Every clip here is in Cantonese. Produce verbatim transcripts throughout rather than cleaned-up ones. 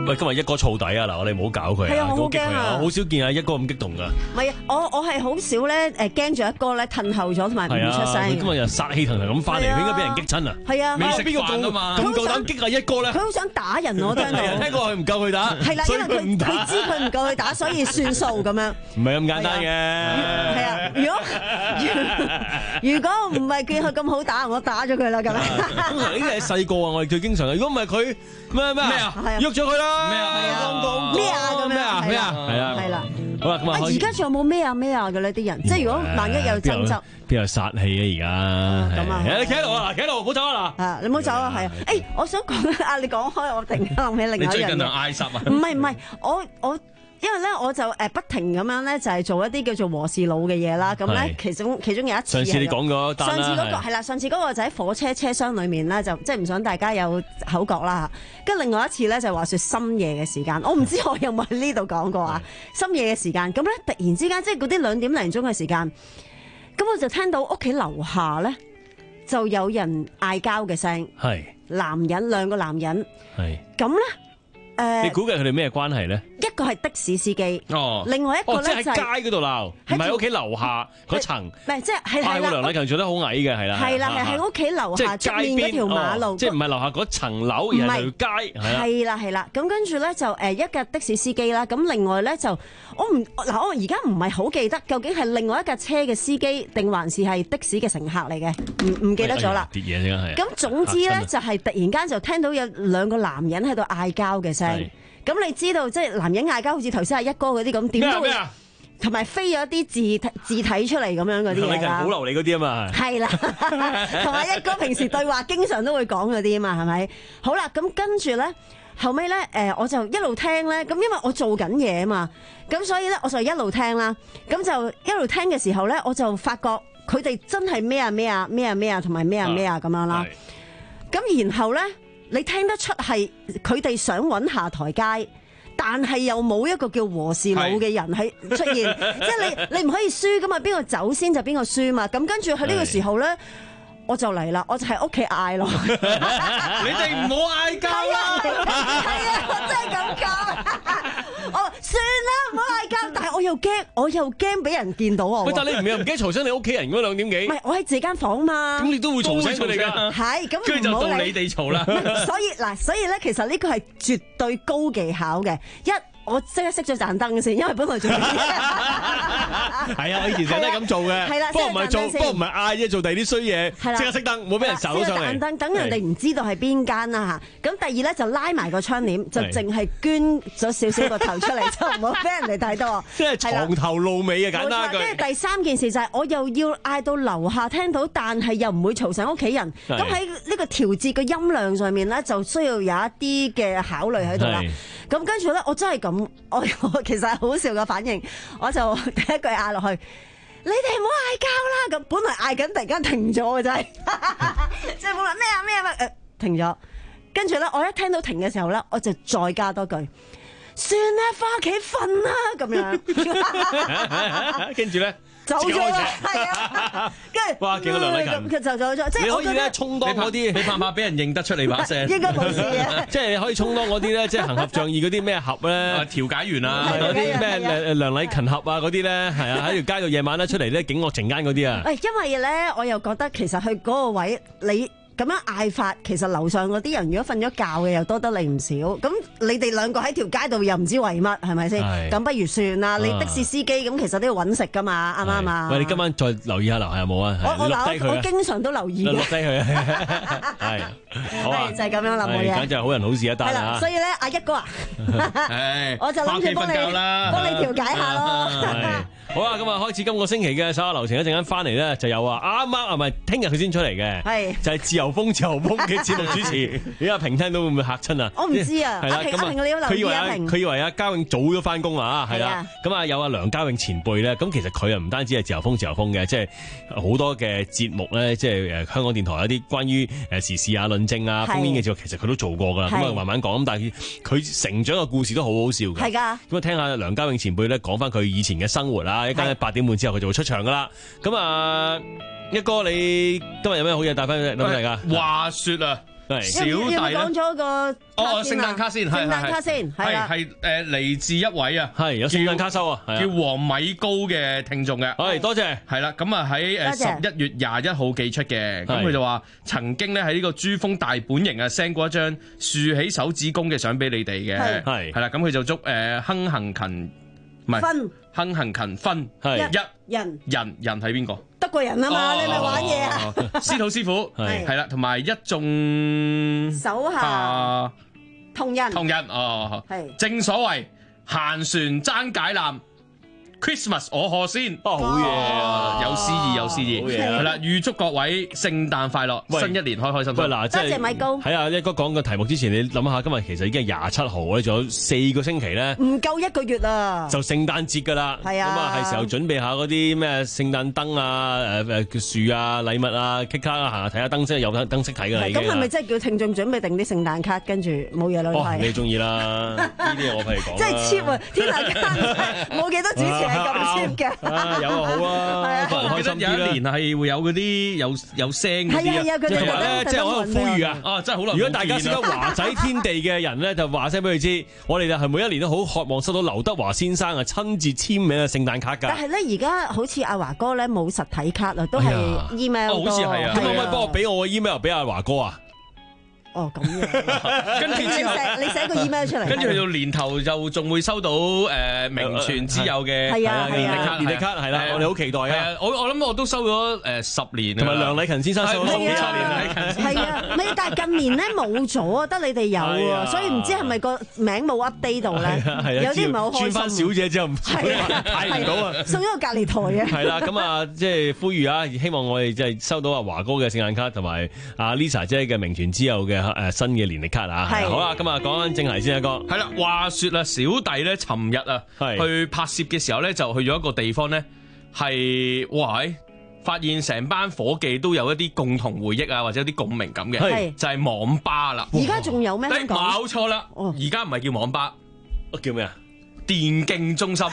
喂，今日一哥燥底啊！嗱，我哋唔好搞佢啊， 係啊，我好驚啊！ 我好少見阿一哥咁激動噶。 唔係啊，我我係好少咧誒驚住一哥咧褪後咗同埋唔出聲。 佢今日又殺氣騰騰咁翻嚟，佢應該俾人激親啊！ 係啊， 未食邊個夠啊嘛？咁夠膽激啊一哥咧？ 佢好想打人我聽到。 聽過佢唔夠佢打。 係啦，因為佢佢知佢唔夠佢打，所以算數咁樣。 唔係咁簡單嘅。 係啊，如果如果唔係見佢咁好打，我打咗佢啦咁樣。 呢啲係細個啊，我哋最經常嘅。如果唔係佢咩咩啊，喐咗佢啦， 咩啊， 講講咩啊咁樣， 咩啊咩啊，係啊， 係啦。 好啦，咁啊， 而家仲有冇咩啊咩啊嘅呢啲人？即係如果萬一有爭執， 邊有殺氣啊？而家咁啊，你企喺度啊，企喺度，唔好走啊嗱！ 啊，你唔好走啊，係啊。誒，我想講啊，你講開，我突然間諗起另外一樣嘢。 你最近同嗌濕啊？ 唔係唔係，我我。因為咧，我就誒不停咁樣咧，就係做一啲叫做和事佬嘅嘢啦。咁咧，其中其中有一次， 上次你講過單啦， 上次嗰個係啦，上次嗰個就喺火車車廂裏面咧，就即係唔想大家有口角啦。跟住另外一次咧，就話說深夜嘅時間，我唔知我有冇喺呢度講過啊。深夜嘅時間，咁咧突然之間，即係嗰啲兩點零鐘嘅時間，咁我就聽到屋企樓下咧就有人嗌交嘅聲，係男人兩個男人，係咁咧。誒，你估計佢哋咩關係咧？ 一個係的士司機， 哦， 另外一個咧就係喺街嗰度鬧，唔係屋企樓下嗰層。唔係，即係係係啦。 梁禮勤做得好矮嘅，係啦。 係啦，係喺屋企樓下出面嗰條馬路， 即係唔係樓下嗰層樓，而係條街。 係啦係啦，咁跟住咧就誒一架的士司機啦，咁另外咧就我唔嗱我而家唔係好記得究竟係另外一架車嘅司機定還是係的士嘅乘客嚟嘅，唔唔記得咗啦。 跌嘢先係。 咁總之咧就係突然間就聽到有兩個男人喺度嗌交嘅聲。咁你知道即係男人嗌交，好似頭先阿一哥嗰啲咁，點都會同埋飛咗啲字字體出嚟咁樣嗰啲嘢啦。 保留你嗰啲啊嘛。係啦，同埋一哥平時對話經常都會講嗰啲啊嘛，係咪？好啦，咁跟住咧，後尾咧，誒，我就一路聽咧，咁因為我做緊嘢啊嘛，咁所以咧，我就一路聽啦，咁就一路聽嘅時候咧，我就發覺佢哋真係咩啊咩啊咩啊咩啊，同埋咩啊咩啊咁樣啦。咁然後咧。你聽得出係佢哋想揾下台階，但係又冇一個叫和事佬嘅人喺出現，即係你你唔可以輸噶嘛，邊個走先就邊個輸嘛。咁跟住喺呢個時候咧，我就嚟啦，我就喺屋企嗌咯。 你哋唔好嗌交啦！ 係啊，我真係咁講。我算啦，唔好嗌交。但係我又驚，我又驚俾人見到我。 喂，但係你唔係唔驚嘈醒你屋企人嗰兩點幾？ 唔係，我喺自己間房嘛。 咁你都會嘈醒佢哋㗎。 係，咁跟住就到你哋嘈啦。 所以嗱，所以咧，其實呢個係絕對高技巧嘅。一我即刻熄咗盞燈先，因為本來做嘢。 係啊，我以前成日都係咁做嘅。 係啦， 不過唔係做，不過唔係嗌啫，做第二啲衰嘢。係啦，即刻熄燈，冇俾人搜到上嚟。熄盞燈，等人哋唔知道係邊間啦嚇。咁第二咧就拉埋個窗簾，就淨係捐咗少少個頭出嚟，就唔好俾人哋睇到。 即係藏頭露尾啊！簡單一句。 跟住第三件事就係我又要嗌到樓下聽到，但係又唔會嘈醒屋企人。咁喺呢個調節嘅音量上面咧，就需要有一啲嘅考慮喺度啦。咁跟住咧，我真係咁，我其實係好笑嘅反應，我就第一句嗌落去，你哋唔好嗌交啦！咁本來嗌緊，突然間停咗嘅真係，即係冇話咩啊咩啊誒停咗，跟住咧我一聽到停嘅時候咧，我就再加多句，算啦，翻屋企瞓啦咁樣， 跟住咧。 走咗啦，係啊，跟住哇，見到梁禮勤， 佢就走咗，即係你可以咧充當嗰啲， 你怕唔怕俾人認得出你把聲？ 應該冇事嘅， 即係你可以充當嗰啲咧，即係行俠仗義嗰啲咩俠咧， 調解員啊， 嗰啲咩梁禮勤俠啊嗰啲咧，係啊喺條街度夜晚咧出嚟咧警惡懲奸嗰啲啊。 誒，因為咧我又覺得其實去嗰個位你。咁樣嗌法，其實樓上嗰啲人如果瞓咗覺嘅又多得你唔少，咁你哋兩個喺條街度又唔知為乜，係咪先？咁不如算啦，你的士司機咁其實都要揾食噶嘛，啱唔啱啊？ 喂，你今晚再留意下樓下有冇啊？ 我我錄低佢， 我經常都留意嘅。 錄低佢啊，係，好啊， 就係咁樣啦，冇嘢。 簡直係好人好事一單啊！ 係啦，所以咧，阿一哥啊，我就諗住幫你幫你調解下咯。 好啊，咁啊開始今個星期嘅手下留情，一陣間翻嚟咧就有啊，啱啱係咪聽日佢先出嚟嘅？係就係自由風自由風嘅節目主持。而家平聽到會唔會嚇親啊？ 我唔知啊。阿平阿平你要留意阿平。 佢以為阿嘉穎早咗翻工啊，係啦。咁啊有阿梁嘉穎前輩咧，咁其實佢啊唔單止係自由風自由風嘅，即係好多嘅節目咧，即係誒香港電台有啲關於誒時事啊、論政啊、烽煙嘅節目，其實佢都做過噶啦。咁啊慢慢講，咁但係佢成長嘅故事都好好笑嘅。係噶。咁啊聽下梁嘉穎前輩咧講翻佢以前嘅生活啊，一間八點半之後佢就會出場噶啦。咁啊，一哥你今日有咩好嘢帶翻俾大家？ 話說啊， 小弟要唔要咧講咗個哦哦，聖誕卡先，係聖誕卡先，係啦， 係誒嚟自一位啊， 係有聖誕卡收啊，係啊叫黃米高嘅聽眾嘅， 係多謝。 係啦，咁啊喺誒多謝十一月廿一號寄出嘅，咁係佢就話曾經咧喺呢個珠峰大本營啊 send 過一張豎起手指公嘅相俾你哋嘅， 係係係啦，咁佢就祝誒亨行勤唔係分亨行勤分係一人人人係邊個？ 德國人啊嘛，你咪玩嘢啊！ 啊！司徒師傅係係啦，同埋一眾手下啊同人同人哦， 係正所謂閒船爭解纜 ，Christmas 我賀先。 哦，好嘢啊！ 有詩意有詩意， 好嘢啊係啦！預祝各位聖誕快樂， 喂新一年開開心心。 喂嗱，即係多謝米高喺阿一哥講個題目之前，你諗下，今日其實已經係廿七號咧，仲有四個星期咧， 唔夠一個月啊！ 就聖誕節噶啦。 係啊咁啊係時候準備下嗰啲咩聖誕燈啊、誒誒樹啊、禮物啊、kick 卡啊，行下睇下燈飾，有燈燈飾睇噶啦已經。 咁係咪真係叫聽眾準備定啲聖誕卡，跟住冇嘢啦？ 哦， 係你中意啦，呢啲我譬如講啦。 真係 cheap 啊！天下間冇幾多主持係咁 cheap 嘅。 啊，有啊好啊， 係啊我記得有一年係會有嗰啲有有聲嗰係啊係啊， 啲啊， 佢哋同埋咧，即係我喺度呼籲啊！ 啊真係好耐冇見啦。 如果大家識得華仔天地嘅人咧，就話聲俾佢知，我哋就係每一年都好渴望收到劉德華先生啊親自簽名嘅聖誕卡㗎。 但係咧，而家好似阿華哥咧冇實體卡啊，都哎係呀 email 哦好似係啊咁可唔可以幫我俾我個 email 俾阿華哥啊？ 哦，咁樣。 跟住之後， 你寫你寫個 email 出嚟。 跟住去到年頭就仲會收到誒名傳之友嘅係啊年歷卡， 係啊年歷卡係啦，我哋好期待啊！ 係啊，我我諗我都收咗誒十年， 同埋梁禮勤先生收咗十幾係七年啊啦。 係啊，咪但係近年咧冇咗啊，得你哋有係啊啊，所以唔知係咪個名冇 update 到咧？ 係啊係啊， 有啲唔係好開轉翻心。 小姐之後唔係啊， 睇唔到啊！ 送咗個隔離台嘅。 係啦，咁啊，即係呼籲啊，希望我哋即係收到阿華哥嘅聖誕卡，同埋阿 Lisa 姐嘅名傳之友嘅誒新嘅年歷卡啊！ 係好啦，咁啊，講緊正題先啊，哥。 係啦，話說啊，小弟咧，尋日啊， 係去拍攝嘅時候咧，就去咗一個地方咧，係哇，係發現成班伙計都有一啲共同回憶啊，或者有啲共鳴感嘅， 係就係網吧啦。 而家仲有咩誒香港？ 冇錯啦， 哦而家唔係叫網吧， 叫咩啊？ 電競中心。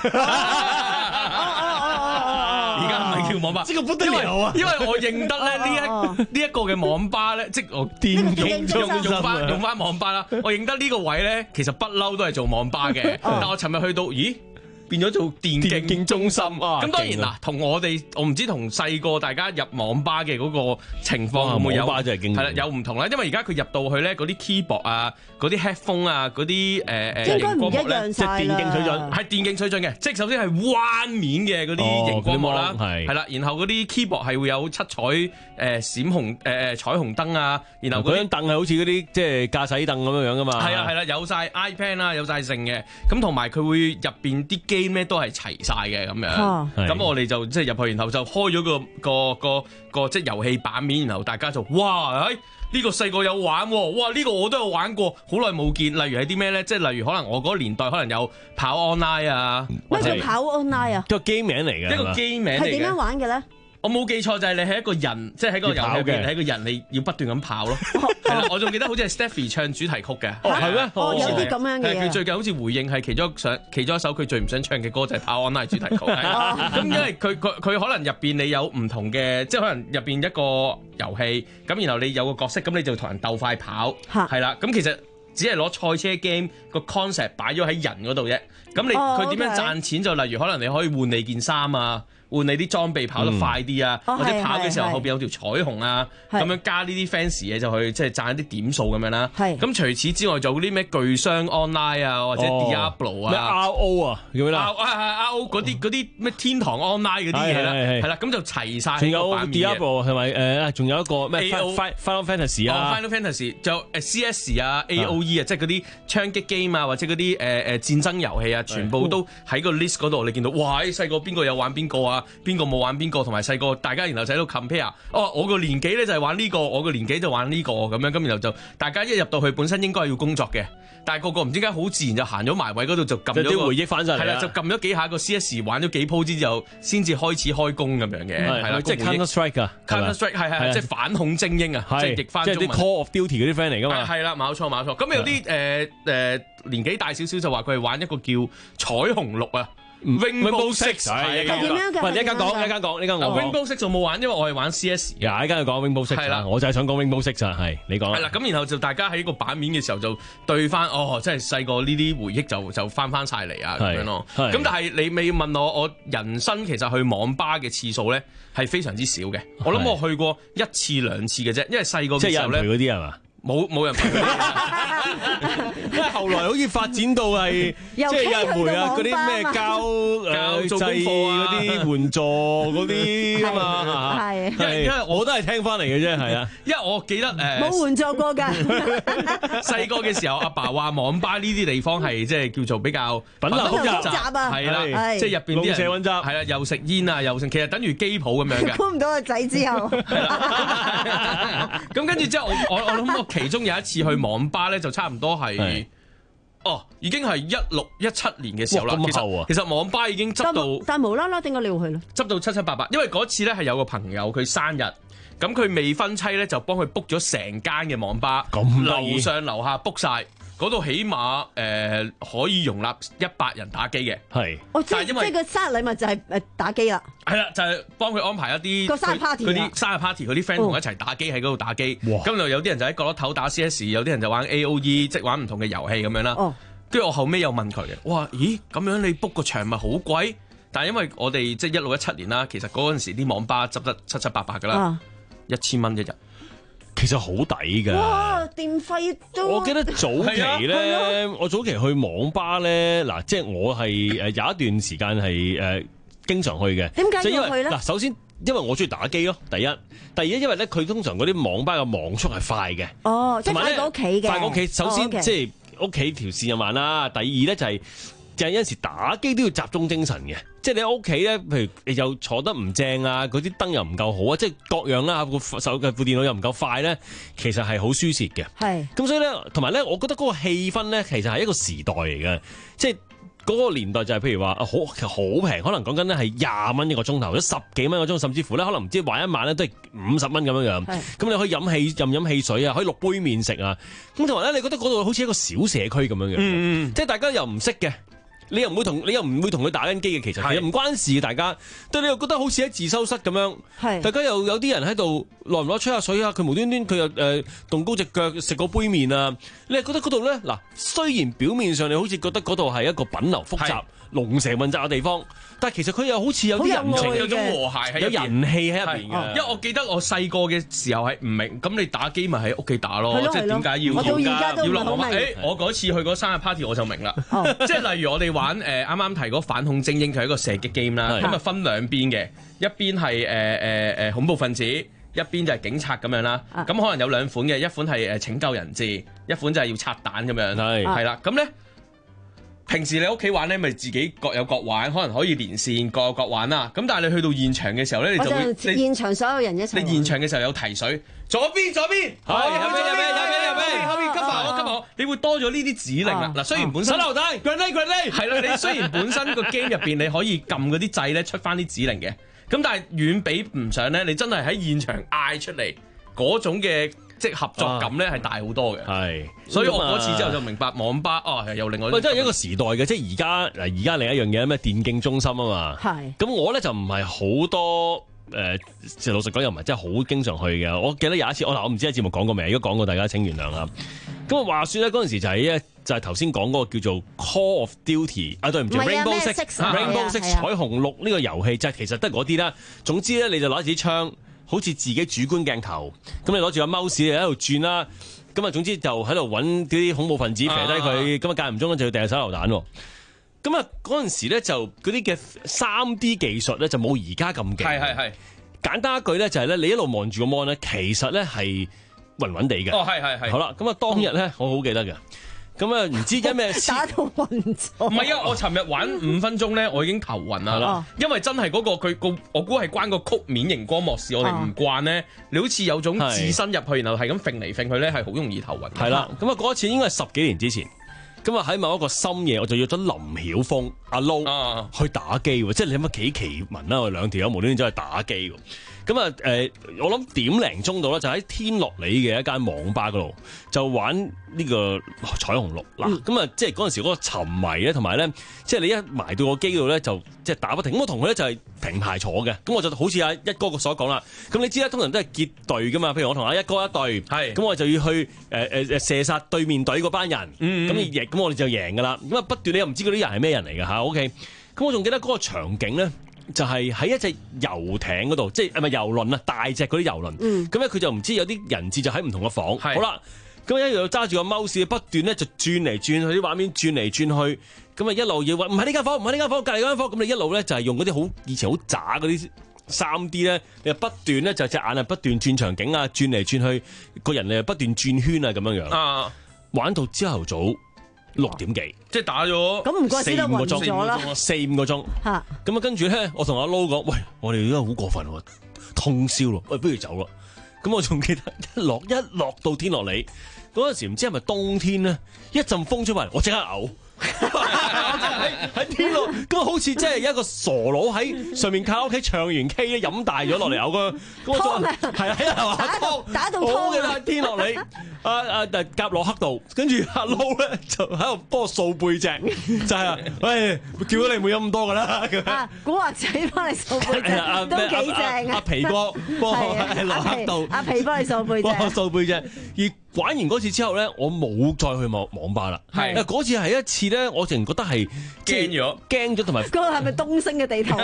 而家唔係叫網吧， 呢個不得了啊！ 因為我認得咧呢哦一呢一個嘅網吧咧，即我電競中心用用翻用翻網吧啦。我認得呢個位咧，其實不嬲都係做網吧嘅， 哦但我尋日去到，咦？變咗做電競中心啊！ 咁當然勁啊嗱，同我哋我唔知同細個大家入網吧嘅嗰個情況哇會唔會有網吧真係經典係啦，有唔同啦。因為而家佢入到去咧，嗰啲 keyboard 啊，嗰啲 headphone 啊，嗰啲誒誒應該唔一熒光幕咧樣晒啦。 即係電競水準係電競水準嘅，即係首先係彎面嘅嗰啲熒光幕啦， 哦嗰啲芒係係啦，然後嗰啲 keyboard 係會有七彩誒、呃、閃紅誒誒、呃、彩虹燈啊，然後嗰啲嗰張凳係好似嗰啲即係駕駛凳咁樣樣噶嘛。 係啊係啦，有晒 iPad 啦，有晒剩嘅，咁同埋佢會入邊啲 game 咧都係齊晒嘅咁樣， 哦咁、 係我哋就即係入去，然後就開咗個個個個即係遊戲版面，然後大家就哇，誒、呢、個細個有玩喎，哇呢、個我都有玩過，好耐冇見。例如係啲咩咧？即係例如可能我嗰個年代可能有跑 online 啊，或者咩叫跑 online 啊？ 個機名嚟嘅， 一個 game 名嚟係點樣嘅。 玩嘅咧？ 我冇記錯就係你係一個人，即係喺個遊戲入要跑嘅邊你係一個人，你要不斷咁跑咯。係啦，我仲記得好似係 Stephy 唱主題曲嘅。 哦係咩哦，有啲咁樣嘅係佢嘢。 最近好似回應係其中一想其中一首佢最唔想唱嘅歌就係跑 online 主題曲。係哦咁因為佢佢佢可能入邊你有唔同嘅，即係可能入邊一個遊戲，咁然後你有個角色，咁你就同人鬥快跑， 嚇係啦。咁其實只係攞賽車 game 個 concept 擺咗喺人嗰度啫。咁你哦佢點樣 OK 賺錢就例如可能你可以換你件衫啊。換你啲裝備跑得快啲啊， 嗯或者跑嘅時候哦係係後邊有條彩虹啊， 係咁樣加呢啲 fans 嘢就去即係賺一啲點數咁樣啦。 係咁除此之外，仲有啲咩巨商 online 啊，或者哦 Diablo 咩啊。 R O 啊，叫咩啊啦？ 啊啊 R O 嗰啲嗰啲咩天堂 online 嗰啲嘢啦， 係係係係啦，咁就齊晒喺仲有個版面嘅。 Diablo 係咪誒？仲有一個咩 A O Final Final Fantasy 哦啊？ Final Fantasy 仲有誒 C S 啊 A O E 啊，即係嗰啲槍擊 game 啊，或者嗰啲誒誒戰爭遊戲啊，全部都喺個 list 嗰度。你見到哇！細個邊個有玩邊個啊？邊個冇玩邊個？同埋細個大家然後就喺度 compare。哦，我個年紀咧就係玩呢個，我個年紀就玩呢個咁樣。咁然後就大家一入到去本身應該係要工作嘅，但係個個唔知點解好自然就行咗埋位嗰度就撳咗個有啲回憶翻晒嚟係啦， 啦就撳咗幾下個 C S 玩咗幾鋪之後，先至開始開工咁樣嘅，係啦， 即係 Counter Strike 啊 Counter Strike 係係係啊即係反恐精英啊，即係譯翻即係啲中文。 Call of Duty 嗰啲 friend 嚟噶嘛？ 係啦，冇錯冇錯。咁有啲誒誒年紀大少少就話佢係玩一個叫彩虹六啊。 Rainbow Six 係係點樣嘅？ 喂，你一間講， 係點樣㗎一間講，呢間我講。 Rainbow Six 就冇玩，因為我係玩 C S。 呀，呢間就講 Rainbow Six 係啦啦，我就係想講 Rainbow Six 啊，係你講啦。 係啦，咁然後就大家喺個版面嘅時候就對翻，哦，真係細個呢啲回憶就就翻翻晒嚟啊咁樣咯。 係咁但係你未問我，我人生其實去網吧嘅次數咧係非常之少嘅。我諗我去過一次兩次嘅啫，因為細個即係有人陪嘅時候咧嗰啲係嘛？ 冇冇人陪佢哋。 因為後來好似發展到係，即由係有人陪啊，嗰去到網吧啲咩交誒做功課啊嗰啲援助嗰啲啊嘛， 係因為因為我都係聽翻嚟嘅啫，係啊。 因為我記得誒冇援助過㗎。 細個嘅時候，阿爸話網吧呢啲地方係即係叫做比較品流複雜雜啊係啦， 係即係入邊啲龍蛇人混雜係啦，又食煙啊，又食，其實等於機鋪咁樣嘅。 估唔到個仔之後， 咁跟住之後，我我我諗我其中有一次去網吧咧，就差唔多係係哦，已經係一六一七年嘅時候啦。其哇咁後啊實其實網吧已經執但到但無啦啦點解你要去咧？ 執到七七八八，因為嗰次咧係有個朋友佢生日，咁佢未婚妻咧就幫佢 book 咗成間嘅網吧， 咁得意樓上樓下 book 晒，嗰度起碼誒、呃、可以容納一百人打機嘅。 係哦，即係即但係因為係個生日禮物就係誒打機啦。 係啦，就係幫佢安排一啲個生日 party 嗰啊啲生日 party 嗰啲 friend 同佢一齊打機喺嗰度打機。 哇咁就有啲人就喺角落頭打 C S，有啲人就玩 A O E，即係玩唔同嘅遊戲咁樣啦。 哦， 跟住我後尾又問佢嘅，哇，咦咁樣你 book 個場咪好貴？但係因為我哋即係一六一七年啦，其實嗰陣時啲網吧執得七七八八㗎啦， 啊， 一千蚊一日。 其實好抵㗎。 哇，電費都我記得早期係咧，我早期去網吧咧，嗱，即係我係誒有一段時間係誒經常去嘅。 點解就因為要去咧嗱，首先因為我中意打機咯，第一，第二因為咧佢通常嗰啲網吧嘅網速係快嘅。 哦，即係快同埋咧過屋企嘅， 快過屋企，首先哦，OK 即係屋企條線又慢啦。第二咧就係、就係、有陣時打機都要集中精神嘅，即係你喺屋企咧，譬如你又坐得唔正啊，嗰啲燈又唔夠好啊，即係各樣啦，個手嘅部電腦又唔夠快咧，其實係好輸蝕嘅。 係咁所以咧，同埋咧，我覺得嗰個氣氛咧，其實係一個時代嚟嘅，即係。嗰個年代就係譬如話好其實好平，可能講緊咧係廿蚊一個鐘頭，或者十幾蚊一個鐘，甚至乎咧可能唔知玩一晚咧都係五十蚊咁樣樣。 係咁你可以飲氣任飲汽水啊，可以落杯麵食啊。咁同埋咧，你覺得嗰度好似一個小社區咁樣樣， 嗯即係大家又唔識嘅。你又唔會同你又唔會同佢打緊機嘅，其實係其實唔關事，大家但你又覺得好似喺自修室咁樣， 係大家又有啲人喺度耐唔耐吹下水啊，佢無端端佢又誒、呃、動高隻腳食個杯麵啊，你係覺得嗰度咧嗱，雖然表面上你好似覺得嗰度係一個品流複雜係、 龍蛇混雜嘅地方，但係其實佢又好似有啲人情， 好有愛有種和諧喺有入邊人氣喺入邊係因為嘅。 我記得我細個嘅時候係唔明，咁你打機咪喺屋企打咯，即係係咯係咯點解要我到而家都唔係好要落網吧？ 明誒，我嗰次去嗰生日 party 我就明啦， 哦即係例如我哋玩誒啱啱提嗰反恐精英，佢係一個射擊 game 啦， 係咁啊分兩邊嘅，一邊係誒誒誒恐怖分子，一邊就係警察咁樣啦。 啊咁可能有兩款嘅，一款係誒拯救人質，一款就係要拆彈咁樣。 係係啦，咁咧。平時你屋企玩咧，咪自己各有各玩，可能可以連線各有各玩啦。咁但係你去到現場嘅時候咧，你我就會你就現場所有人一齊玩。 你現場嘅時候有提水，左邊左邊， 係右邊右邊右邊右邊右邊後邊 cover 我 cover 我，你會多咗呢啲指令啦。 啊嗱，雖然本身手榴彈 grenade grenade 係啦，你雖然本身個 game 入邊你可以撳嗰啲掣咧出翻啲指令嘅，咁但係遠比唔上咧，你真係喺現場嗌出嚟嗰種嘅即係合作感咧係大好多嘅。 係， 所以我咁啊嗰次之後就明白網吧哦係有另外一種喂，真係一個時代嘅，即係而家嗱，而家另一樣嘢咩電競中心啊嘛。 係咁我咧就唔係好多誒，其實老實講又唔係真係好經常去嘅。我記得有一次，我嗱我唔知喺節目講過未，如果講過大家請原諒啦。咁啊話説咧嗰陣時就係咧就係頭先講嗰個叫做 Call of Duty 啊，對唔住唔係啊 Rainbow 咩 Six Six 啊 Rainbow Six 係啊彩虹六呢個遊戲，就係其實得嗰啲啦。總之咧你就攞住支槍，好似自己主觀鏡頭，咁你攞住個 mouse 你喺度轉啦。咁啊總之就喺度揾啲恐怖分子射低佢，咁啊間唔中咧就要掟手榴彈喎。咁啊嗰陣時咧就嗰啲嘅三 D 技術咧就冇而家咁勁。 係係係簡單一句咧就係咧，你一路望住個 mon 咧，其實咧係暈暈地嘅。 哦係係係。 好啦，咁啊當日咧我好記得嘅，咁啊唔知因咩打到暈咗。 唔係啊！我尋日玩五分鐘咧，我已經頭暈啦哦。 因為真係嗰、個佢個，我估係關個曲面熒光幕視，我哋唔慣咧。你好似有種置身入去，然後係咁揈嚟揈去咧，係好容易頭暈。 係啦，咁啊嗰一次應該係十幾年之前，咁啊喺某一個深夜，我就約咗林曉峰阿 Low 啊去打機喎，即係你諗下幾奇聞啦，我哋兩條友無端端走去打機喎。 咁啊誒，我諗點零鐘度咧，就喺天樂里嘅一間網吧嗰度，就玩呢個彩虹六嗱。咁啊、嗯，即係嗰陣時嗰個沉迷咧，同埋咧，即係你一埋到個機度咧，就即係打不停。咁我同佢咧就係平排坐嘅，咁我就好似阿一哥所講啦。咁你知咧，通常都係結隊噶嘛。譬如我同阿一哥一隊，係咁是我就要去誒誒誒射殺對面隊嗰班人。咁你贏，咁我哋就贏噶啦。咁啊不斷你又唔知嗰啲人係咩人嚟㗎嚇。OK。咁我仲記得嗰個場景咧，就係喺一隻遊艇嗰度，即係係咪遊輪啊？大隻嗰啲遊輪。咁咧佢就唔知有啲人質就喺唔同嘅房。是好啦，咁一路揸住個 mouse 不斷咧就轉嚟轉去啲畫面，轉嚟轉去，咁啊一路要話唔係呢間房，唔係呢間房，隔離嗰間房。咁你一路咧就係用嗰啲好以前好渣嗰啲三 D 咧，你又不斷咧就隻眼啊不斷轉場景啊，轉嚟轉去，個人你又不斷轉圈啊咁樣樣。啊，玩到朝頭早六點幾，即係打咗咁唔怪之得暈咗啦，四五個鐘。嚇，咁啊跟住咧，我同阿 Lo 講，喂，我哋而家好過分喎，通宵咯，喂，不如走啦。咁我仲記得一落一落到天樂里嗰陣時，唔知係咪冬天咧，一陣風出嚟，我即刻嘔。喺喺天樂咁好似真係一個傻佬喺上面卡拉 OK 唱完 K 咧，飲大咗落嚟嘔個嗰個係啊係嘛，打打到湯嘅天樂里啊啊夾落黑度，跟住阿 Lo 咧就喺度幫我掃背脊，就係啊，喂，叫咗你冇飲咁多噶啦。啊，古惑仔幫你掃背脊都幾正啊！阿皮哥幫我喺落黑度，阿皮幫你掃背脊，幫我掃背脊。而玩完嗰次之後咧，我冇再去網網吧啦。係嗰次係一次咧，我淨覺得係驚咗，驚咗同埋嗰個係咪東升嘅地頭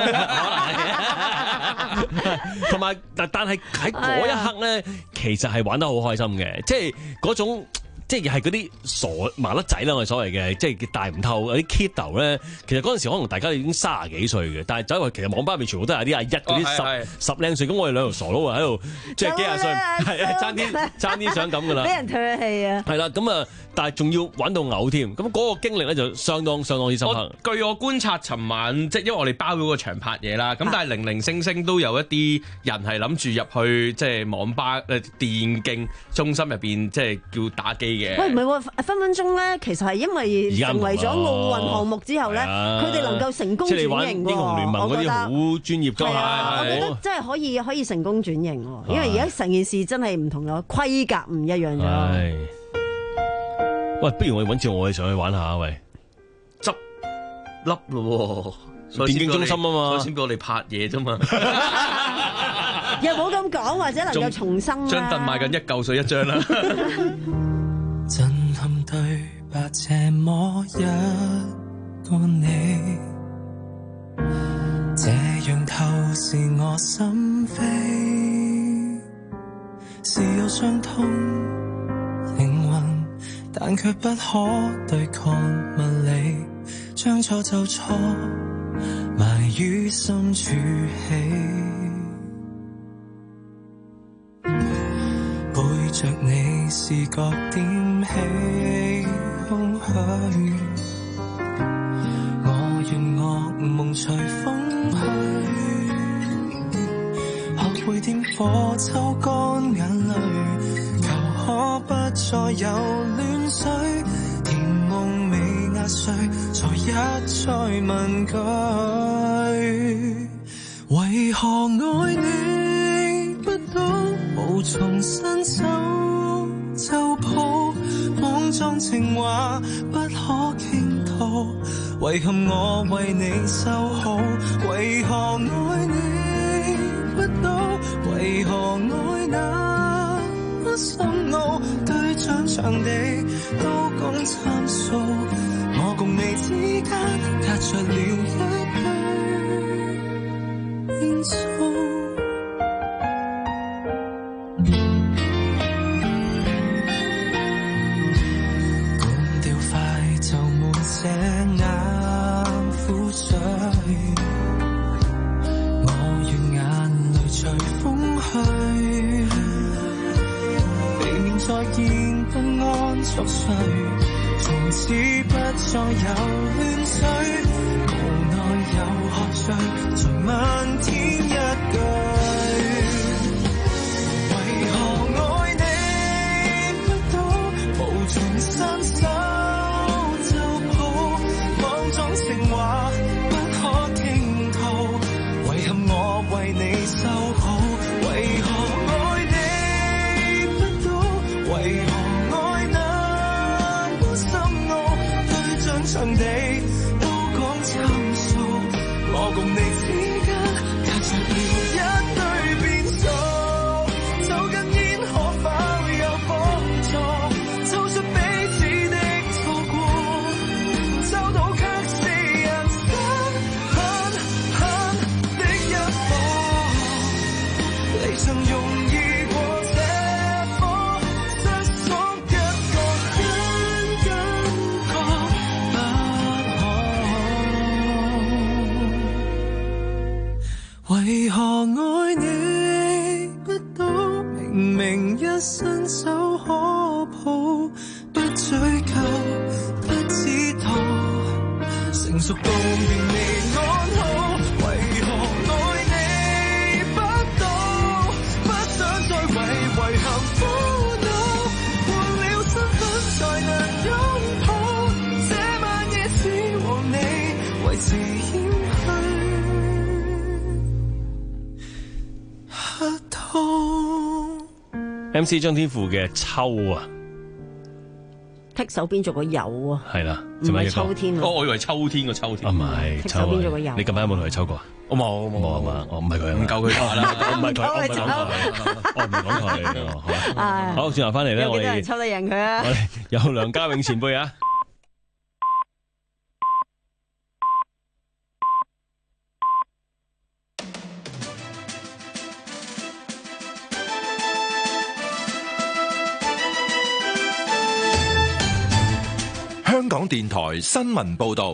啊？同埋但但係喺嗰一刻咧，其實係玩得好開心嘅，即係嗰種。即係係嗰啲傻麻甩仔啦，我哋所謂嘅，即係大唔透嗰啲 kiddo 咧。其實嗰陣時可能大家已經卅幾歲嘅，但係走去其實網吧入面全部都係啲阿一嗰啲十、哦、十零歲，咁我哋兩條傻佬啊喺度，即係幾廿歲，係啊爭啲爭啲想咁噶啦，俾人唾棄啊！係啦，咁啊，但係仲要玩到嘔添，咁嗰個經歷咧就相當相當之深刻。據我觀察，尋晚即係因為我哋包咗個場拍嘢啦，咁但係零零星星都有一啲人係諗住入去即係網吧誒電競中心入邊，即係叫打機。喂，唔係喎，分分鐘咧，其實係因為成為咗奧運項目之後咧，佢哋能夠成功轉型喎。英雄聯盟嗰啲好專業㗎嘛，我覺得真係可以可以成功轉型喎，因為而家成件事真係唔同咗，規格唔一樣咗。喂，不如我哋揾次我哋上去玩下喂，執笠咯喎，電競中心啊嘛，先俾我哋拍嘢啫嘛。又冇咁講，或者能夠重生啦。張凳賣緊一嚿水一張啦。 震撼對白這麼一個你，這樣透視我心扉，是有傷痛靈魂，但卻不可對抗物理，將錯就錯，埋於深處起。背着你視覺點起空虛，我願惡夢隨風去，學會點火抽乾眼淚，求可不再有亂水，甜夢未壓碎，才一再問句，為何愛你不到無從伸手就抱，莽撞情話不可傾吐，遺憾我為你修好，為何愛你不到，為何愛那深奧，對象場地都講參數，我共你之間隔着了一句變數。這眼苦水，我願眼淚隨風去，避免再見不安作祟，從此不再有亂水，無奈又喝醉，才問天一句，為何愛你不到無從伸手情話不可傾吐，遺憾我為你修好， 你曾容易過這顆失所一個人感覺不可。為何愛你不到，明明一伸手可抱，不追究，不知道，成熟到令你安好。為何愛你不到，不想再為遺憾苦惱，換了身份才能擁抱，這晚夜只和你維持掩去黑透。 M C 張天賦嘅秋啊， 剔手邊做個有啊， 係啦， 唔係秋天啊。 哦，我以為秋天個秋天。 啊唔係， 剔手邊做個有。 你近排有冇同佢抽過？ 我冇冇啊嘛，我唔係佢， 唔夠佢打啦。 唔係佢，我唔係講佢，我唔係講佢。好，好，轉頭翻嚟咧， 有我哋幾多人抽得贏佢啊？ 我哋有梁家永前輩啊。 香港電台新聞報道，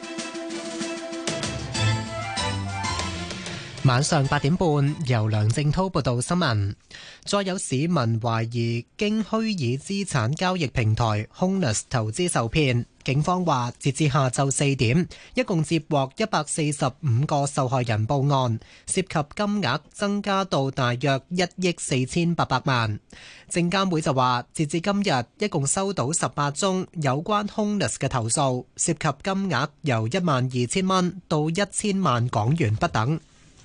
晚上八點半，由梁正滔報道新聞。再有市民懷疑經虛擬資產交易平台 Hounax 投資受騙，警方話截至下晝四點，一共接獲一百四十五個受害人報案，涉及金額增加到大約一億四千八百萬。證監會就話，截至今日，一共收到十八宗有關 Hounax 嘅投訴，涉及金額由一萬二千蚊到一千萬港元不等。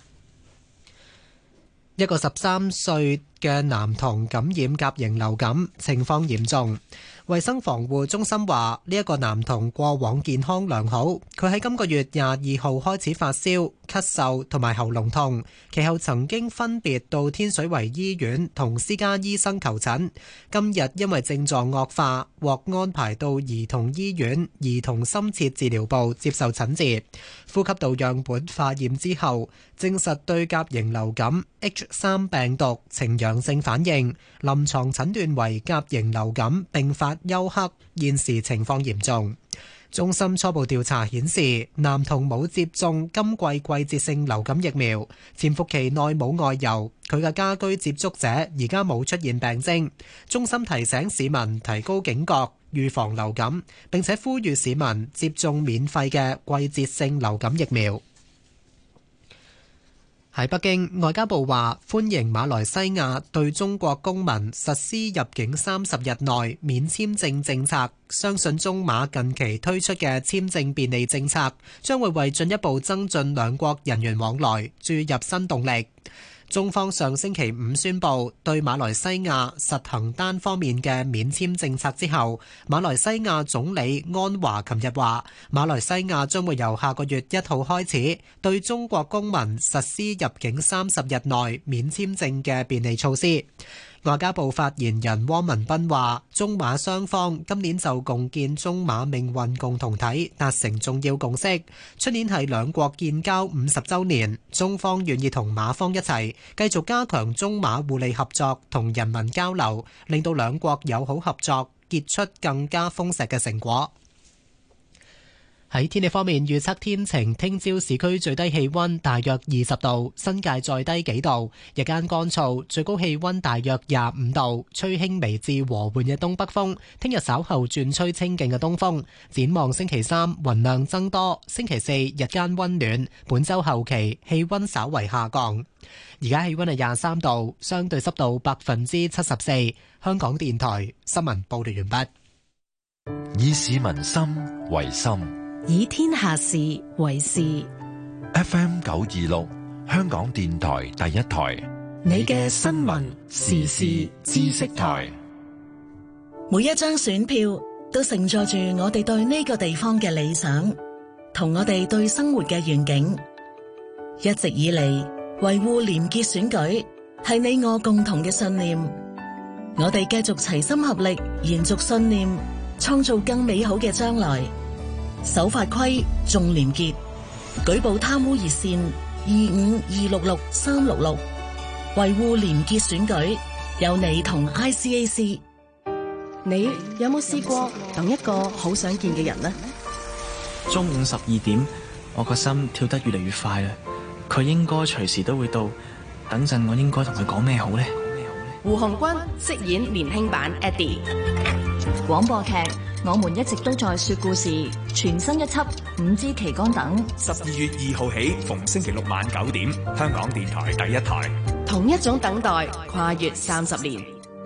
一個十三歲嘅男童感染甲型流感，情況嚴重。衛生防護中心話，呢一個男童過往健康良好，佢喺今個月廿二號開始發燒、咳嗽同埋喉嚨痛，其後曾經分別到天水圍醫院同私家醫生求診。今日因為症狀惡化，獲安排到兒童醫院兒童深切治療部接受診治。呼吸道樣本化驗之後，證實對甲型流感 H 三 病毒呈陽性反應，臨床診斷為甲型流感並發休克，現時情況嚴重。中心初步調查顯示，男童冇接種今季季節性流感疫苗，潛伏期內冇外遊，佢嘅家居接觸者而家冇出現病徵。中心提醒市民提高警覺，預防流感，並且呼籲市民接種免費嘅季節性流感疫苗。喺北京，外交部話歡迎馬來西亞對中國公民實施入境三十日內免簽證政策，相信中馬近期推出嘅簽證便利政策將會為進一步增進兩國人員往來注入新動力。中方上星期五宣布對馬來西亞實行單方面嘅免簽政策之後，馬來西亞總理安華琴日話，馬來西亞將會由下個月一號開始對中國公民實施入境三十日內免簽證嘅便利措施。外交部發言人汪文斌話，中馬雙方今年就共建中馬命運共同體達成重要共識，出年係兩國建交五十週年，中方願意同馬方一齊繼續加強中馬互利合作同人民交流，令到兩國友好合作結出更加豐碩嘅成果。喺天氣方面，預測天晴，聽朝市區最低氣溫大約二十度，新界再低幾度，日間乾燥，最高氣溫大約廿五度，吹輕微至和緩嘅東北風。聽日稍後轉吹清勁嘅東風。展望星期三雲量增多，星期四日間溫暖，本週後期氣溫稍為下降。而家氣溫係廿三度，相對濕度百分之七十四。香港電台新聞報道完畢。 以市民心為心， 以天下事為事。 F M 九二六，香港電台第一台， 你嘅新聞時事知識台。每一張選票都承載住我哋對呢個地方嘅理想，同我哋對生活嘅願景。一直以嚟，維護廉潔選舉係你我共同嘅信念。我哋繼續齊心合力，延續信念，創造更美好嘅將來。守法規，重廉潔，舉報貪污熱線二五二六六三六六。 維護廉潔選舉，有你同 I C A C。 你有冇試過等一個好想見嘅人呢？ 中午十二點，我個心跳得越嚟越快啦。佢應該隨時都會到，等陣我應該同佢講咩好呢？ 胡鴻鈞飾演年輕版 Eddie。廣播劇《我們一直都在說故事》全新一輯《五支旗杆等》， 十二月二號起，逢星期六晚九點，香港電台第一台。 同一種等待，跨越三十年。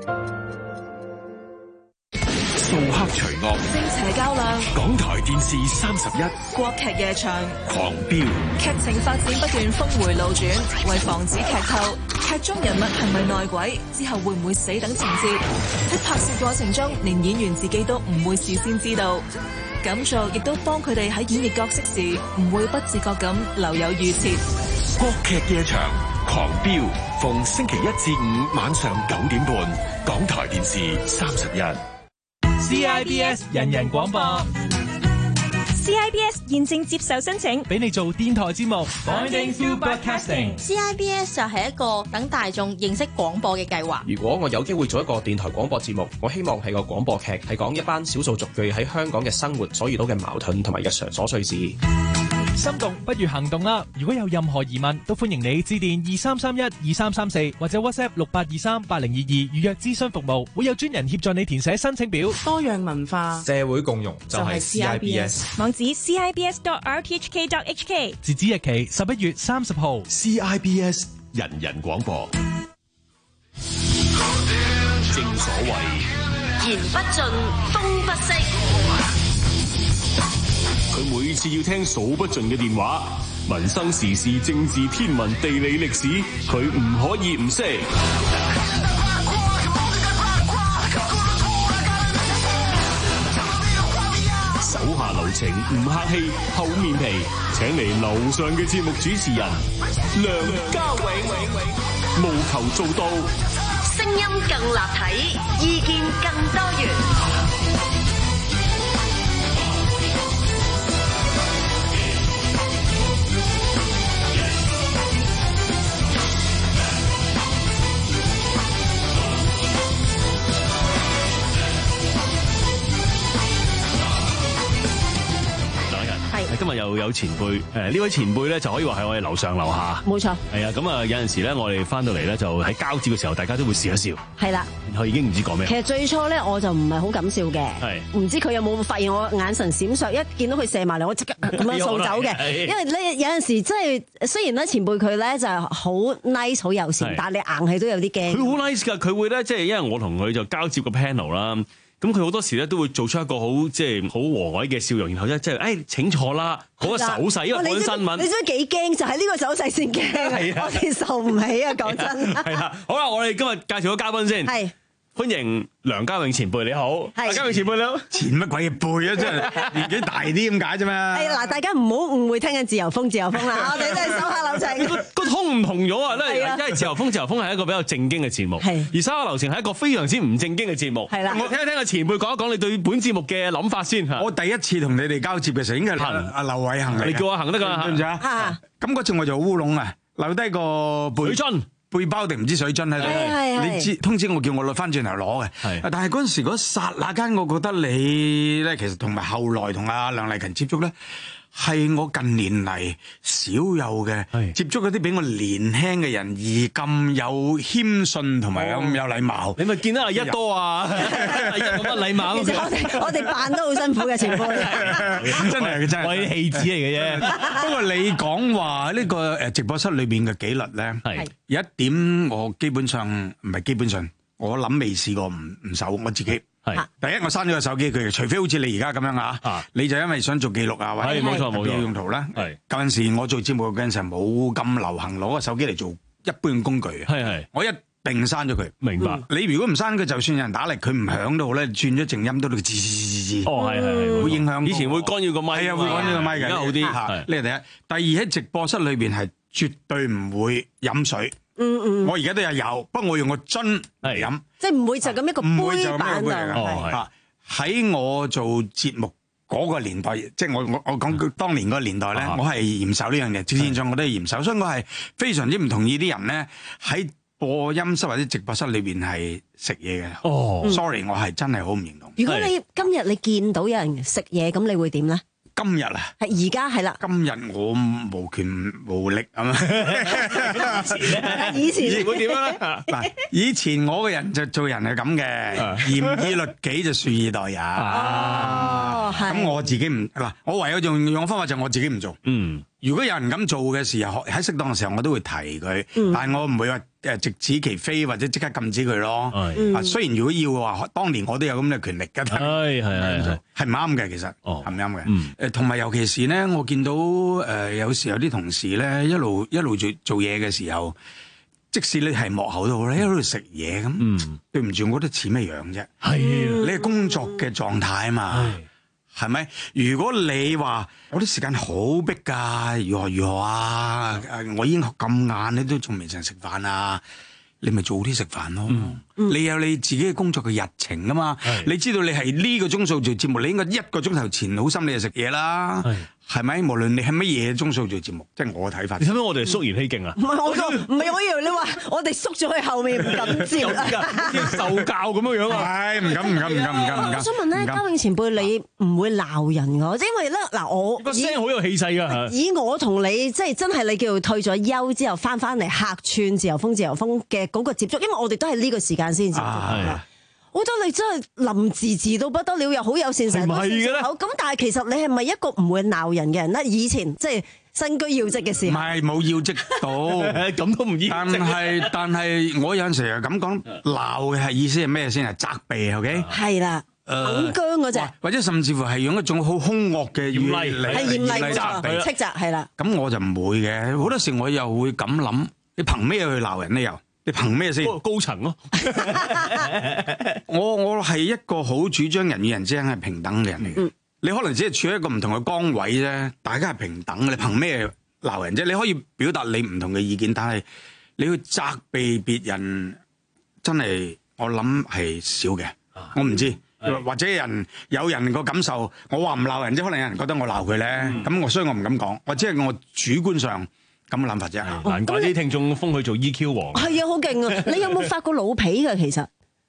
掃黑除惡， 正邪較量。 港台電視三十一， 國劇夜場， 狂飆， 劇情發展不斷峰迴路轉。為防止劇透，劇中人物係咪內鬼，之後會唔會死等情節，喺拍攝過程中，連演員自己都唔會事先知道。咁做亦都幫佢哋喺演繹角色時，唔會不自覺咁留有預設。 國劇夜場，狂飆，逢星期一至五晚上九點半，港台電視三十一。 C I B S 人人廣播 ，C I B S 現正接受申請， 俾你做電台節目。Finding Through Broadcasting C I B S 就係一個等大眾認識廣播嘅計劃。 如果我有機會做一個電台廣播節目，我希望係個廣播劇，係講一班少數族裔喺香港嘅生活所遇到嘅矛盾同埋日常瑣碎事。 心動不如行動啦！如果有任何疑問，都歡迎你致電二三三一二三三四或者 WhatsApp 六八二三八零二二預約諮詢服務，會有專人協助你填寫申請表。 多樣文化， 社會共融就係 C I B S。 網址 c i b s dot r t h k dot h k。 截止日期十一月三十號。 C I B S 人人廣播。 正所謂言不盡，風不息。 佢每次要聽數不盡嘅電話，民生時事、政治、天文、地理、歷史，佢唔可以唔識。手下留情，唔客氣，厚面皮，請嚟樓上嘅節目主持人梁家永，務求做到聲音更立體，意見更多元。 今日又有前輩，誒呢位前輩咧就可以話係我哋樓上樓下， 冇錯。 係啊，咁啊有陣時咧，我哋翻到嚟咧就喺交接嘅時候，大家都會笑一笑。 係啦， 然後已經唔知講咩。 其實最初咧我就唔係好敢笑嘅， 係唔知佢有冇發現我眼神閃爍，一見到佢射埋嚟，我即刻咁樣掃走嘅。因為咧有陣時真係雖然咧前輩佢咧就係好 nice 好友善，但係你硬係都有啲驚。 佢好 nice 㗎，佢會咧即係因為我同佢就交接個 panel 啦。咁佢好多時咧都會做出一個好即係好和藹嘅笑容，然後咧即係誒請坐啦嗰個手勢，因為講緊新聞， 你知唔知幾驚？就係呢個手勢先驚，我哋受唔起啊！講真。 係啦，好啦，我哋今日介紹咗嘉賓先，係歡迎梁家永前輩，你好。係家永前輩你好。 前乜鬼嘅輩啊？真係年紀大啲咁解啫嘛。 係嗱，大家唔好誤會聽緊自由風自由風啦，我哋都係手下留情。 個通唔同咗啊！因為自由風自由風係一個比較正經嘅節目，而手下留情係一個非常之唔正經嘅節目。係啦，我聽一聽個前輩講一講你對本節目嘅諗法先嚇。 我第一次同你哋交接嘅時候應該係阿劉偉恒嚟嘅， 你叫我行得㗎啦， 對唔住啊？咁嗰次我就烏龍啊，留低個背樽。 背包定唔知水樽喺度，你知通知我叫我攞翻轉頭攞嘅。但係嗰陣時嗰剎那間，我覺得你咧，其實同埋後來同阿梁麗勤接觸咧，係我近年嚟少有嘅接觸嗰啲比我年輕嘅人，而咁有謙遜同埋咁有禮貌。 你咪見到阿一多啊，阿一冇乜禮貌。 其實我哋我哋扮都好辛苦嘅前輩， 真係真係我啲戲子嚟嘅啫。 不過你講話呢個誒直播室裏邊嘅紀律咧，係有一點我基本上唔係基本上，我諗未試過唔唔守我自己。係第一，我刪咗個手機佢，除非好似你而家咁樣啊，你就因為想做記錄啊，或者冇錯冇錯用途啦。係嗰陣時我做節目嗰陣時冇咁流行攞個手機嚟做一般嘅工具嘅。係係，我一定刪咗佢。明白。你如果唔刪佢，就算有人打嚟，佢唔響都好咧，轉咗靜音都到吱吱吱吱。 哦係係， 會影響。 以前會干擾個咪， 係啊，會干擾個咪嘅。 而家好啲。 嚇，呢個第一。第二喺直播室裏邊係絕對唔會飲水。嗯嗯，我而家都有有，不過我用個樽嚟飲， 即係唔會就咁一個杯板啊。喺我做節目嗰個年代，即係我我我講當年嗰個年代咧，我係嚴守呢樣嘢，至現在我都係嚴守，所以我係非常之唔同意啲人咧喺播音室或者直播室裏邊係食嘢嘅。 哦 ，sorry，我係真係好唔認同。 如果你今日你見到有人食嘢，咁你會點咧？ 今日啊， 係而家係啦。 今日我無權無力啊嘛。 以前會點樣咧？嗱，以前我個人就做人係咁嘅，嚴以律己就恕以待人。 哦，係。 咁我自己唔嗱，我唯有用用方法就係我自己唔做。 嗯。 如果有人咁做嘅時候，喺適當嘅時候我都會提佢，嗯、但係我唔會話誒直指其非或者即刻禁止佢咯。嗯、啊，雖然如果要嘅話，當年我都有咁嘅權力㗎，係係係係唔啱嘅，其實係唔啱嘅。誒同埋尤其是咧，我見到誒、呃、有時有啲同事咧一路一路做做嘢嘅時候，即使你係幕後都好咧，一路食嘢咁，嗯、對唔住，我覺得似咩樣啫？係、嗯、你係工作嘅狀態啊嘛。係咪？如果你話我啲時間好逼㗎，如何如何啊？我已經咁晏，你都仲未成食飯啊？你咪早啲食飯咯。嗯、你有你自己嘅工作嘅日程㗎嘛？是你知道你係呢個鐘數做節目，你應該一個鐘頭前好心你就食嘢啦。係咪？無論你係乜嘢鐘數做節目，即係我嘅睇法。 你睇唔睇我哋肅然起敬啊？ 唔係我個，唔係我以為你話我哋縮咗去後面唔敢接啊， 受教咁樣樣啊？ 係唔敢唔敢唔敢唔敢唔敢。 我想問咧，嘉穎前輩，你唔會鬧人㗎？因為咧嗱，我個聲好有氣勢㗎。 以我同你即係真係你叫做退咗休之後翻翻嚟客串自由風自由風嘅嗰個接觸，因為我哋都係呢個時間先接觸㗎。我覺得你真係林字字到不得了，又好友善，成日都笑笑口。咁但係其實你係咪一個唔會鬧人嘅人咧？以前即係身居要職嘅時候， 唔係冇要職到， 咁都唔要。 但係但係我有陣時係咁講，鬧嘅係意思係咩先？係責備，OK？ 係啦，好僵嗰隻， 或者甚至乎係用一種好兇惡嘅語嚟係嚴厲責備、 斥責，係啦。 咁我就唔會嘅，好多時我又會咁諗：你憑咩去鬧人呢？又？你憑咩先？ 高層咯。 我我係一個好主張人與人之間係平等嘅人嚟嘅。嗯、你可能只係處喺一個唔同嘅崗位啫，大家係平等嘅。你憑咩鬧人啫？你可以表達你唔同嘅意見，但係你去責備別人，真係我諗係少嘅。我唔知，或者人有人個感受，我話唔鬧人啫，可能有人覺得我鬧佢咧。咁、嗯、我所以我唔敢講，或者係我主觀上。咁嘅諗法啫， 難怪啲聽眾封佢做 E Q 王。 係啊，好勁啊！你有冇發過老脾㗎？其實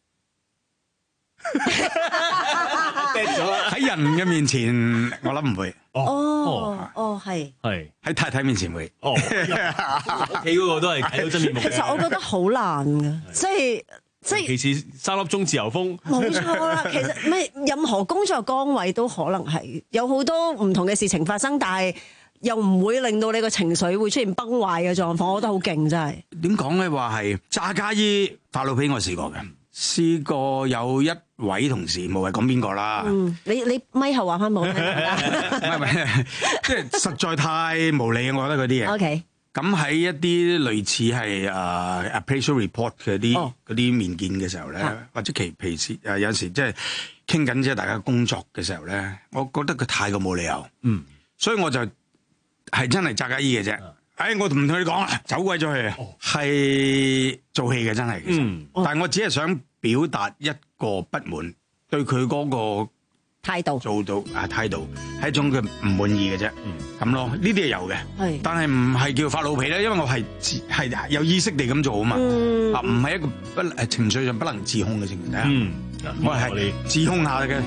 喺人嘅面前，我諗唔會。 哦哦，係係喺太太面前會。哦， 屋企嗰個都係睇到真面目。 其實我覺得好難㗎，即係即係。 其實三粒鐘自由風。 冇錯啦，其實咩任何工作崗位都可能係有好多唔同嘅事情發生，但係。又唔會令到你個情緒會出現崩壞嘅狀況，我覺得好勁真係。 點講咧？話係炸家衣發老脾，我試過嘅。試過有一位同事，無謂講邊個啦。嗯，你你咪後話翻冇聽啦。 唔係唔係，即係實在太無理，我覺得嗰啲嘢。 OK。 咁喺一啲類似係誒、uh, appraisal report 嘅啲嗰啲面見嘅時候咧，啊、或者其平時誒有時即係傾緊即係大家工作嘅時候咧，我覺得佢太過冇理由。嗯。所以我就。係真係扎家衣嘅啫，哎，我唔同你講啦，走鬼咗去，係做戲嘅真係，其實，嗯、但係我只係想表達一個不滿，對佢嗰個態度做到啊態度係一種佢唔滿意嘅啫，咁、嗯、咯，呢啲係有嘅， 係， 但係唔係叫發老脾咧，因為我係係有意識地咁做啊嘛，嗯、啊唔係一個不誒情緒上不能自控嘅情況底下，嗯、我係自控下嘅。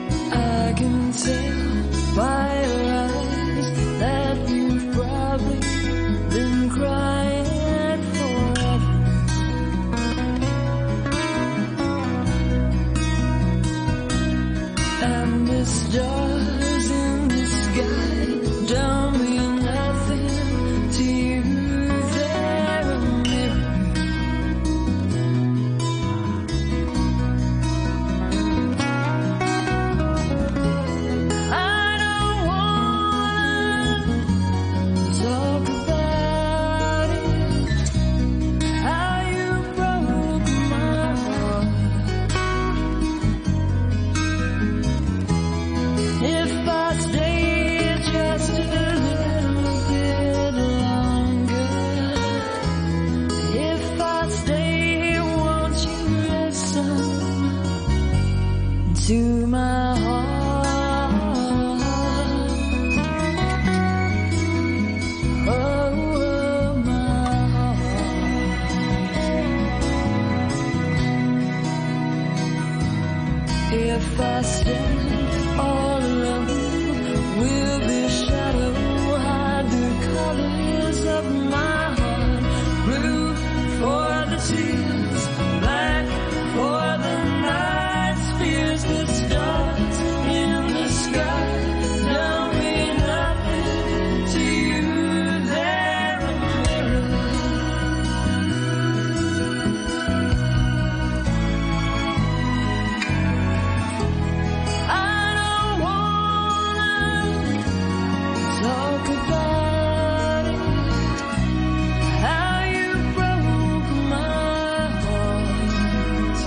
Been crying forever. And the stars in the sky don't mean nothing to you. They're a mirror. I don't wanna talk about it, how you broke my heart. If I stay just a little bit longer, if I stay, won't you listen to my heart? Oh, my heart. If I stand all alone, will the shadow hide the colors of my heart? Blue for the seas, black for the nights, fears the stars in the sky. Don't mean nothing to you. They're a mirror. I don't wanna talk about it, how you broke my heart.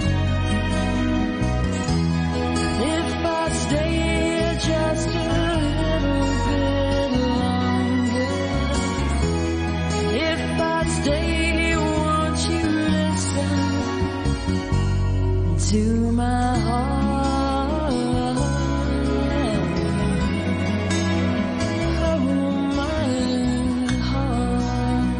If I stay just a little bit longer, if I stay, won't you listen to my heart? Oh, my heart.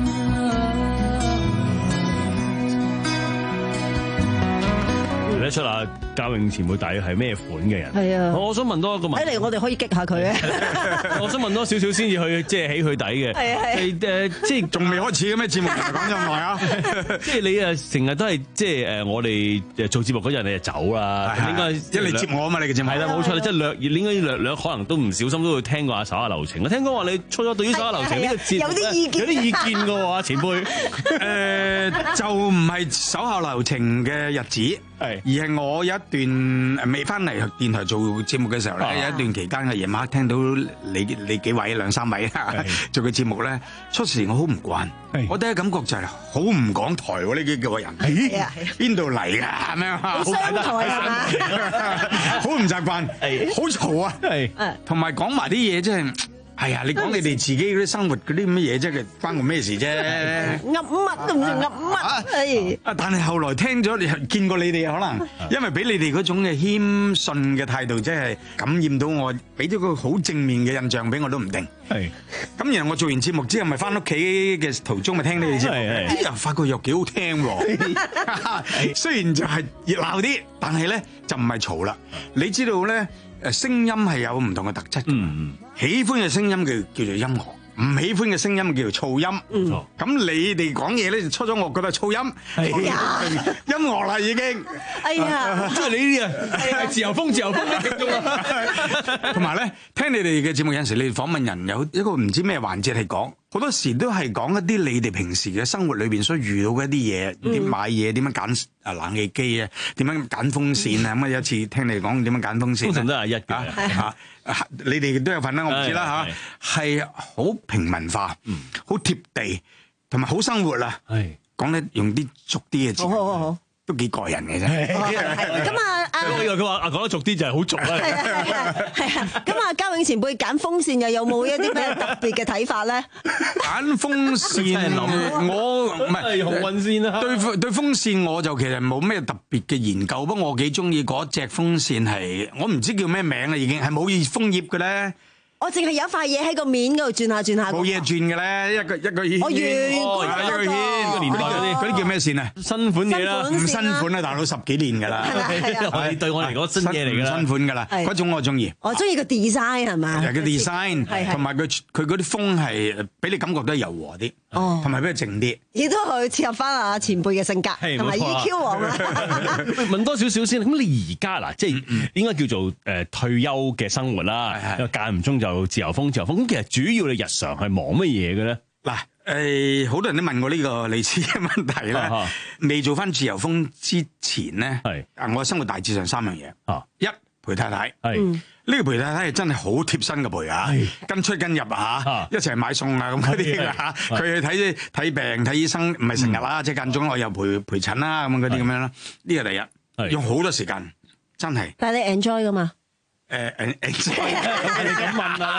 睇得出啊，嘉穎前輩大約係咩款嘅人？ 係啊我想問多一個問題。 睇嚟我哋可以激下佢啊！ 我想問多少少先至去即係起佢底嘅。 係啊係啊係誒，即係仲未開始嘅咩節目？講咁耐啊！ 即係你啊，成日都係即係誒，我哋誒做節目嗰陣你就走啦。應該因為你接我啊嘛，你嘅節目係啦，冇錯，即係略，你應該略略可能都唔小心都會聽過阿手下留情。我聽講話你初初對於手下留情呢個節目有啲意見有啲意見嘅喎，前輩。 誒就唔係手下留情嘅日子，係而係我有一段誒未翻嚟電台做節目嘅時候咧，有一段期間嘅夜晚聽到你你幾位兩三位做嘅節目咧，初時我好唔慣，我第一感覺就係好唔講台喎呢幾個人， 係啊邊度嚟㗎咁樣？ 好商台係嘛？ 好唔習慣，好嘈啊，同埋講埋啲嘢真係。係啊，你講你哋自己嗰啲生活嗰啲咁嘅嘢啫，佢關我咩事啫？ 噏乜都唔知噏乜，係。 啊！但係後來聽咗，你見過你哋可能，因為俾你哋嗰種嘅謙遜嘅態度，即係感染到我，俾咗個好正面嘅印象俾我都唔定。 係。 咁然後我做完節目之後，咪翻屋企嘅途中咪聽你哋節目，哎呀，發覺又幾好聽喎。雖然就係熱鬧啲，但係咧就唔係嘈啦。你知道咧？誒聲音係有唔同嘅特質嘅，嗯、喜歡嘅聲音叫叫做音樂，唔喜歡嘅聲音叫做噪音。咁、嗯、你哋講嘢咧就出咗我覺得噪音， 哎呀音樂啦已經。 哎呀， 即係你呢啲啊，自由風自由風嘅聽眾啊。 同埋咧，聽你哋嘅節目有陣時，你哋訪問人有一個唔知咩環節係講，好多時都係講一啲你哋平時嘅生活裏邊所遇到嘅一啲嘢，點、嗯、買嘢，點樣揀啊冷氣機啊，點樣揀風扇啊。咁啊有一次聽你哋講點樣揀風扇， 通常都係一嘅嚇。你哋都有份啦，我唔知啦嚇。係好平民化，好、嗯、貼地，同埋好生活啦。係講得用啲俗啲嘅字。好好好。都幾過癮嘅啫。 咁啊， 我以為佢話啊講得俗啲就係好俗啦。 係啊，係啊。咁啊，嘉穎前輩揀風扇又有冇一啲咩特別嘅睇法咧？ 揀風扇，我唔係紅運扇啊。 對對風扇我就其實冇咩特別嘅研究，不過我幾中意嗰隻風扇係，我唔知叫咩名啦，已經係冇葉楓葉嘅咧。 我淨係有一塊嘢喺個面嗰度轉下轉下。 冇嘢轉嘅咧，一個一個圈。 我圓一個圈。個年代嗰啲嗰啲叫咩線啊？ 新款嘢啦， 唔新款啦，大佬十幾年㗎啦。 係對我嚟講新嘢嚟㗎啦。 新款㗎啦，嗰種我中意。 我中意個 design 係嘛？ 係個 design，同埋佢佢嗰啲風係俾你感覺都柔和啲，同埋比較靜啲。亦都可以切合翻阿前輩嘅性格，同埋 E Q 王啦。 問多少少先，咁你而家嗱，即係應該叫做誒退休嘅生活啦，間唔中就自由風自由風。咁其實主要你日常係忙乜嘢嘅咧？ 嗱，誒好多人都問過呢個類似嘅問題啦。未做翻自由風之前咧，係啊，我生活大致上三樣嘢。啊，一陪太太，係呢個陪太太係真係好貼身嘅陪啊，跟出跟入啊，一齊買餸啊咁嗰啲啊，佢去睇睇病睇醫生，唔係成日啦，即係間中我又陪陪診啦咁嗰啲咁樣啦。呢個第一，用好多時間，真係。但係你 enjoy 噶嘛？誒誒 enjoy，你咁問啊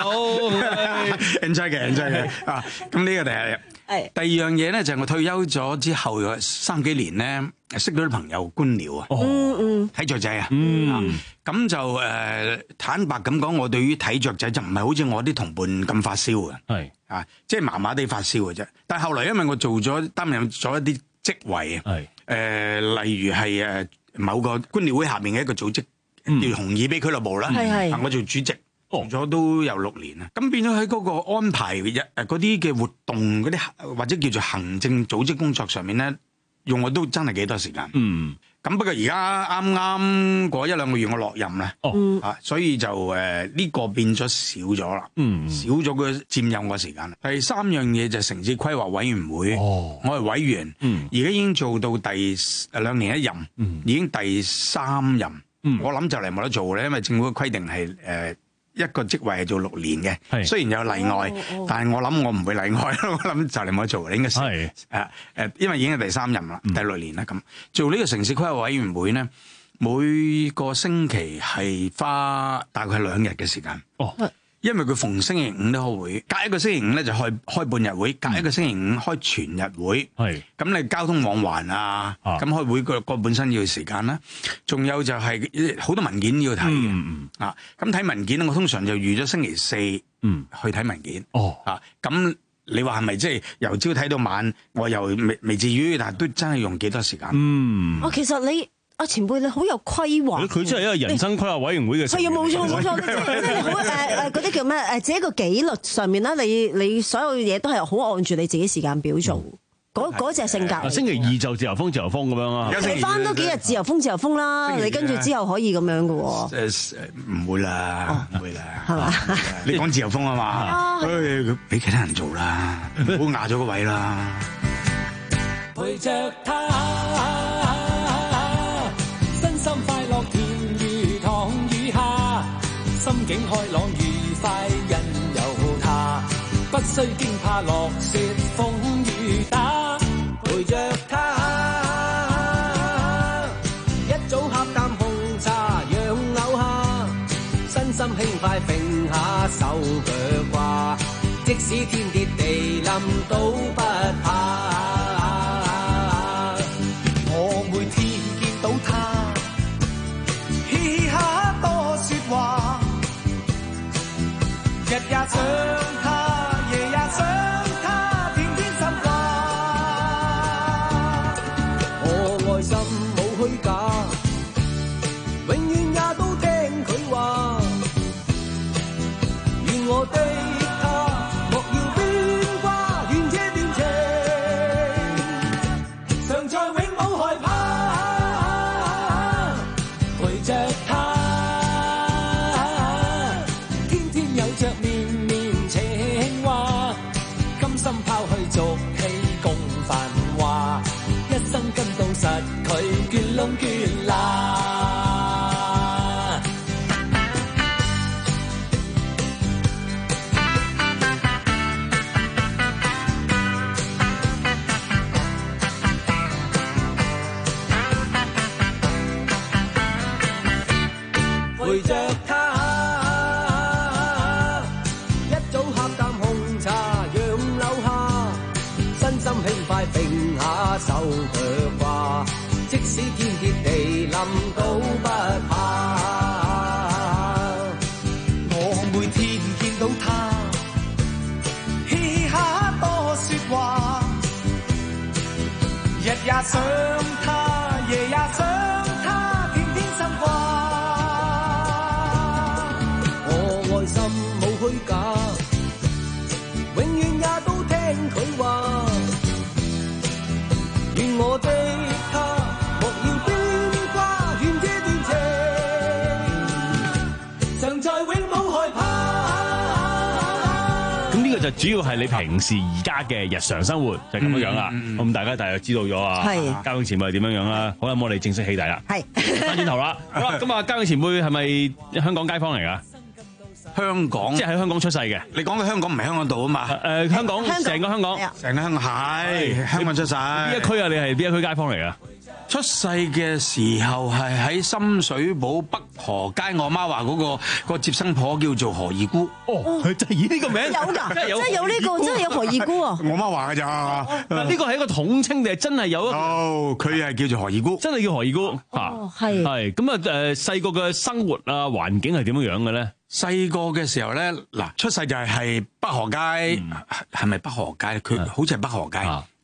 ，enjoy 嘅 enjoy 嘅啊，咁呢個第一。係第二樣嘢咧，就係我退休咗之後三幾年咧，識到啲朋友觀鳥啊，嗯嗯，睇雀仔啊，嗯，咁就誒坦白咁講，我對於睇雀仔就唔係好似我啲同伴咁發燒嘅，係啊，即係麻麻地發燒嘅啫。但係後來因為我做咗擔任咗一啲職位啊，係誒，例如係誒某個觀鳥會下面嘅一個組織。 叫紅耳啤俱樂部啦， 係係我做主席。做咗都有六年啦，咁變咗喺嗰個安排誒嗰啲嘅活動嗰啲或者叫做行政組織工作上面咧，用我都真係幾多時間。 嗯， 咁不過而家啱啱嗰一兩個月我落任啦， 哦， 啊，所以就誒呢、呃這個變咗少咗啦， 嗯， 少咗個佔有我時間啦。第三樣嘢就係城市規劃委員會， 哦， 我係委員， 嗯，而家已經做到第兩年一任， 嗯， 已經第三任， 嗯， 我諗就嚟冇得做咧，因為政府嘅規定係誒。呃一個職位係做六年嘅，雖然有例外，哦哦、但係我諗我唔會例外咯。我諗就嚟冇得做，應該係誒誒，因為已經係第三任啦，嗯、第六年啦咁。做呢個城市規劃委員會咧，每個星期係花大概兩日嘅時間。哦。因為佢逢星期五都開會，隔一個星期五咧就開開半日會，隔一個星期五開全日會。係咁，你交通往還啊，咁開會個個本身要時間啦。仲有就係好多文件要睇嘅，啊，咁睇文件咧，我通常就預咗星期四，嗯，去睇文件。哦，啊，咁你話係咪即係由朝睇到晚？我又未未至於，但係都真係用幾多時間？ 嗯， 哦，其實你。啊前輩你好有規劃， 佢真係一個人生規劃委員會嘅成員。 係啊，冇錯冇錯，即係即係好誒誒嗰啲叫咩誒？自己個紀律上面啦，你你所有嘢都係好按住你自己時間表做，嗰嗰隻性格。 星期二就自由風自由風咁樣啊， 你翻多幾日自由風自由風啦，你跟住之後可以咁樣嘅喎。 誒唔會啦，唔會啦， 係嘛？ 你講自由風啊嘛，誒俾其他人做啦，唔好壓咗個位啦。 陪着他。心快樂甜如糖雨下，心境開朗愉快因有他，不需驚怕落雪風雨打，陪着他，一早喝啖紅茶讓扭下，身心輕快揈下手腳掛，即使天跌地冧都不怕。日也想他，夜也想他，天天心掛。我愛心冇虛假，永遠也都聽佢話。願我對他莫要牽掛，願這段情常在永冇害怕，陪着他。俗氣共繁華，一生跟到實佢眷窿眷罅。陪着他。心輕快揈下手腳掛，即使天跌地冧都不怕。我每天見到他，嘻嘻哈多説話，日也想他，夜也想他，天天心掛。我愛心冇虛假，永遠也都聽佢話。願我對他莫要牽掛，願這段情常在永冇害怕。 咁呢個就主要係你平時而家嘅日常生活就係咁樣樣啦。咁、嗯嗯、大家大約知道咗啊，嘉永前輩係點樣樣啦。好啦，咁我哋正式起底啦。係翻轉頭啦。好啦，咁啊，嘉永前輩係咪香港街坊嚟㗎？ 香港即係喺香港出世嘅。 你講嘅香港唔係香港島啊嘛？ 誒、呃，香港成個香港， 成個香港係香港出世。 邊一區啊？你係邊一區街坊嚟㗎？ 出世嘅時候係喺深水埗北河街，我媽話嗰個個接生婆叫做何二姑。 哦，佢真係以呢個名有㗎，真係有呢個，真係有何二姑啊！ 我媽話㗎咋？ 呢個係一個統稱定係真係有一個？ 哦，佢係叫做何二姑， 真係叫何二姑嚇。係係咁啊！誒，細個嘅生活啊，環境係點樣樣嘅咧？ 細個嘅時候咧，嗱，出世就係係北河街，係咪北河街？佢好似係北河街。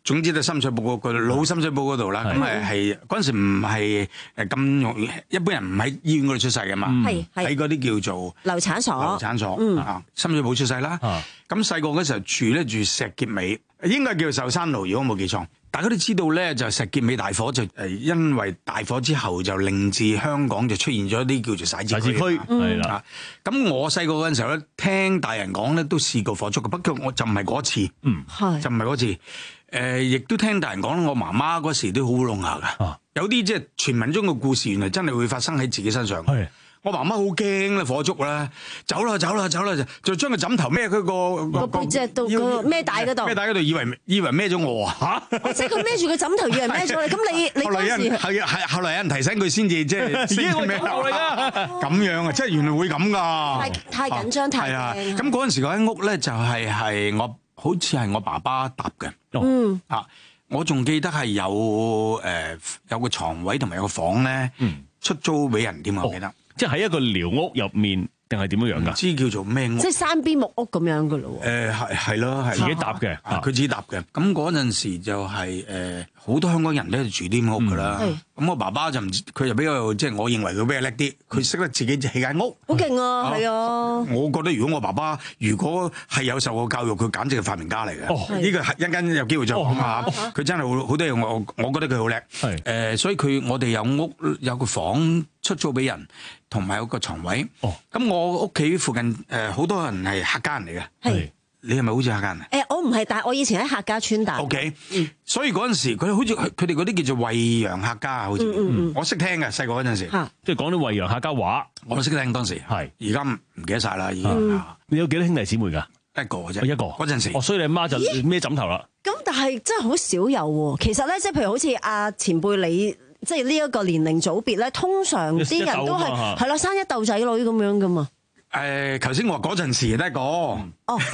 總之都深水埗嗰個老深水埗嗰度啦，咁誒係嗰陣時唔係誒咁容易，一般人唔喺醫院嗰度出世嘅嘛， 係喺嗰啲叫做流產所， 流產所、 嗯、 啊，深水埗出世啦。咁細個嗰時候住咧住石硤尾，應該叫壽山路，如果我冇記錯。大家都知道咧，就石硤尾大火就誒，因為大火之後就令至香港就出現咗一啲叫做徙置區， 係啦。 咁我細個嗰陣時候咧，聽大人講咧都試過火燭嘅，不過我就唔係嗰次， 嗯， 就唔係嗰次。誒、呃，亦都聽大人講，我媽媽嗰時都好弄下㗎。 啊、 有啲即係傳聞中嘅故事，原來真係會發生喺自己身上。 係。我媽媽好驚啦，火燭啦，走啦走啦走啦，就就將個枕頭孭佢個個背脊度個孭帶嗰度， 孭帶嗰度以為以為孭咗我啊嚇！ 即係佢孭住個枕頭以為孭咗你，咁你你當時係係後嚟有人提醒佢先至即係自己個枕頭嚟㗎，咁樣啊，即係原來會咁㗎！ 太太緊張太驚。 咁嗰陣時嗰間屋咧就係係我好似係我爸爸搭嘅， 嗯啊，我仲記得係有誒有個床位同埋有個房咧，出租俾人添啊，我記得。 即係喺一個寮屋入面，定係點樣樣㗎？ 唔知叫做咩屋？ 即係山邊木屋咁樣㗎咯喎。 誒係係咯，係自己搭嘅， 佢自己搭嘅。咁嗰陣時就係誒好多香港人咧住啲屋㗎啦。咁我爸爸就唔知，佢就比較即係我認為佢比較叻啲，佢識得自己起間屋。 好勁啊！係啊！ 我覺得如果我爸爸如果係有受過教育，佢簡直係發明家嚟嘅。呢個係一陣間有機會再講下。佢真係好好多嘢，我我覺得佢好叻。係誒，所以佢我哋有屋有個房出租俾人。同埋有個床位，咁、哦、我屋企附近誒好、呃、多人係客家人嚟嘅，係你係咪好似客家人啊？ 誒，我唔係，但係我以前喺客家村大。 O K，所以嗰陣時佢好似佢哋嗰啲叫做惠陽客家啊，好似、嗯嗯嗯、我識聽嘅，細個嗰陣時， 即係講啲惠陽客家話， 我都識聽當時。係而家唔記得晒啦，已經。 嗯、 你有幾多兄弟姊妹㗎？ 一個嘅啫， 一個嗰陣時。 哦，所以你阿媽就孭枕頭啦。 咁但係真係好少有喎。其實咧，即係譬如好似阿前輩你。即係呢一個年齡組別咧，通常啲人都係係啦，生一竇仔女咁樣噶嘛。 誒，頭先我話嗰陣時得一個，哦，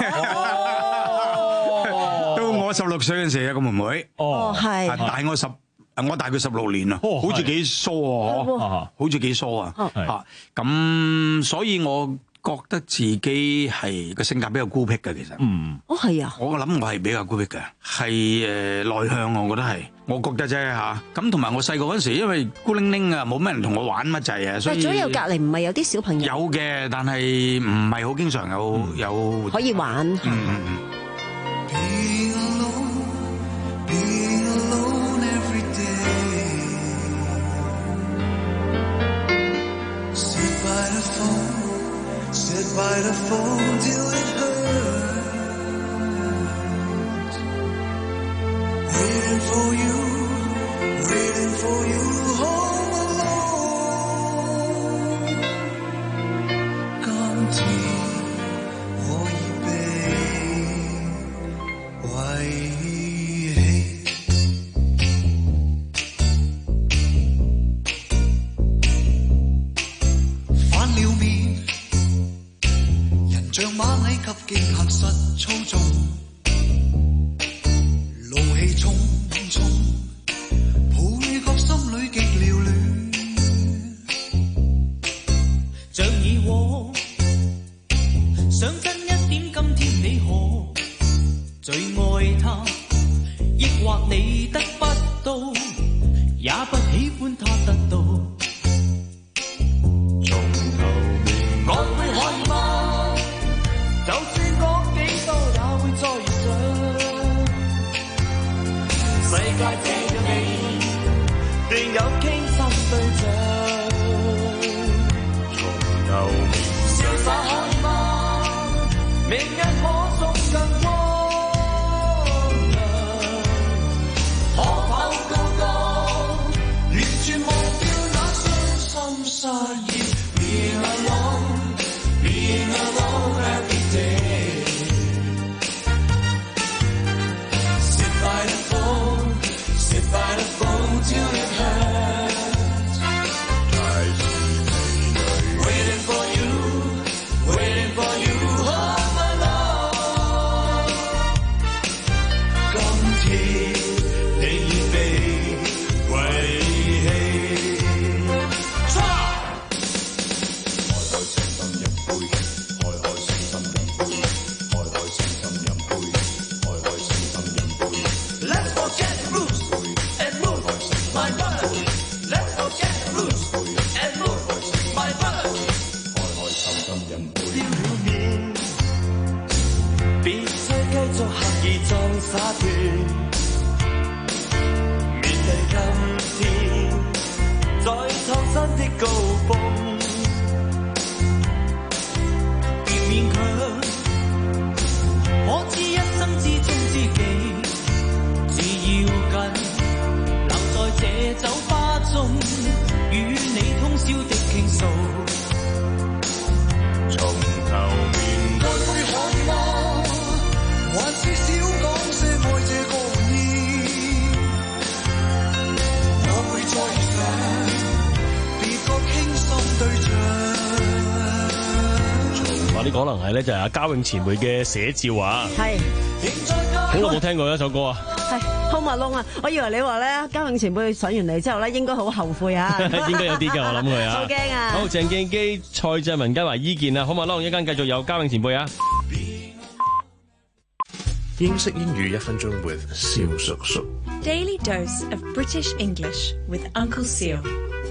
到我十六歲嗰陣時有個妹妹， 哦係， 大我十，我大佢十六年啊，好似幾疏啊，好似幾疏啊，嚇咁，所以我覺得自己係個性格比較孤僻嘅，其實， 嗯， 哦係啊， 我諗我係比較孤僻嘅，係誒內向，我覺得係。我覺得啫嚇，咁同埋我細個嗰陣時，因為孤零零啊，冇乜人同我玩乜滯啊，所以。 左右隔離唔係有啲小朋友？ 有嘅，但係唔係好經常有、嗯、有。 可以玩。 嗯嗯嗯。 Waiting for you, waiting for you home alone。今天可以被遺棄。反了面，人像螞蟻及極行實操縱。衝衝，配覺心裏極撩亂，像以往，想真一點，今天你可最愛他，抑或你得不到，也不喜歡他得到。從頭面，我會害怕，就算講幾多，也會再遇上。世界這樣美，斷有傾心對象。從頭面，瀟灑看嗎？明日可送更光亮。可否高歌，完全忘掉那傷心失意。Being alone, being alone every day。Sit by the phone。Sit by the phone till it hurts。太遲疲累。Waiting for you, waiting for you, oh my love。 灑脱，面對今天，再創新的高峰，別勉強，可知一生之中知己，只要緊留在這酒吧中，與你通宵的傾訴，從頭面對可以嗎？還是少講些愛這個意，我會再想別個傾心對象。 哇！呢個可能係咧就係阿嘉穎前輩嘅寫照啊。 係。 好耐冇聽過一首歌啊。 係 Home Alone啊！我以為你話咧，嘉穎前輩上完嚟之後咧，應該好後悔啊。 應該有啲㗎，我諗佢啊。 好驚啊！ 好，鄭敬基、蔡振文加埋伊健啊 ，Home Alone 一間繼續有嘉穎前輩啊。 英式英語一分鐘 with 蕭叔叔。 Daily dose of British English with Uncle Seal。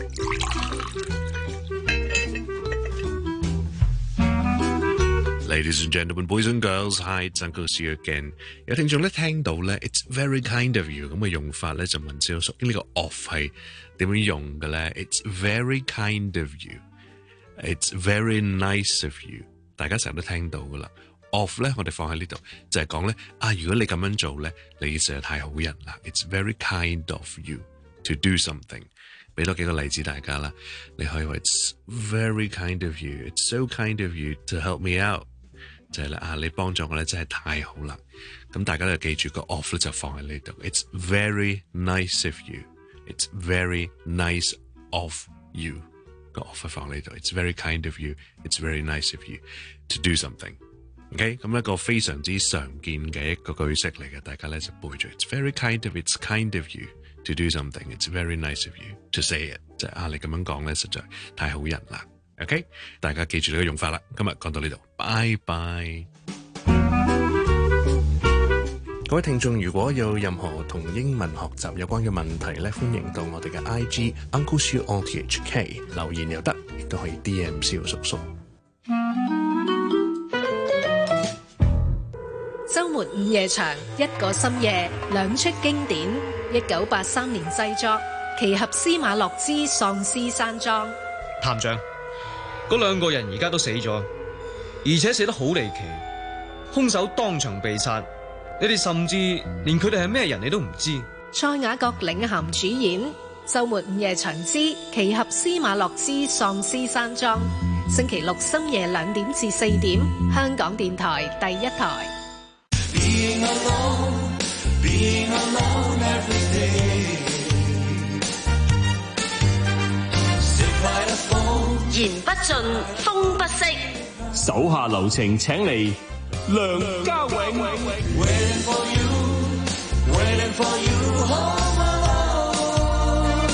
Ladies and gentlemen, boys and girls, hi, it's Uncle Seal again。有聽眾咧聽到咧 ，It's very kind of you 咁嘅用法咧，就問蕭叔，呢個 of 係點樣用嘅咧 ？It's very kind of you, it's very nice of you。大家成日都聽到噶啦。of 咧，我哋放喺呢度就係講咧啊，如果你咁樣做咧，你實在太好人啦。It's very kind of you to do something。俾多幾個例子大家啦，你可以話 It's very kind of you, it's so kind of you to help me out。就係啦啊，你幫助我咧真係太好啦。咁大家都記住個 of 咧就放喺呢度。It's very nice of you, it's very nice of you。個 of 放喺呢度。It's very kind of you, it's very nice of you to do something。OK， 咁一個非常之常見嘅一個句式嚟嘅，大家咧就背住。It's very kind of, it's kind of you to do something. It's very nice of you to say it。就係啊，你咁樣講咧，實在太好人啦。OK， 大家記住呢個用法啦。今日講到呢度，拜拜。各位聽眾，如果有任何同英文學習有關嘅問題咧，歡迎到我哋嘅 I G Uncle Siu O T H K 留言又得，亦都可以 D M 蕭叔叔。 週末午夜場，一個深夜，兩出經典。一九八三年製作，奇俠司馬諾之喪屍山莊。 探長，嗰兩個人而家都死咗，而且死得好離奇，兇手當場被殺，你哋甚至連佢哋係咩人你都唔知。 蔡雅閣領銜主演，週末午夜場之奇俠司馬諾之喪屍山莊，星期六深夜兩點至四點，香港電台第一台。 Being alone, being alone every day. 言不盡，風不息， 手下留情，請嚟梁家永。 Waiting for you, waiting for you, home alone.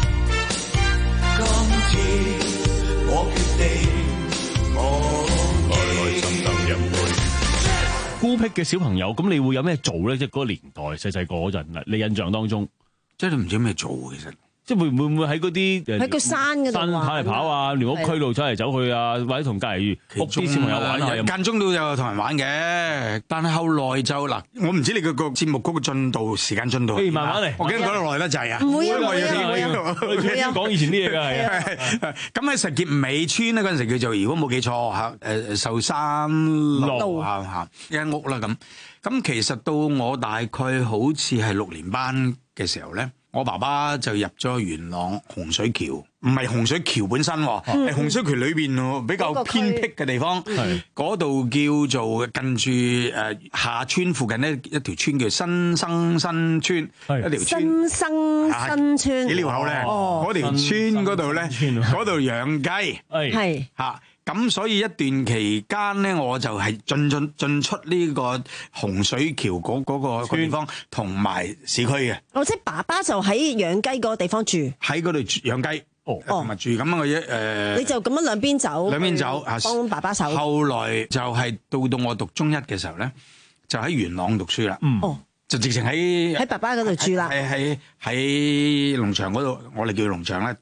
今次我決定，我來來浸等入去。孤僻嘅小朋友，咁你會有咩做咧？即係嗰個年代細細個嗰陣，你印象當中， 即係都唔知咩做其實。 即係會會唔會喺嗰啲喺個山嗰度山跑嚟跑啊，寮屋區度走嚟走去啊，或者同隔離屋啲小朋友玩下， 間中都有同人玩嘅。但係後來就嗱，我唔知你個個節目嗰個進度時間進度。 誒，慢慢嚟， 我驚講得耐得滯啊！ 唔會啊， 唔會啊，會啊， 會啊， 講以前啲嘢㗎係啊。 咁喺石硤尾村咧嗰陣時叫做，如果冇記錯嚇，誒壽山路嚇嚇一間屋啦咁。咁其實到我大概好似係六年班嘅時候咧。我爸爸就入咗元朗洪水橋，唔係洪水橋本身，係、嗯、洪水橋裏邊比較偏僻嘅地方。嗰度叫做近住誒下村附近呢一條村叫新生新村，一條村新生新村。 幾條口咧？嗰條村嗰度咧，嗰度養雞係嚇。咁所以一段期間咧，我就係進進進出呢個洪水橋嗰嗰個地方同埋市區嘅。 哦，即係爸爸就喺養雞嗰個地方住，喺嗰度養雞，哦，同埋住咁樣嘅啫。誒， 你就咁樣兩邊走， 兩邊走， 幫爸爸手。 後來就係到到我讀中一嘅時候咧，就喺元朗讀書啦。嗯，哦，就直情喺喺爸爸嗰度住啦。 喺喺喺農場嗰度，我哋叫農場咧。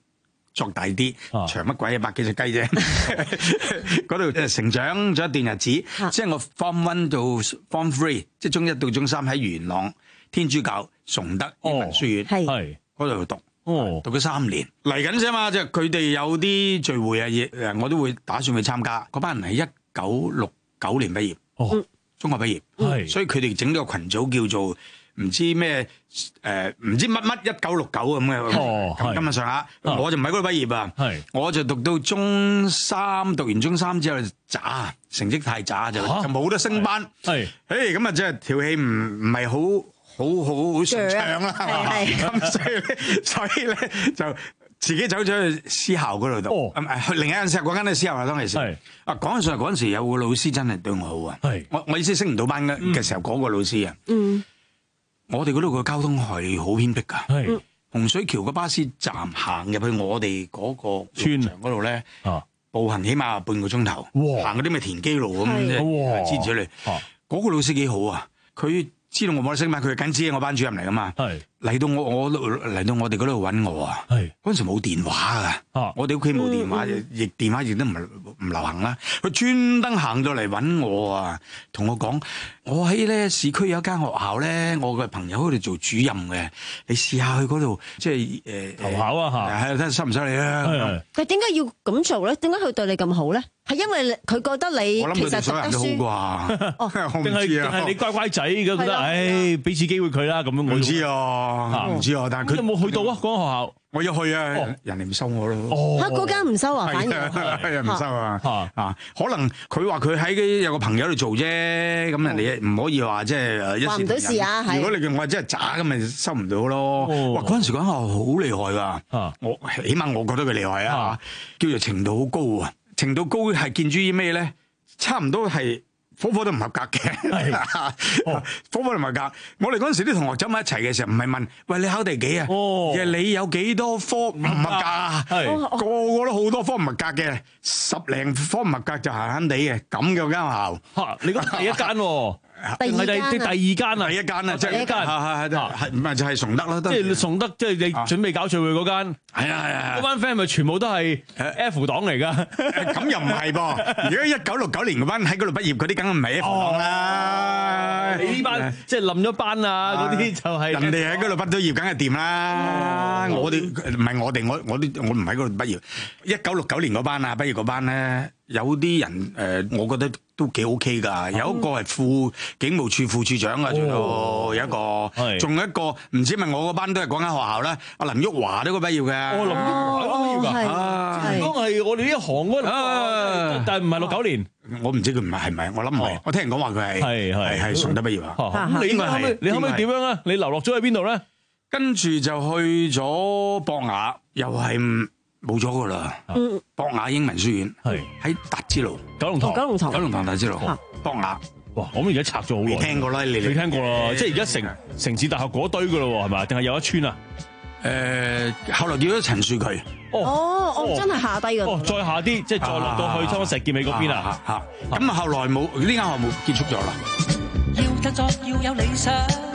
作大啲，長乜鬼啊，百幾隻雞啫。嗰度誒成長咗一段日子， 啊、 即係我 Form One 到 Form Three， 即係中一到中三喺元朗天主教崇德英文書院，係嗰度讀。哦，讀咗三年嚟緊啫嘛，即係佢哋有啲聚會啊，誒，我都會打算去參加。嗰班人係一九六九年畢業，哦，中學畢業，係，所以佢哋整咗個群組叫做唔知咩誒，唔知乜乜一九六九咁嘅。哦，今日上下，我就唔喺嗰度畢業啊，係，我就讀到中三，讀完中三之後渣，成績太渣就就冇得升班，係，誒，咁啊，即係條氣唔唔係好。好好好順暢啦，咁所以咧，所以咧就自己走咗去私校嗰度讀，唔係去另一間私校，嗰間都係私校啊。當其時，啊講起上嚟嗰陣時有個老師真係對我好啊。我我意思升唔到班嘅嘅時候，嗰個老師啊，我哋嗰度個交通係好偏僻㗎，洪水橋個巴士站行入去我哋嗰個村嗰度咧，步行起碼半個鐘頭，行嗰啲咩田基路咁啫，支持你。嗰個老師幾好啊，佢。知道我冇得升班，佢緊知我班主任嚟噶嘛？嚟到我我嚟到我哋嗰度揾我啊！嗰陣時冇電話噶，我哋屋企冇電話，亦電話亦都唔唔流行啦。佢專登行到嚟揾我啊，同我講：我喺咧市區有一間學校咧，我嘅朋友喺度做主任嘅，你試下去嗰度，即係誒投考啊嚇，係睇下收唔收你啦。 但係點解要咁做咧？點解佢對你咁好咧？係因為佢覺得你其實讀得書， 哦， 定係定係你乖乖仔咁覺得，唉，俾次機會佢啦咁樣。我唔知啊，唔知啊，但係佢有冇去到啊？嗰間學校我要去啊，人哋唔收我咯。 嚇，嗰間唔收啊，反而係唔收啊，啊，可能佢話佢喺有個朋友度做啫，咁人哋唔可以話即係一時唔到事啊。如果你叫我真係渣咁，咪收唔到咯。哇，嗰陣時嗰間學校好厲害㗎，我起碼我覺得佢厲害啊，叫做程度好高啊。程度高係見諸於咩咧？差唔多係科科都唔合格嘅，科科都唔合格。我哋嗰陣時啲同學走埋一齊嘅時候，唔係問喂你考第幾啊？哦，而係你有幾多科唔合格啊？係個個都好多科唔合格嘅，十零科唔合格就閒閒地嘅咁嘅間學校。嚇，你講第一間喎？ 第二間啊！ 第二間啊！ 第一間啊！即係第一間，係係係係唔係就係崇德啦？ 即係崇德，即係你準備搞聚會嗰間。 係啊係啊！ 嗰班 friend 咪全部都係 F 黨嚟㗎。 咁又唔係噃？如果一九六九年嗰班喺嗰度畢業嗰啲，梗係唔係 F 黨啦？ 你呢班即係冧咗班啊！嗰啲就係人哋喺嗰度畢咗業，梗係掂啦。我哋唔係我哋，我我啲我唔喺嗰度畢業。一九六九年嗰班啊，畢業嗰班咧。有啲人誒，我覺得都幾 OK 㗎。有一個係副警務處副處長啊，做到有一個，仲有一個唔知咪我嗰班都係嗰間學校啦。阿林旭華都個畢業嘅。 哦，林旭華都畢業㗎。應該係我哋呢一行嗰個，但係唔係六九年。 我唔知佢唔係係咪，我諗唔係。我聽人講話佢係係係係崇德畢業啊。 咁你後尾你後尾點樣啊？你流落咗喺邊度咧？ 跟住就去咗博雅，又係。冇咗噶啦，博雅英文書院係喺達之路， 九龍塘， 九龍塘， 九龍塘達之路，博雅。 哇，我哋而家拆咗好耐， 你聽過啦，你你聽過啦，即係而家城城市大學嗰堆噶咯，係咪？定係有一村啊？ 誒，後來叫咗陳樹渠。 哦哦，真係下低噶。 哦，再下啲，即係再落到去差唔多石硤尾嗰邊啊。 吓，咁啊，後來冇呢間學校冇結束咗啦。 要振作，要有理想，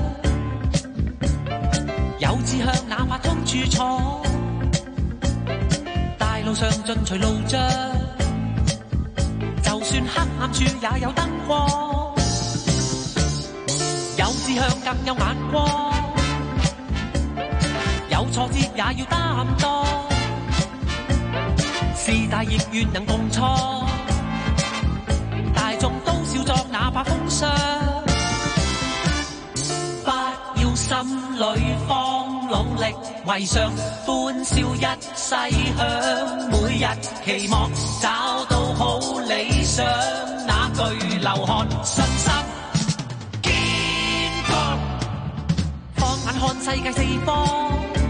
有志向，哪怕通處錯。路上進隨路障，就算黑暗處也有燈光。有志向更有眼光，有挫折也要擔當。是大亦願能共創，大眾都笑作哪怕風霜。不要心裏慌，努力為上，歡笑一世響，每日期望找到好理想，那句流汗信心堅強，放眼看世界四方，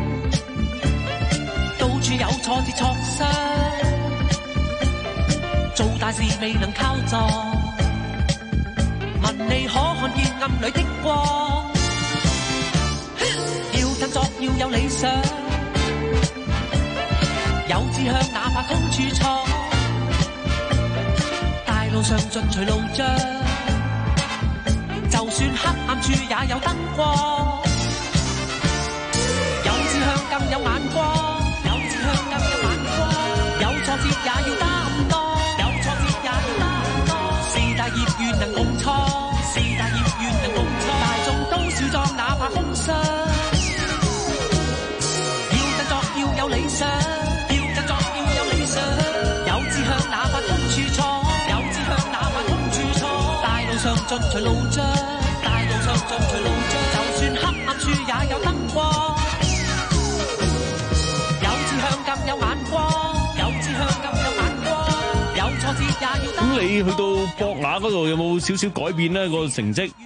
到處有挫折創傷，做大事未能靠撞，問你可看見暗裏的光。振作要有理想，有志向哪怕通處錯，大路上進隨路障，就算黑暗處也有燈光。有志向更有眼光，有志向更有眼光。 隨路障，大路上盡隨路障，就算黑暗處也有燈光。有志向更有眼光，有志向更有眼光，有挫折也要。 咁你去到博雅嗰度有冇少少改變咧個成績？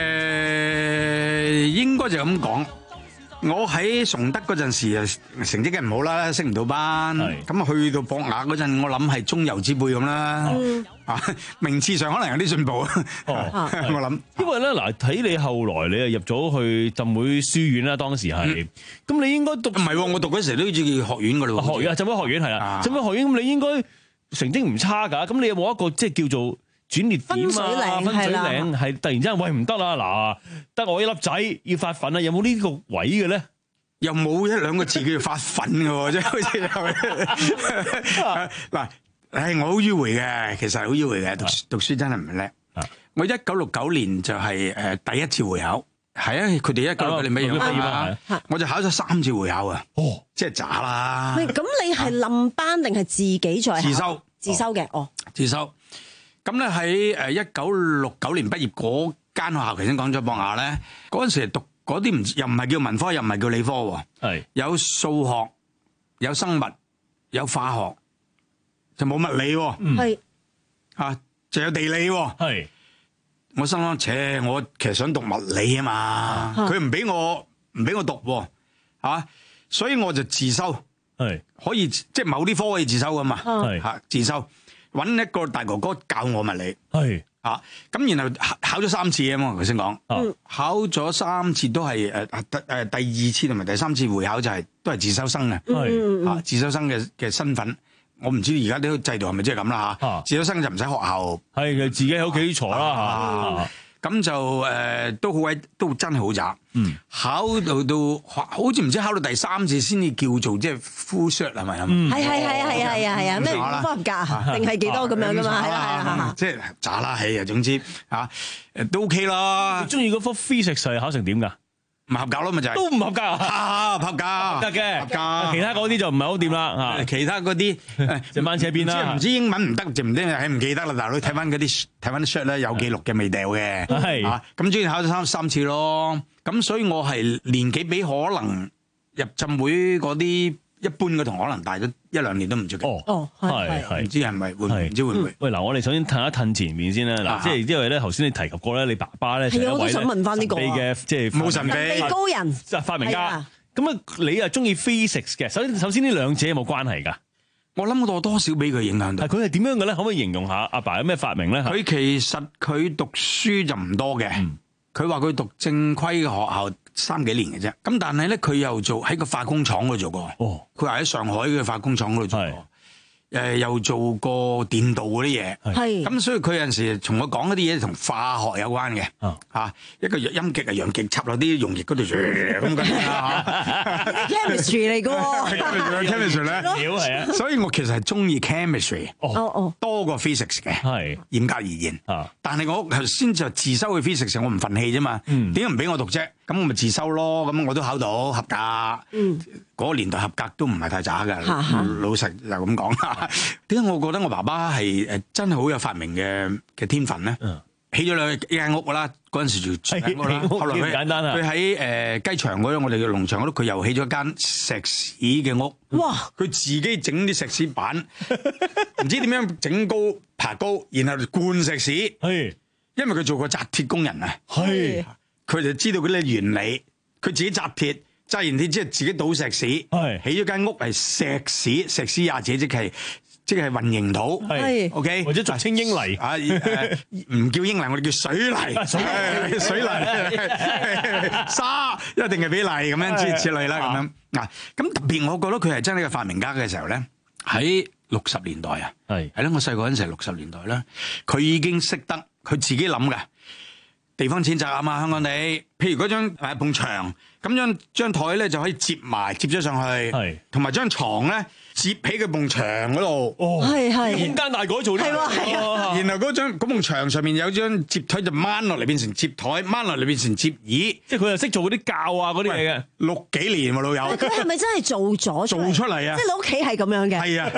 誒，應該就咁講。我喺崇德嗰陣時啊，成績梗唔好啦，升唔到班。咁啊，去到博雅嗰陣，我諗係中游之輩咁啦。啊，名次上可能有啲進步。哦，我諗。 因為咧嗱，睇你後來你啊入咗去浸會書院啦，當時係。咁你應該讀唔係喎？我讀嗰時都好似學院噶啦。學院啊，浸會學院係啦。浸會學院咁，你應該成績唔差㗎。咁你有冇一個即係叫做轉捩點啊？分水嶺係突然之間，喂唔得啦！嗱，得我一粒仔要發奮啊！有冇呢個位嘅咧？ 又冇一兩個字叫做發奮嘅喎，即係好似有嗱，唉，我好迂迴嘅，其實好迂迴嘅，讀讀書真係唔叻。我一九六九年就係誒第一次會考，係啊，佢哋一九六九年乜嘢啊？我就考咗三次會考啊！哦，即係渣啦。 喂，咁你係冧班定係自己在自修？ 自修嘅，哦， 自修。咁咧喺誒一九六九年畢業嗰間學校，頭先講咗博雅咧，嗰陣時讀嗰啲唔又唔係叫文科，又唔係叫理科喎，係有數學、有生物、有化學，就冇物理喎，係啊，就有地理喎，係。我心諗，切，我其實想讀物理啊嘛，佢唔俾我唔俾我讀喎，嚇，所以我就自修，係可以即係某啲科可以自修噶嘛，係嚇自修。揾一個大哥哥教我物理，係啊，咁然後考考咗三次啊嘛，頭先講，考咗三次都係誒誒第二次同埋第三次會考就係都係自修生嘅，係啊自修生嘅嘅身份，我唔知而家啲制度係咪即係咁啦嚇，自修生就唔使學校，係佢自己喺屋企坐啦嚇。咁就誒、呃、都好鬼，都真係好渣。嗯，考到到好似唔知考到第三次先至叫做即係 full cert 係咪啊？係係係啊係啊係啊係啊咩唔合格定係幾多咁樣噶嘛？係啦係啦，即係渣啦係啊，總之嚇誒都 OK 啦。 你中意嗰科 physics 係考成點㗎？ 唔合格咯，咪就係都唔合格啊！ 合格， 合格嘅， 合格。 其他嗰啲就唔係好掂啦嚇。 其他嗰啲就掹車邊啦。 唔知英文唔得，就唔知係唔記得啦。大佬睇翻嗰啲睇翻啲 shot 咧，有記錄嘅未掉嘅。係啊，咁終於考咗三三次咯。咁所以我係年紀比可能入浸會嗰啲一般嘅同可能大咗一兩年都唔出奇。哦，係係，唔知係咪會唔知會唔會？ 喂嗱，我哋首先褪一褪前面先啦。嗱，即係因為咧頭先你提及過咧，你爸爸咧係啊，我都想問翻呢個嘅，即係冇神秘高人， 即係發明家。咁啊，你啊中意 physics 嘅？首先首先呢兩者有冇關係㗎？ 我諗我多少俾佢影響到。 佢係點樣嘅咧？可唔可以形容下阿爸有咩發明咧？ 佢其實佢讀書就唔多嘅。佢話佢讀正規嘅學校三幾年嘅啫，咁但係咧佢又做喺個化工廠嗰度做過。哦，佢話喺上海嘅化工廠嗰度做過。誒又做過電鍍嗰啲嘢，係咁所以佢有陣時同我講嗰啲嘢同化學有關嘅，嚇一個陰極啊陽極插落啲溶液嗰度咁嘅嚇 chemistry 嚟嘅喎 chemistry 咧，係啊，所以我其實係中意 chemistry，哦哦多過 physics 嘅，係嚴格而言，但係我頭先就自修去 physics，我唔憤氣啫嘛，點解唔俾我讀啫？咁我咪自修咯，咁我都考到合格。嗯，嗰個年代合格都唔係太渣㗎，老實就咁講啦。點解我覺得我爸爸係誒真係好有發明嘅嘅天分咧？起咗兩間屋啦，嗰陣時住住屋啦。後來佢佢喺誒雞場嗰度，我哋嘅農場嗰度，佢又起咗間石屎嘅屋。哇！佢自己整啲石屎板，唔知點樣整高爬高，然後灌石屎。係，因為佢做過紮鐵工人啊。係。佢就知道嗰啲原理，佢自己紮鐵，紮完鐵之後自己倒石屎，起咗間屋係石屎，石屎也者即係即係混凝土，係 OK 或者俗稱英泥啊，唔叫英泥，我哋叫水泥，水泥沙一定係比泥咁樣之之類啦，咁樣嗱，咁特別我覺得佢係真係個發明家嘅時候咧，喺六十年代啊，係係啦，我細個嗰陣時係六十年代啦，佢已經識得佢自己諗嘅。地方淺窄啊嘛，香港地，譬如嗰張誒埲牆，咁張張台咧就可以接埋，接咗上去，係，同埋張床咧接喺個埲牆嗰度，哦，係係，空間大改造啲，係喎係啊，然後嗰張嗰埲牆上面有張接台就掹落嚟變成接台，掹落嚟變成接椅，即係佢又識做嗰啲教啊嗰啲嘢嘅，六幾年喎老友， 佢係咪真係做咗做出嚟啊？ 即係你屋企係咁樣嘅， 係啊，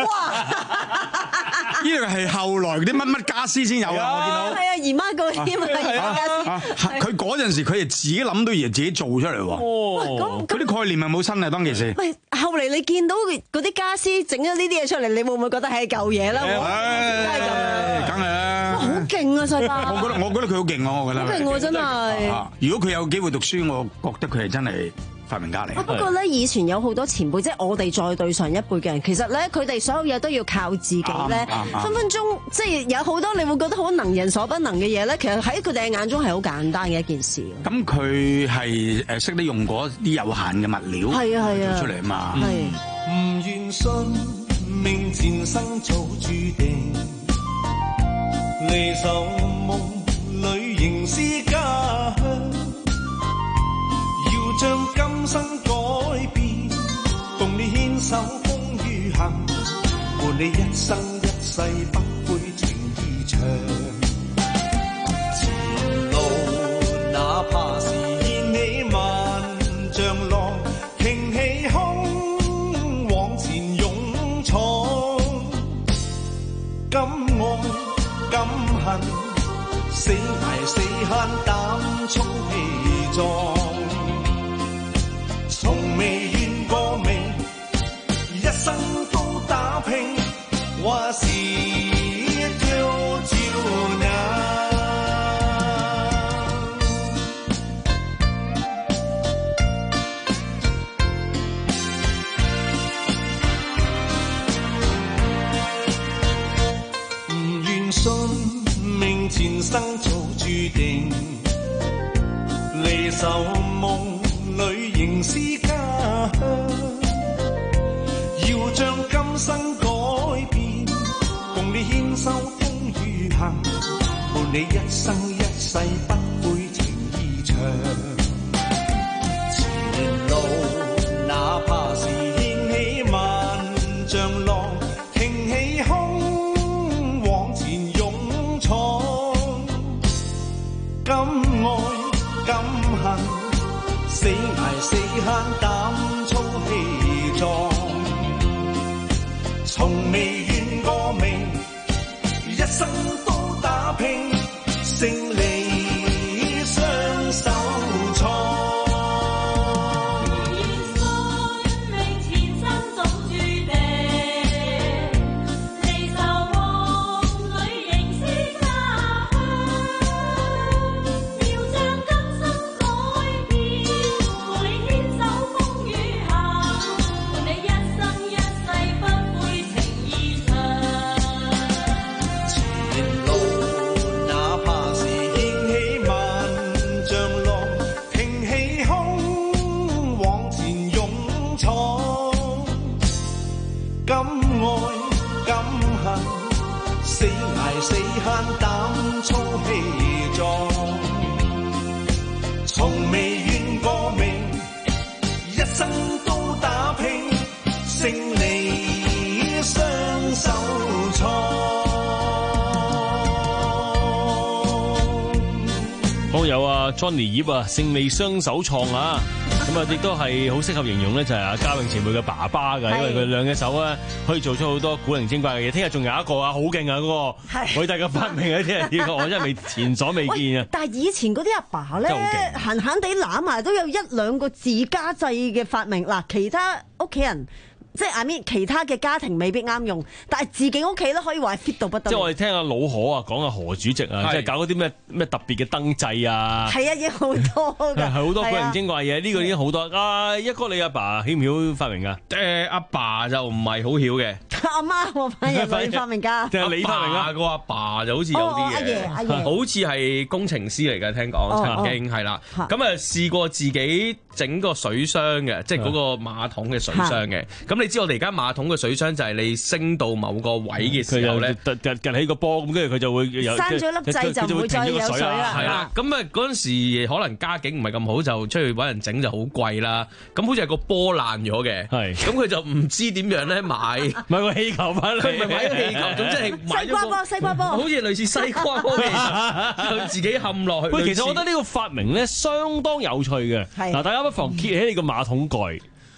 哇！呢個係後來嗰啲乜乜家私先有啊，我見到， 係啊姨媽嗰啲啊。 啊！佢嗰陣時佢係自己諗到嘢，自己做出嚟喎。 哦， 佢啲概念係冇新嘅當其時。 喂，後嚟你見到嗰啲家私整咗呢啲嘢出嚟，你會唔會覺得係舊嘢啦？ 真係咁，梗係啦。 好勁啊，細伯！ 我覺得我覺得佢好勁啊，我覺得。 好勁喎，真係。 如果佢有機會讀書，我覺得佢係真係發明家嚟。 不過咧，以前有好多前輩，即係我哋再對上一輩嘅人，其實咧佢哋所有嘢都要靠自己咧，分分鐘即係有好多你會覺得好能人所不能嘅嘢咧，其實喺佢哋嘅眼中係好簡單嘅一件事。 咁佢係誒識得用嗰啲有限嘅物料， 係啊係啊， 做出嚟啊嘛。 唔願信命前生早注定，離愁夢裏仍是家鄉。要將今生改變，共你牽手風雨行，伴你一生一世不悔情意長。前路哪怕是掀起萬丈浪，挺起胸往前勇闖。敢愛敢恨，死捱死慳膽粗氣壯。從未怨過命，一生都打拼，話是挑照眼。唔願信命前生早注定，離愁夢裏仍是家鄉，要將今生改變，共你牽手風雨行，伴你一生一世不悔情意長。前路哪怕是掀起萬丈浪，挺起胸往前勇闖。敢愛敢恨，死捱死慳膽粗氣壯，從未怨過命，一生都打拼，勝利雙手創。死慳膽粗氣壯，從未怨過命，一生都打拼，勝利雙手創。 好有啊 Johnny 葉啊，勝利雙手創啊！咁啊，亦都係好適合形容咧，就係阿嘉穎前輩嘅爸爸㗎，因為佢兩隻手咧可以做出好多古靈精怪嘅嘢。聽日仲有一個啊，好勁啊，嗰個偉大嘅發明啊！聽日呢個我真係未前所未見啊！ 但係以前嗰啲阿爸咧，閒閒地攬埋都有一兩個自家製嘅發明。嗱，其他屋企人。即係 I mean 其他嘅家庭未必啱用，但係自己屋企咧可以話係 fit 到不得。 即係我哋聽阿老何啊講阿何主席啊，即係搞嗰啲咩咩特別嘅燈掣啊， 係啊，嘢好多㗎， 係好多古靈精怪嘢。呢個已經好多啊！一哥你阿爸曉唔曉發明㗎？ 誒阿爸就唔係好曉嘅， 阿媽我反而女發明家， 定係你發明啊？ 個阿爸就好似有啲嘅， 阿爺阿爺好似係工程師嚟嘅，聽講曾經係啦。咁啊試過自己整個水箱嘅，即係嗰個馬桶嘅水箱嘅。咁你知我哋而家馬桶嘅水箱就係你升到某個位嘅時候咧， 突突起個波咁，跟住佢就會有閂咗粒掣就唔會再有水啦。 係啦，咁啊嗰陣時可能家境唔係咁好，就出去揾人整就好貴啦。咁好似係個波爛咗嘅，係咁佢就唔知點樣咧買買個氣球翻嚟， 佢唔係買個氣球，總之係買西瓜波，西瓜波， 好似類似西瓜波嘅，佢自己冚落去。 喂，其實我覺得呢個發明咧相當有趣嘅。嗱，大家不妨揭起你個馬桶蓋。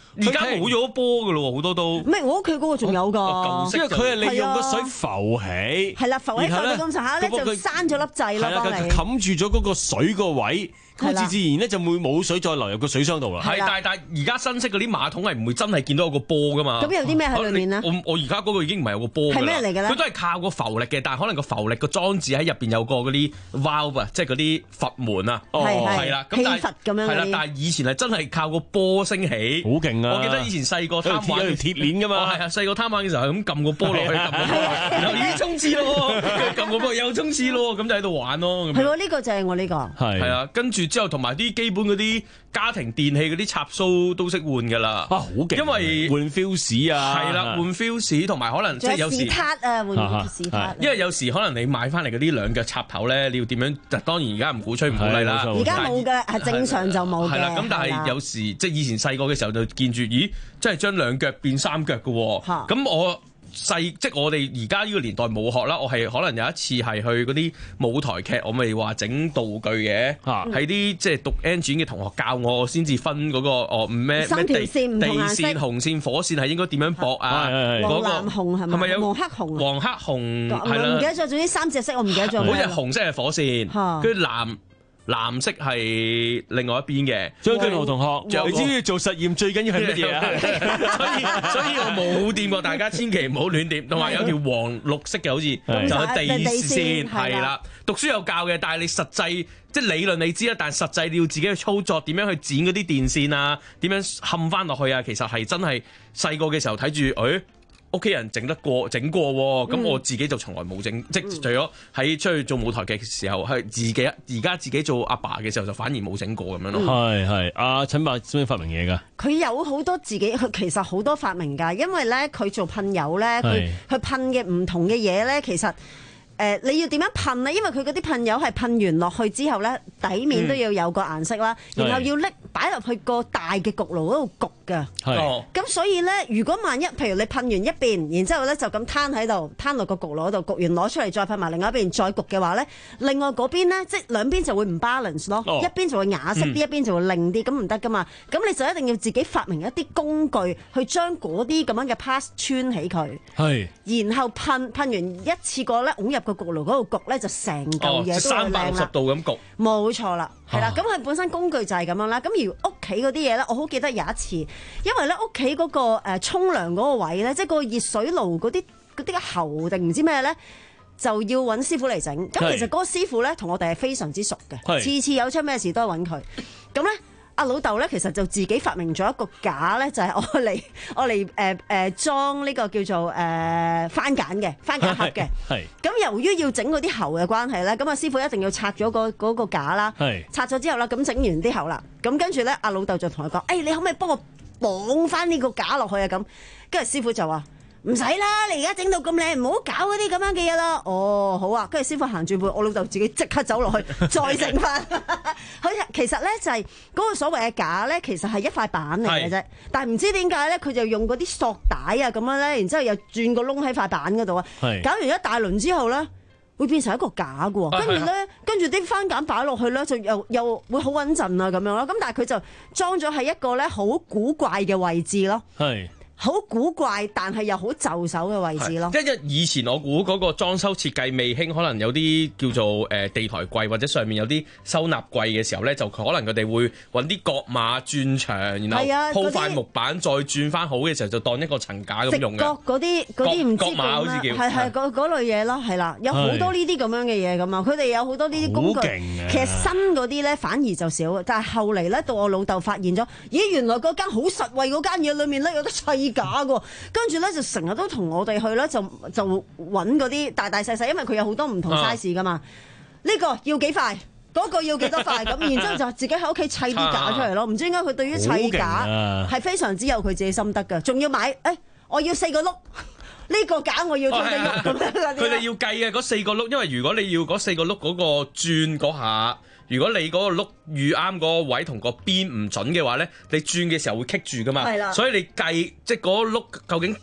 而家冇咗波噶咯，好多都。 唔係我屋企嗰個仲有㗎， 因為佢係利用個水浮起， 係啦，浮起浮到咁上下咧就閂咗粒掣啦，幫你冚住咗嗰個水個位。咁自自然咧就會冇水再流入個水箱度啦。 係，但係但係而家新式嗰啲馬桶係唔會真係見到有個波噶嘛。 咁有啲咩喺裏面咧？ 我我而家嗰個已經唔係有個波㗎啦。 係咩嚟嘅咧？ 佢都係靠個浮力嘅，但係可能個浮力個裝置喺入邊有個嗰啲 valve 啊，即係嗰啲閥門啊。 哦， 係啦。咁但係咁樣。 係啦，但係以前係真係靠個波升起。 好勁啊！ 我記得以前細個貪玩有條鐵鏈㗎嘛。 係啊，細個貪玩嘅時候係咁撳個波落去，撳個波，然後咦衝刺咯，撳個波又衝刺咯，咁就喺度玩咯。 係喎，呢個就係我呢個。 係。 係啊，跟住之後同埋啲基本嗰啲家庭電器嗰啲插蘇都識換㗎啦。 啊，好勁！ 因為換 fuse 啊， 係啦，換 fuse 同埋可能即係有時試撻啊，換試撻。 因為有時可能你買翻嚟嗰啲兩腳插頭咧，你要點樣？當然而家唔鼓吹唔鼓勵啦。 而家冇嘅，係正常就冇嘅。 係啦，咁但係有時即係以前細個嘅時候就見住，咦，真係將兩腳變三腳嘅喎。咁我細即係我哋而家呢個年代冇學啦，我係可能有一次係去嗰啲舞台劇，我咪話整道具嘅，係啲即係讀 engine 嘅同學教我，我先至分嗰個哦咩咩地地線、紅線、火線係應該點樣駁啊？ 黃藍紅係咪？係咪有黃黑紅？ 黃黑紅係啦， 唔記得咗，總之三隻色我唔記得咗。 好似紅色係火線，跟住藍。藍色係另外一邊嘅， 張俊豪同學，你知唔知做實驗最緊要係乜嘢啊？ 所以所以我冇掂過，大家千祈唔好亂掂。同埋有條黃綠色嘅，好似就係地線，係啦。讀書有教嘅，但係你實際即係理論你知啦，但係實際你要自己去操作，點樣去剪嗰啲電線啊？點樣冚翻落去啊？其實係真係細個嘅時候睇住，誒。屋企人整得過整過喎，咁、嗯、我自己就從來冇整，嗯、即除咗喺出去做舞台劇嘅時候，係自己而家自己做阿爸嘅時候，就反而冇整過咁樣咯。 係係，阿陳伯點樣發明嘢㗎？ 佢有好多自己，佢其實好多發明㗎，因為咧佢做噴油咧，佢佢噴嘅唔同嘅嘢咧，其實。誒、呃、你要點樣噴咧？因為佢嗰啲噴油係噴完落去之後咧，底面都要有個顏色啦，嗯、然後要拎擺入去個大嘅焗爐嗰度焗㗎。係。咁所以咧，如果萬一譬如你噴完一邊，然之後咧就咁攤喺度，攤落個焗爐嗰度焗完攞出嚟，再噴埋另外一邊再焗嘅話咧，另外嗰邊咧即係兩邊就會唔 balance 咯，哦、一邊就會啞色啲，嗯、一邊就會靚啲，咁唔得噶嘛。咁你就一定要自己發明一啲工具去將嗰啲咁樣嘅 pass 穿起佢。係。然後噴噴完一次過咧，拱入個焗爐嗰度焗咧，就成嚿嘢都會靚啦。三百六十度咁焗。冇錯啦，係啦。咁佢本身工具就係咁樣啦。咁而屋企嗰啲嘢咧，我好記得有一次，因為咧屋企嗰個誒沖涼嗰個位咧，即係個熱水爐嗰啲嗰啲喉定唔知咩咧，就要揾師傅嚟整。咁其實嗰個師傅咧同我哋係非常之熟嘅，次次有出咩事都係揾佢。咁咧。阿老豆咧，其實就自己發明咗一個架咧，就係我嚟我嚟誒誒裝呢個叫做誒、呃、番梘嘅番梘盒嘅。係。咁由於要整嗰啲喉嘅關係咧，咁阿師傅一定要拆咗個嗰個架啦。係。拆咗之後啦，咁整完啲喉啦，咁跟住咧，阿老豆就同佢講：誒、哎，你可唔可以幫我綁翻呢個架落去啊？咁，跟住師傅就話。唔使啦，你而家整到咁靚，唔好搞嗰啲咁樣嘅嘢啦。哦，好啊，跟住師傅行住背，我老豆自己即刻走落去再整翻。佢其實咧就係、是、嗰個所謂嘅架咧，其實係一塊板嚟嘅啫。但係唔知點解咧，佢就用嗰啲索帶啊咁樣咧，然之後又轉個窿喺塊板嗰度啊。搞完一大輪之後咧，會變成一個架嘅喎。跟住咧，跟住啲番梘擺落去咧，就又又會好穩陣啊咁樣咯。咁但係佢就裝咗喺一個咧好古怪嘅位置咯。係。好古怪，但係又好就手嘅位置咯。因為以前我估嗰個裝修設計未興，可能有啲叫做誒地台櫃或者上面有啲收納櫃嘅時候咧，就可能佢哋會揾啲角馬轉牆，然後鋪塊木板再轉翻好嘅時候，就當一個層架咁用嘅。角嗰啲嗰啲唔知叫咩，係係嗰嗰類嘢咯，係啦，有好多呢啲咁樣嘅嘢咁啊。佢哋有好多呢啲工具，其實新嗰啲咧反而就少，但係後嚟咧到我老豆發現咗，咦原來嗰間好實惠嗰間嘢裏面咧有得砌假嘅，跟住咧就成日都同我哋去咧，就就揾嗰啲大大細細，因為佢有好多唔同 size 噶嘛。呢、啊、個要幾塊，嗰、那個要幾多塊，咁然之後就自己喺屋企砌啲架出嚟咯。唔、啊、知點解佢對於砌架係非常之有佢自己心得嘅，仲要買誒、哎，我要四個碌。呢個架我要做得喐咁樣嗰啲。佢哋要計嘅嗰四個碌，因為如果你要嗰四個碌嗰個轉嗰下，如果你嗰個碌遇啱嗰個位同個邊唔準嘅話咧，你轉嘅時候會棘住噶嘛。係啦。所以你計即係嗰個碌究竟即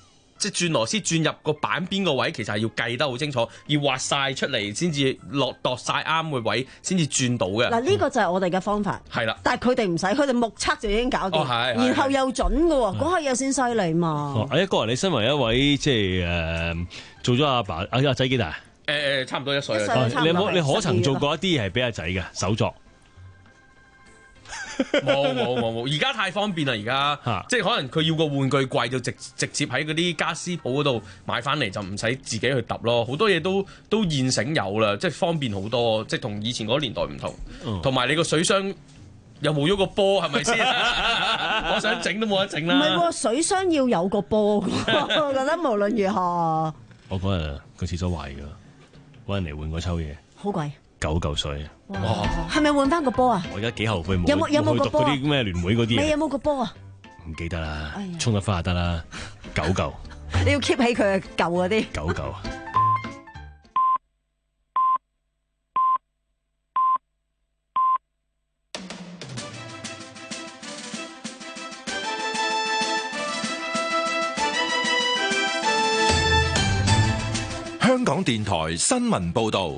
即係轉螺絲轉入個板邊個位，其實係要計得好清楚，要畫晒出嚟先至落度晒啱個位，先至轉到嘅。 嗱，呢個就係我哋嘅方法。 係啦， 但係佢哋唔使，佢哋目測就已經搞掂， 哦、 然後又準嘅喎，嗰下又先犀利嘛。 阿一哥，你身為一位即係誒做咗阿爸阿阿仔幾大？ 誒誒，差唔多一歲。 你有冇你可曾做過一啲係俾阿仔嘅手作？ 冇冇冇冇，而家太方便啦！而家即係可能佢要個玩具櫃就直直接喺嗰啲家私鋪嗰度買翻嚟，就唔使自己去揼咯。好多嘢都都現成有啦，即係方便好多，即係同以前嗰個年代唔同。同埋、嗯、你個水箱又冇咗個波，係咪先？我想整都冇得整啦。 唔係喎，水箱要有個波，我覺得無論如何。 我嗰日個廁所壞㗎，揾人嚟換個抽嘢， 好貴。 九嚿水， 哇！係咪換翻個波啊？ 我而家幾後悔冇有冇有冇個波嗰啲咩聯會嗰啲？ 你有冇個波啊？ 唔記得啦，沖得翻就得啦，九嚿。 你要 keep 起佢嘅舊嗰啲。 九嚿。 香港電台新聞報導。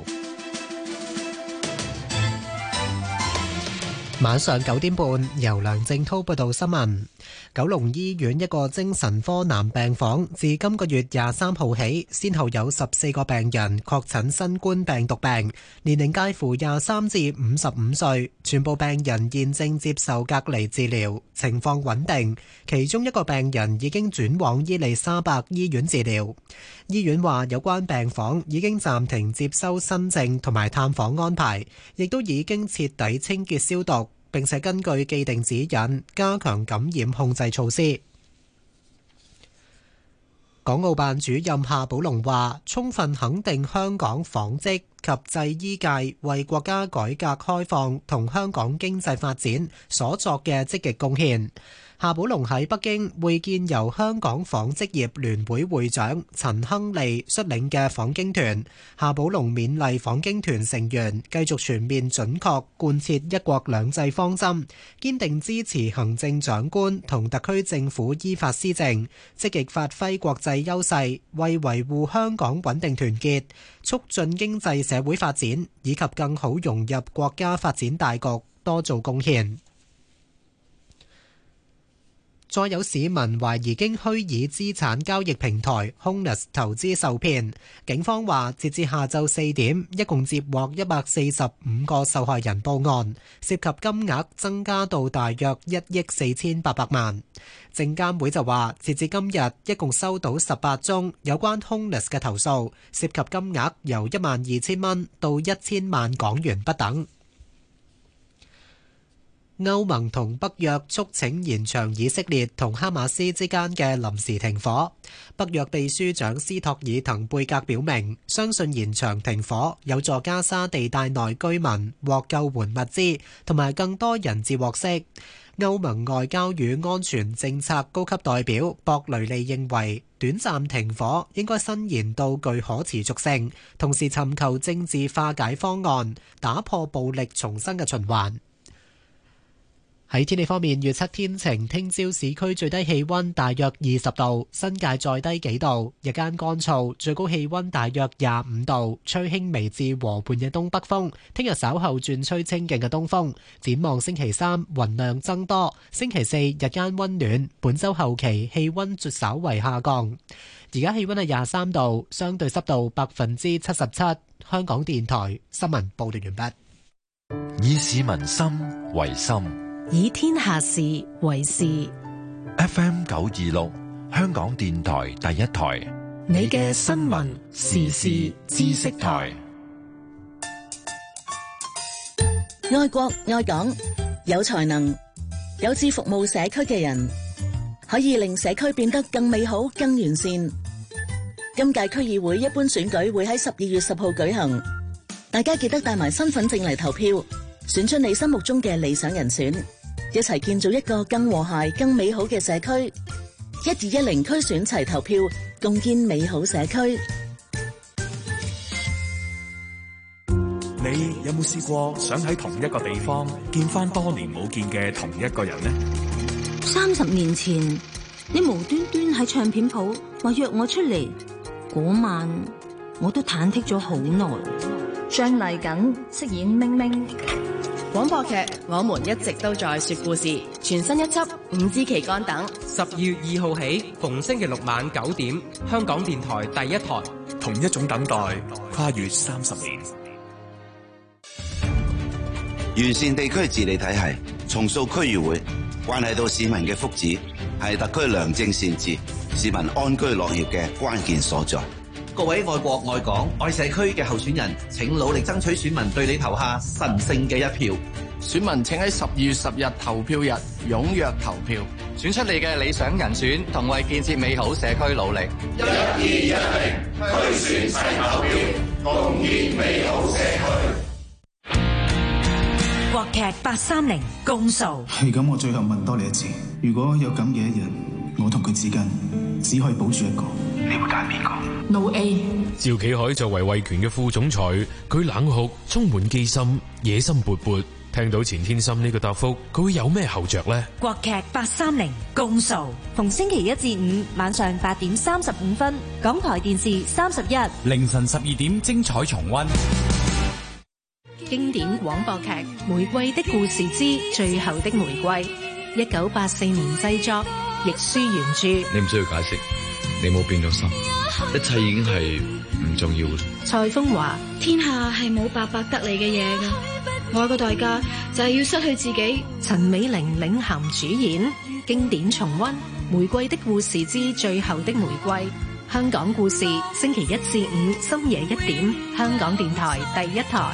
晚上九點半，由梁正滔報道新聞。九龍醫院一個精神科男病房自今個月廿三號起，先後有十四個病人確診新冠病毒病，年齡介乎廿三至五十五歲，全部病人現正接受隔離治療，情況穩定。其中一個病人已經轉往伊利沙伯醫院治療。醫院話有關病房已經暫停接收新症同埋探訪安排，亦都已經徹底清潔消毒，並且根據既定指引加強感染控制措施。港澳辦主任夏寶龍話，充分肯定香港紡織及製衣界為國家改革開放同香港經濟發展所作嘅積極貢獻。夏寶龍喺北京會見由香港紡織業聯會會長陳亨利率領嘅訪京團。夏寶龍勉勵訪京團成員繼續全面準確貫徹一國兩制方針，堅定支持行政長官同特區政府依法施政，積極發揮國際優勢，為維護香港穩定團結、促進經濟社會發展以及更好融入國家發展大局多做貢獻。再有市民懷疑經虛擬資產交易平台 Hounax 投資受騙，警方話截至下晝四點，一共接獲一百四十五個受害人報案，涉及金額增加到大約一億四千八百萬。證監會就話，截至今日，一共收到十八宗有關 Hounax 嘅投訴，涉及金額由一萬二千蚊到一千萬港元不等。歐盟同北約促請延長以色列同哈馬斯之間嘅臨時停火。北約秘書長斯托爾滕貝格表明，相信延長停火有助加沙地帶內居民獲救援物資，同埋更多人質獲釋。歐盟外交與安全政策高級代表博雷利認為，短暫停火應該伸延到具可持續性，同時尋求政治化解方案，打破暴力重生嘅循環。喺天氣方面，預測天晴，聽朝市區最低氣溫大約二十度，新界再低幾度，日間乾燥，最高氣溫大約廿五度，吹輕微至和緩嘅東北風。聽日稍後轉吹清勁嘅東風。展望星期三雲量增多，星期四日間溫暖，本週後期氣溫稍為下降。而家氣溫係廿三度，相對濕度百分之七十七。香港電台新聞報道完畢。 以市民心為心， 以天下事為事。 F M 九二六，香港電台第一台， 你嘅新聞時事知識台。愛國愛港，有才能、有志服務社區嘅人，可以令社區變得更美好、更完善。今屆區議會一般選舉會喺十二月十號舉行，大家記得帶埋身份證嚟投票，選出你心目中嘅理想人選。一齊建造一個更和諧、更美好嘅社區。一二一零區選齊投票，共建美好社區。 你有冇試過想喺同一個地方見翻多年冇見嘅同一個人呢？ 三十年前， 你無端端喺唱片鋪話約我出嚟，嗰晚我都忐忑咗好耐。 張麗瑾飾演明明。廣播劇《我們一直都在說故事》全新一輯《五支旗杆》等， 十二月二號起，逢星期六晚九點，香港電台第一台。 同一種等待，跨越三十年。 完善地區治理體系，重塑區議會，關係到市民嘅福祉，係特區良政善治、市民安居樂業嘅關鍵所在。 各位愛國愛港愛社區嘅候選人，請努力爭取選民對你投下神聖嘅一票。 選民請喺十二月十日投票日踴躍投票，選出你嘅理想人選，同為建設美好社區努力。 一二一零，區選齊投票，共建美好社區。 國劇八三零公訴。 係咁，我最後問多你一次，如果有咁嘅一日，我同佢之間只可以保住一個，你會揀邊個 ？No A。 趙啟海作為惠權嘅副總裁，佢冷酷、充滿機心、野心勃勃。聽到錢天心呢個答覆，佢會有咩後着呢？ 國劇八三零公訴，逢星期一至五晚上八點三十五分，港台電視三十一， 凌晨十二點精彩重溫。 經典廣播劇《玫瑰的故事之最後的玫瑰》，一九八四年製作，亦舒原著。 你唔需要解釋，你冇變咗心，一切已經係唔重要。 蔡楓華， 天下係冇白白得嚟嘅嘢㗎。愛個代價就係要失去自己。 陳美玲領銜主演，經典重溫《玫瑰的故事之最後的玫瑰》。香港故事，星期一至五深夜一點，香港電台第一台。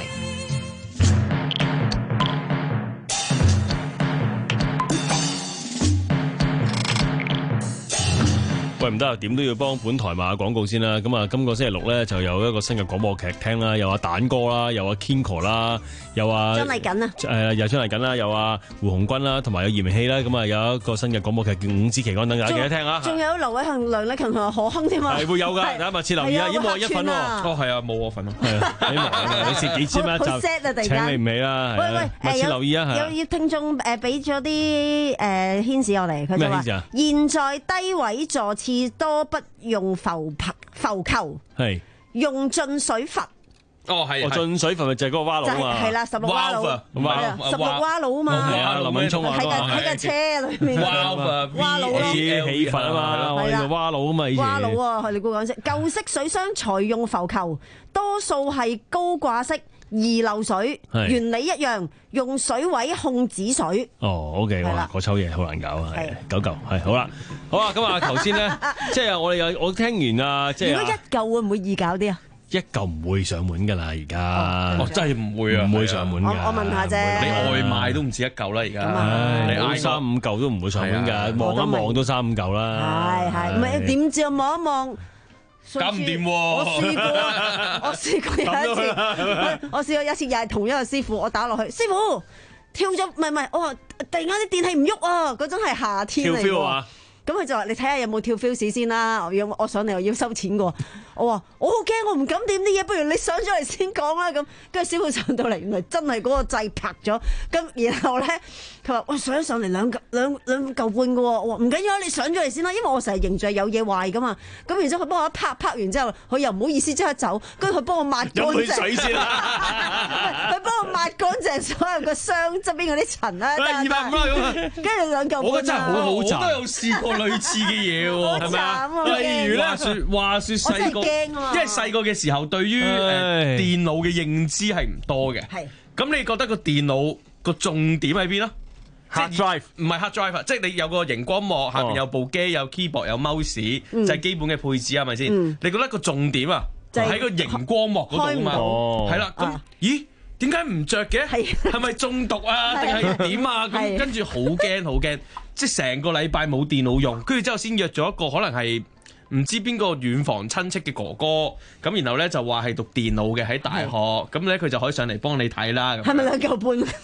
喂，唔得啊，點都要幫本台賣下廣告先啦。咁啊，今個星期六咧就有一個新嘅廣播劇聽啦，有阿蛋哥啦，有阿 Kinko 啦，有阿張麗瑾啊， 誒又張麗瑾啦，有阿胡鴻鈞啦，同埋有嚴希啦。咁啊有一個新嘅廣播劇叫《五支旗杆》，等大家記得聽啊。 仲有劉偉恒、梁麗琴同埋何鏗添啊。 係會有㗎，大家密切留意啊！已經冇一份喎。 哦，係啊，冇我份咯。 係啊，你忙啊，你蝕幾千蚊一集，請你唔起啦。 喂喂， 密切留意啊！ 有有聽眾誒俾咗啲誒牽示我哋，佢就話：現在低位座次多不用浮浮球，係用進水閥。 哦，係， 進水閥咪就係嗰個蛙佬啊， 係啦，十六蛙佬，十六蛙佬啊嘛， 係啊，林敏聰啊， 喺架喺架車裏面，蛙佬咯， 起閥啊嘛，我哋蛙佬啊嘛，以前蛙佬啊，你估講先，舊式水箱採用浮球，多數係高掛式。易漏水，原理一樣，用水位控止水。 哦 ，OK， 哇，嗰抽嘢好難搞啊，係九嚿，係好啦，好啊，咁啊，頭先咧，即係我哋有我聽完啊，即係如果一嚿會唔會易搞啲啊？ 一嚿唔會上門噶啦，而家， 哦，真係唔會啊， 唔會上門噶。 我問下啫， 你外賣都唔止一嚿啦，而家， 你嗌三五嚿都唔會上門噶，望一望都三五嚿啦。 係係，唔係點知望一望？ 搞唔掂喎！ 我試過，我試過有一次，我試過有一次又係同一個師傅，我打落去，師傅跳咗，唔係唔係，我話突然間啲電器唔喐啊！嗰陣係夏天嚟喎。咁佢就話：你睇下有冇跳 fuse 先啦。我我上嚟又要收錢嘅。我話我好驚，我唔敢掂啲嘢，不如你上咗嚟先講啦。咁跟住師傅上到嚟，原來真係嗰個掣拍咗。咁然後咧，佢話：我上一上嚟兩嚿兩兩嚿半嘅喎。我話唔緊要，你上咗嚟先啦，因為我成日認住有嘢壞嘅嘛。咁然之後佢幫我一拍拍完之後，佢又唔好意思即刻走，跟住佢幫我抹乾淨。飲水先啦。佢幫我抹乾淨所有個箱側邊嗰啲塵啦。 二百五啦咁啊。 跟住兩嚿半。 我覺得真係好好賺。我都有試過類似嘅嘢喎，係咪啊？例如咧，話説話説細個。因為細個嘅時候，對於誒電腦嘅認知係唔多嘅。係。咁你覺得個電腦個重點喺邊啊 ？Hard drive 唔係 hard drive，即係你有個熒光幕，下邊有部機，有 keyboard，有 mouse，就係基本嘅配置係咪先？你覺得個重點啊，喺個熒光幕嗰度啊嘛。係啦。咁咦？點解唔着嘅？係咪中毒啊？定係點啊？咁跟住好驚好驚，即係成個禮拜冇電腦用，跟住之後先約咗一個可能係。唔知邊個遠房親戚嘅哥哥，咁然後咧就話係讀電腦嘅喺大學，咁咧佢就可以上嚟幫你睇啦。 係咪兩嚿半？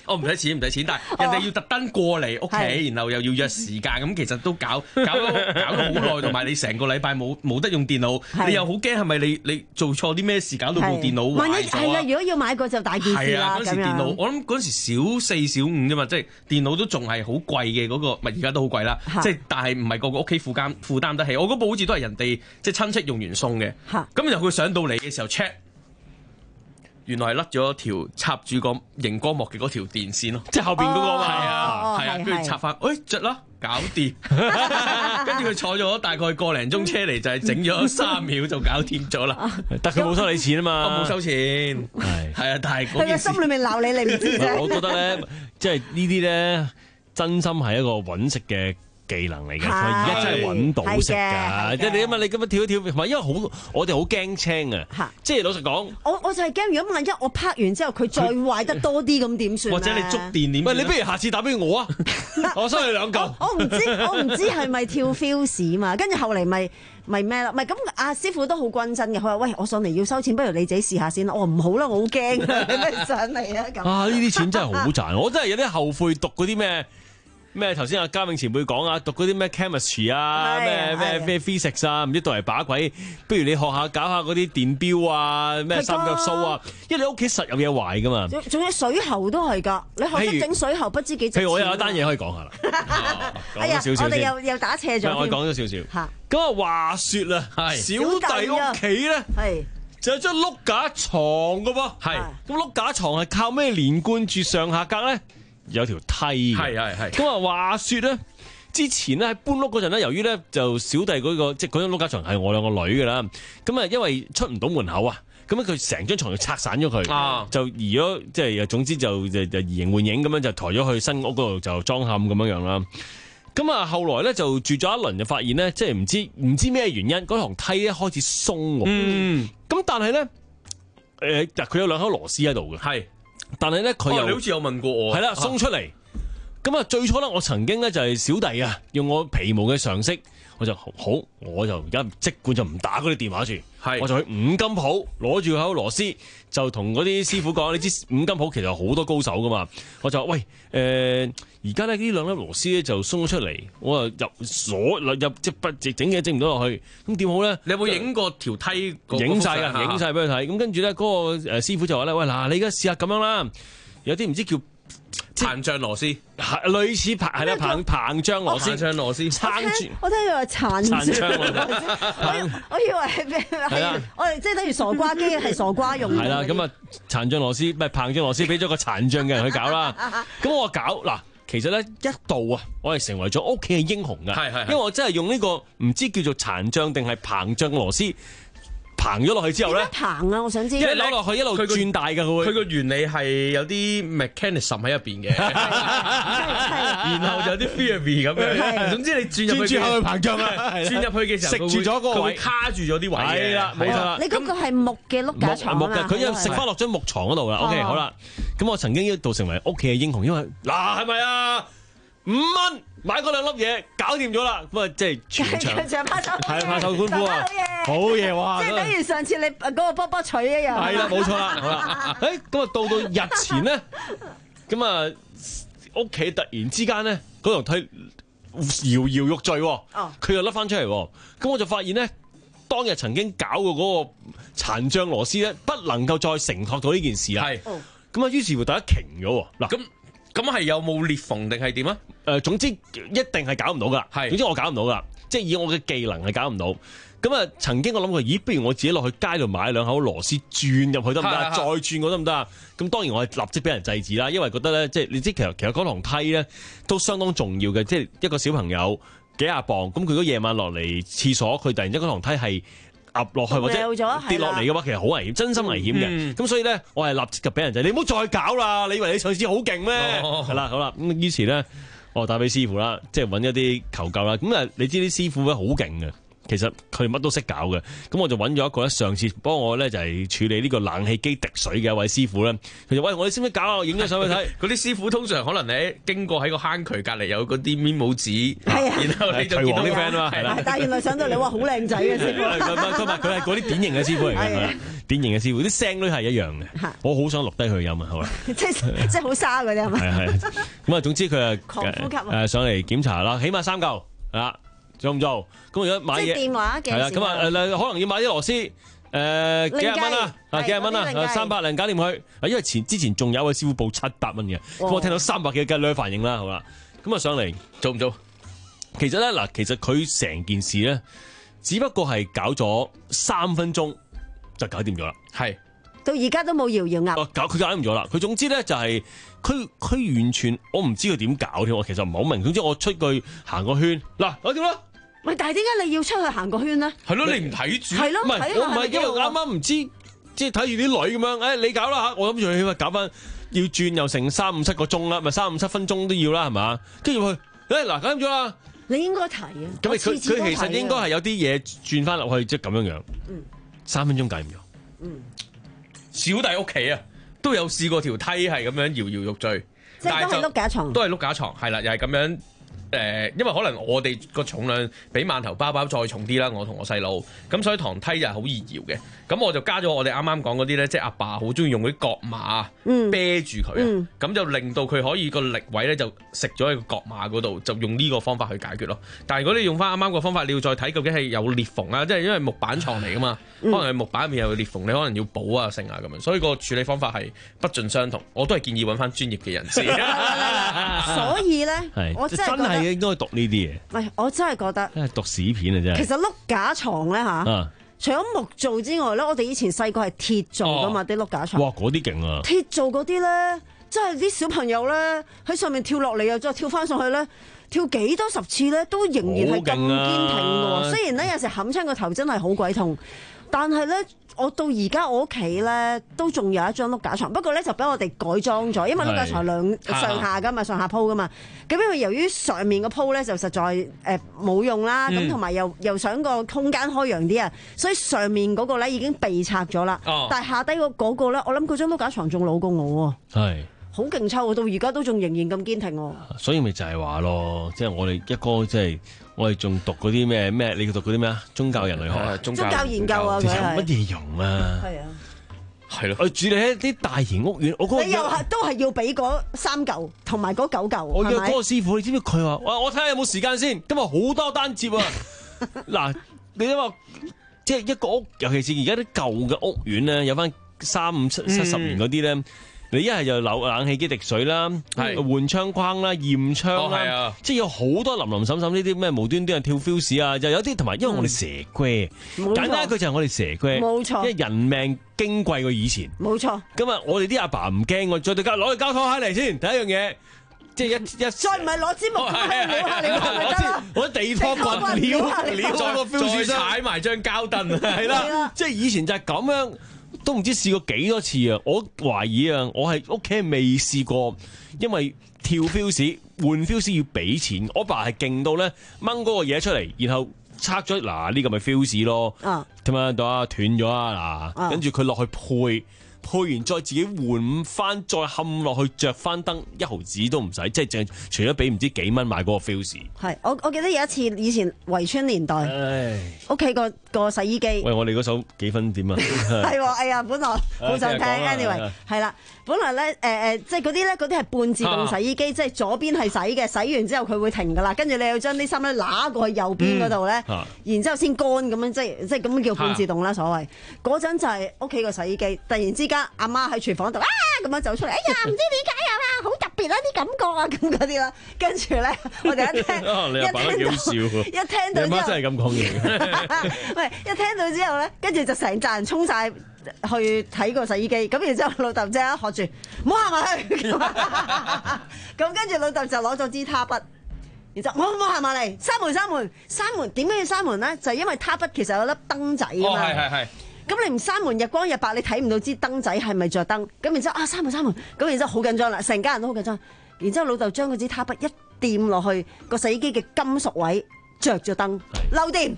哦，唔使錢唔使錢，但係人哋要特登過嚟屋企，然後又要約時間，咁其實都搞搞咗搞咗好耐，同埋你成個禮拜冇冇得用電腦，你又好驚係咪你你做錯啲咩事搞到部電腦壞咗啊？ 萬一係啊，如果要買個就大件事啦。 係啊，嗰時電腦我諗嗰時小四小五啫嘛，即係電腦都仲係好貴嘅嗰個，唔係而家都好貴啦。即係但係唔係個個屋企負擔負擔得起。我嗰部好似都係人哋即係親戚用完送嘅。咁然後佢上到嚟嘅時候 check。原來係甩咗條插住個熒光幕嘅嗰條電線咯，即係後邊嗰個嘛，係啊，係啊，跟住插翻，誒着啦，搞掂，跟住佢坐咗大概個零鐘車嚟，就係整咗三秒就搞掂咗啦。 但佢冇收你錢啊嘛， 我冇收錢，係係啊，但係佢個心裏面鬧你，你唔知啫。 我覺得咧，即係呢啲咧，真心係一個揾食嘅技能嚟嘅，佢而家真係揾到食㗎，即係你啊嘛，你咁樣跳一跳，唔係因為好，我哋好驚青啊，即係老實講， 我我就係驚，如果萬一我拍完之後佢再壞得多啲咁點算？ 或者你觸電點？ 喂，你不如下次打俾我啊，我收你兩嚿。 我唔知，我唔知係咪跳 fuse 嘛，跟住後嚟咪咪咩啦？唔係咁，阿師傅都好均真嘅，佢話：喂，我上嚟要收錢，不如你自己試下先啦。我話唔好啦，我好驚啊！你咩上嚟啊？咁啊，呢啲錢真係好賺，我真係有啲後悔讀嗰啲咩。咩頭先阿嘉穎前輩講啊，讀嗰啲咩 chemistry 啊，咩咩咩 physics 啊，唔知讀嚟把鬼，不如你學下搞下嗰啲電錶啊，咩三腳鬚啊，因為你屋企實有嘢壞噶嘛。 仲有水喉都係㗎，你學得整水喉不知幾值錢。 譬如我有一單嘢可以講下啦，講咗少少先。 我哋又又打斜咗。 我講咗少少。咁啊話説啊，小弟屋企咧，就有張碌架床噶噃。係。咁碌架床係靠咩連貫住上下格咧？有條梯嘅，係係係。咁啊話説咧，之前咧喺搬屋嗰陣咧，由於咧就小弟嗰、那個即係嗰張碌架床係我兩個女嘅啦，咁啊因為出唔到門口啊，咁樣佢成張床就拆散咗佢，啊、就移咗，即係總之就就就移形換影咁樣就抬咗去新屋嗰度就裝嵌咁樣樣啦。咁啊後來咧就住咗一輪就發現咧，即係唔知唔知咩原因，嗰堂梯咧開始鬆喎。嗯。咁但係咧，誒嗱佢有兩口螺絲喺度嘅。係。但係咧，佢又、哦、你好似有問過我，係啦，鬆出嚟。咁啊，最初咧，我曾經咧就係小弟啊，用我皮毛嘅常識，我就好，我就而家即管就唔打嗰啲電話住，係，我就去五金鋪攞住口螺絲，就同嗰啲師傅講，你知五金鋪其實有好多高手噶嘛，我就話喂，誒而家咧呢兩粒螺絲咧就鬆咗出嚟，我啊入鎖入即不整嘅整唔到落去，咁點好咧？你有冇影過條梯？影晒噶，影晒俾佢睇。咁跟住咧，嗰個誒師傅就話咧，喂嗱，你而家試下咁樣啦，有啲唔知叫。膨脹螺絲，類似膨係啦，膨膨脹螺絲，膨脹螺絲撐住。 我聽佢話殘脹螺絲，我我以為係咩？係我哋即係等於傻瓜機，係傻瓜用。 係啦，咁啊殘脹螺絲，唔係膨脹螺絲，俾咗個殘脹嘅人去搞啦。咁我搞嗱，其實咧一度啊，我係成為咗屋企嘅英雄噶，係係，因為我真係用呢個唔知叫做殘脹定係膨脹螺絲。膨咗落去之後咧， 膨啊！我想知， 因為扭落去一路轉大嘅，佢會佢個原理係有啲 mechanism 喺入邊嘅，然後就有啲 theory 咁樣。總之你轉入去，轉後去膨脹啊！轉入去嘅時候，食住咗嗰個位，卡住咗啲位。係啦，冇錯啦。 你嗰個係木嘅碌架床木嘅，佢又食翻落張木床嗰度啦。OK，好啦。咁我曾經一度成為屋企嘅英雄，因為嗱係咪啊？五蚊買嗰兩粒嘢，搞掂咗啦！咁啊，即係全場拍手， 係拍手歡呼啊！好嘢哇！ 即係等於上次你嗰個波波錘一樣。 係啦，冇錯啦，好啦。誒，咁啊，到到日前咧，咁啊，屋企突然之間咧，嗰條梯搖搖欲墜，哦，佢又甩翻出嚟，咁我就發現咧，當日曾經搞過嗰個殘脹螺絲咧，不能夠再承托到呢件事啦。係，咁啊，於是乎大家停咗。嗱，咁。 咁係有冇裂縫定係點啊？ 誒，總之一定係搞唔到噶。係，總之我搞唔到噶，即係以我嘅技能係搞唔到。咁啊，曾經我諗過，咦，不如我自己落去街度買兩口螺絲轉入去得唔得？再轉我得唔得啊？咁當然我係立即俾人制止啦，因為覺得咧，即係你知其實其實嗰堂梯咧都相當重要嘅，即係一個小朋友幾廿磅，咁佢如果夜晚落嚟廁所，佢突然之間嗰堂梯係壓落去或者跌落嚟嘅話，其實好危險，真心危險嘅。咁、嗯、所以咧，我係立即就俾人就你唔好再搞啦！你以為你上次好勁咩？係啦、哦，好啦，咁於是咧，我打俾師傅啦，即係揾一啲求救啦。咁啊，你知啲師傅咧好勁嘅。其實佢乜都識搞嘅，咁我就揾咗一個咧，上次幫我咧就係處理呢個冷氣機滴水嘅一位師傅咧，佢就喂，我哋識唔識搞啊？我影咗相去睇。 嗰啲師傅通常可能你經過喺個坑渠隔離有嗰啲面帽子，係啊，然後你就見到啲 friend 啦，係啦。 但係原來上到你話好靚仔嘅師傅， 佢係佢係嗰啲典型嘅師傅嚟嘅。 典型嘅師傅，啲聲都係一樣嘅。我好想錄低佢音啊，好啦， 即係即係好沙嗰啲係咪？ 係係咁啊，總之佢啊狂呼吸啊誒上嚟檢查啦，起碼三嚿係啦，做唔做？咁如果買嘢即係電話嘅係啦，咁啊誒可能要買啲螺絲。誒幾廿蚊啊！啊幾廿蚊啊！三百零搞掂佢。啊，因為前之前仲有一位師傅報七百蚊嘅，咁我聽到三百幾嘅兩反應啦，好啦，咁啊上嚟做唔做？其實咧嗱，其實佢成件事咧，只不過係搞咗三分鐘就搞掂咗啦。係到而家都冇搖搖鴨。 搞佢搞掂咗啦。佢總之咧就係佢佢完全我唔知佢點搞添，我其實唔係好明。總之我出去行個圈，嗱搞掂啦。 喂，但係點解你要出去行個圈咧？ 係咯，你唔睇住？ 係咯， 唔係我唔係因為啱啱唔知，即係睇住啲女咁樣，誒你搞啦嚇，我諗住佢搞翻要轉又成三五七個鐘啦，咪三五七分鐘都要啦，係嘛？跟住去誒嗱搞掂咗啦。 你應該睇啊。 咁佢佢其實應該係有啲嘢轉翻落去，即係咁樣樣。嗯，三分鐘搞掂咗。 嗯， 小弟屋企啊都有試過條梯係咁樣搖搖欲墜， 即係都係碌架床， 都係碌架床，係啦，又係咁樣。誒，因為可能我哋個重量比饅頭包包再重啲啦，我同我細佬，咁所以堂梯就係好易搖嘅。咁我就加咗我哋啱啱講嗰啲咧，即係阿爸好中意用嗰啲角馬啤住佢啊，咁、嗯、就令到佢可以個力位咧就食咗喺個角馬嗰度，就用呢個方法去解決咯。但係如果你用翻啱啱個方法，你要再睇究竟係有裂縫啊，即係因為木板床嚟噶嘛，嗯、可能係木板入面有裂縫，你可能要補啊剩啊咁樣，所以個處理方法係不盡相同。我都係建議揾翻專業嘅人士。 所以咧，我真係覺得應該讀呢啲嘢。 喂，我真係覺得， 真係讀屎片啊！真係。其實碌架床咧吓，啊、除咗木做之外咧，我哋以前細個係鐵做噶嘛啲碌架床。 哇，嗰啲勁啊！ 鐵做嗰啲咧，真係啲小朋友咧喺上面跳落嚟又再跳翻上去咧，跳幾多十次咧，都仍然係咁堅挺嘅喎。啊、雖然咧有時冚親個頭真係好鬼痛，但係咧。我到而家我屋企咧都仲有一張碌架床，不過咧就俾我哋改裝咗，因為碌架床兩上下噶嘛，上下鋪噶嘛。咁因為由於上面個鋪咧就實在誒冇、呃、用啦，咁同埋又又想個空間開揚啲啊，所以上面嗰個咧已經被拆咗啦。哦、但係下低個嗰個咧，我諗嗰張碌架床仲老過我喎。係。好勁抽，到而家都仲仍然咁堅挺喎。 所以咪就係話咯，即係我哋一哥即係。我哋仲讀嗰啲咩咩？你讀嗰啲咩啊？宗教人類學啊， 宗教研究啊， 其實有乜嘢用啊？係啊，係咯。我住你喺啲大型屋苑，我嗰個你又係都係要俾嗰三嚿同埋嗰九嚿。 我約嗰個師傅，你知唔知佢話？我我睇下有冇時間先。今日好多單接啊！嗱，你諗下，即係一個屋，尤其是而家啲舊嘅屋苑咧，有翻三五七七十年嗰啲咧。嗯你一係就扭冷氣機滴水啦，換窗框啦，驗窗啦，哦啊、即係有好多林林沈沈呢啲咩無端端跳 fuse 啊，就有啲同埋，因為我哋蛇龜，嗯、簡單一句就係我哋蛇龜，冇錯，因為人命矜貴過以前，冇錯。咁啊，我哋啲阿爸唔驚，我再對交攞去交拖鞋嚟先，第一樣嘢。即係一一再唔係攞支木棍撩下你咪得啦， 我地拖棍撩撩咗個 fuse 再踩埋張膠凳， 係啦，即係以前就係咁樣。都唔知試過幾多次啊！我懷疑啊，我係屋企未試過，因為跳 fuse 換 fuse 要俾錢。我爸係勁到咧掹嗰個嘢出嚟，然後拆咗嗱呢個咪 fuse 咯，聽唔聽到啊？斷咗啊嗱，跟住佢落去配。配完再自己換翻，再冚落去着翻燈，一毫子都唔使，即係淨係除咗俾唔知幾蚊買嗰個 fuse。係，我我記得有一次以前圍村年代，屋企個個洗衣機。 喂，我哋嗰首幾分點啊？ 係喎，哎呀，本來好想聽 ，anyway， 係啦，本來咧誒誒，即係嗰啲咧，嗰啲係半自動洗衣機，即係左邊係洗嘅，洗完之後佢會停噶啦，跟住你要將啲衫咧揦過去右邊嗰度咧，然之後先乾咁樣，即係即係咁叫半自動啦，所謂。嗰陣就係屋企個洗衣機，突然之間。阿媽喺廚房度啊咁樣走出嚟，哎呀唔知點解啊，好特別啊啲感覺啊咁嗰啲啦，跟住咧我哋一聽， 你阿爸都幾好笑， 一聽到之後， 你媽真係咁講嘢。 喂，一聽到之後咧，跟住就成扎人衝晒去睇個洗衣機，咁然之後老豆即刻喝住，唔好行埋去。咁跟住老豆就攞咗支他筆，然之後唔好唔好行埋嚟，閂門閂門閂門，點解要閂門咧？就係因為他筆其實有粒燈仔啊嘛。哦，係係係。咁你唔閂門，日光日白你睇唔到支燈仔係咪着燈？咁然之後啊，閂門閂門，咁然之後好緊張啦，成家人都好緊張。然之後老豆將嗰支他筆一掂落去個洗衣機嘅金屬位，着咗燈，漏電，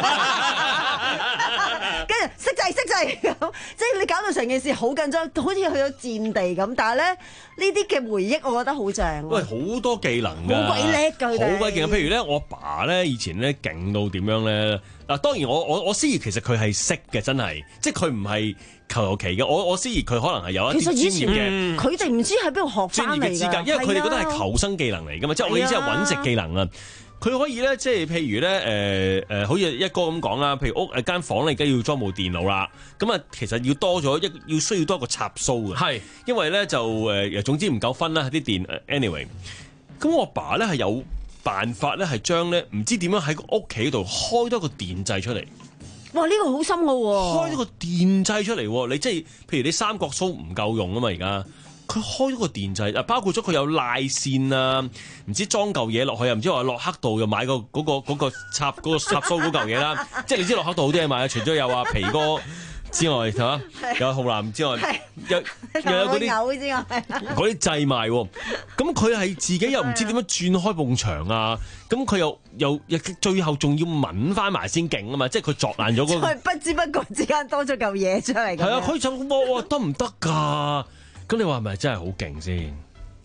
跟住熄掣熄掣咁，即係你搞到成件事好緊張，好似去咗戰地咁。但係咧呢啲嘅回憶，我覺得好正。 喂，好多技能㗎， 好鬼叻㗎， 好鬼勁。譬如咧，我爸咧以前咧勁到點樣咧？ 嗱，當然我我我思怡其實佢係識嘅，真係，即係佢唔係求求其嘅。我我思怡佢可能係有一啲專業嘅， 佢哋唔知喺邊度學專業嘅資格，因為佢哋覺得係求生技能嚟㗎嘛，即係我意思係揾食技能啊。佢可以咧，即係譬如咧，誒、呃、誒，好似一哥咁講啦，譬如屋誒間房你而家要裝部電腦啦，咁啊，其實要多咗一要需要多一個插蘇嘅，係，因為咧就誒，總之唔夠分啦啲電 ，anyway，咁我爸咧係有辦法咧係將咧唔知點樣喺個屋企度開多個電掣出嚟。 哇！呢、這個好深奧喎， 開咗個電掣出嚟，你即係譬如你三角蘇唔夠用啊嘛，而家。佢開咗個電掣，啊包括咗佢有拉線啊，唔知裝嚿嘢落去，又唔知話洛克道又買個嗰、嗰個嗰個插嗰、嗰個插蘇嗰嚿嘢啦，即係你知洛克道好多嘢買，除咗有阿皮哥之外，係嘛？有浩南之外，又又有嗰啲之外， 嗰啲掣賣喎。咁佢係自己又唔知點樣轉開埲牆啊！咁佢又又最後仲要抿翻埋先勁啊嘛！即係佢鑿爛咗嗰個， 不知不覺之間多咗嚿嘢出嚟。 係啊，佢就哇哇得唔得㗎？咁你話係咪真係好勁先？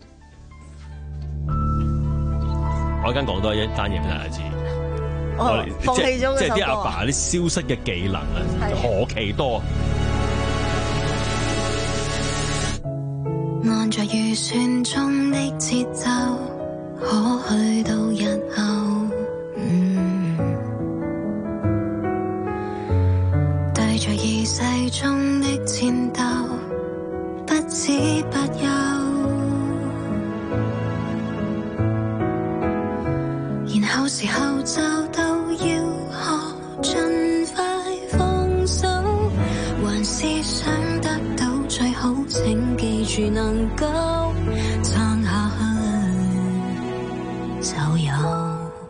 我而家講多一單嘢俾大家知， 哦、我放棄咗即係啲阿爸啲消失嘅技能啊，何其多！ 按着預算中的節奏，可去到日後。嗯，對着意世中的戰鬥。不知不休，然後時候就到要學盡快放手，還是想得到最好，請記住能夠撐下去就有。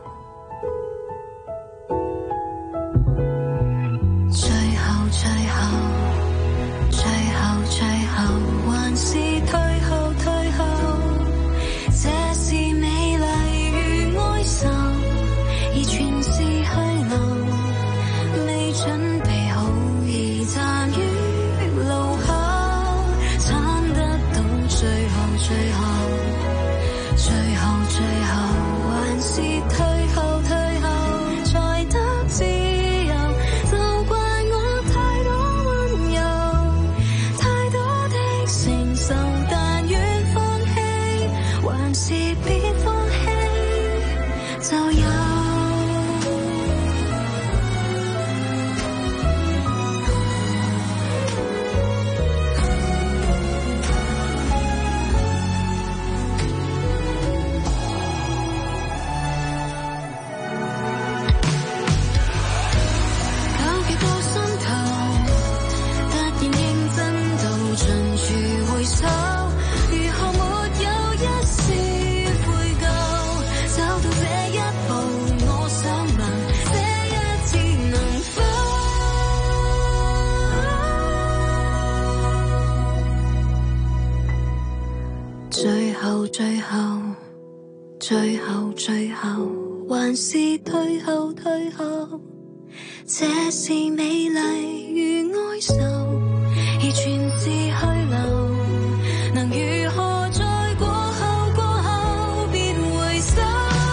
最後，最後，最後，還是退後，退後。這是美麗如哀愁，而全是虛流。能如何在過後，過後別回首？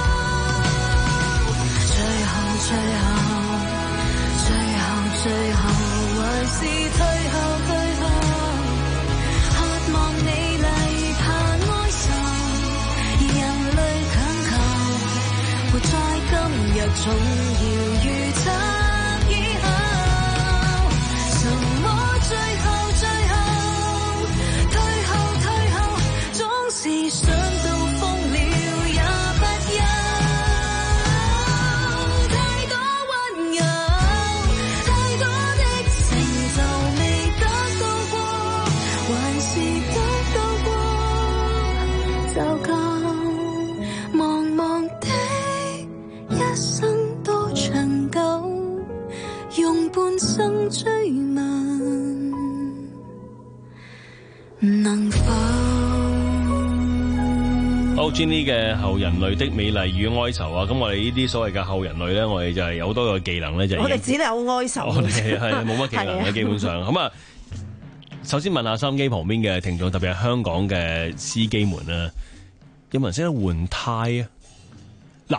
最後，最後，最後，最後，還是退後，退後。渴望美麗。活在今日，總要預測以後，什麼最後，最後，退後，退後，總是想到瘋了也不休。太多溫柔，太多的成就未得到過，還是得到過就夠。茫茫的一生多長久，用半生追問，能否？ 好 Jenny 嘅後人類的美麗與哀愁啊！咁我哋呢啲所謂嘅後人類咧，我哋就係有好多個技能咧，就係、 我哋只係有哀愁， 我哋係冇乜技能嘅基本上。咁啊，首先問下收音機旁邊嘅聽眾，特別係香港嘅司機們啊，有冇人識得換胎啊？嗱，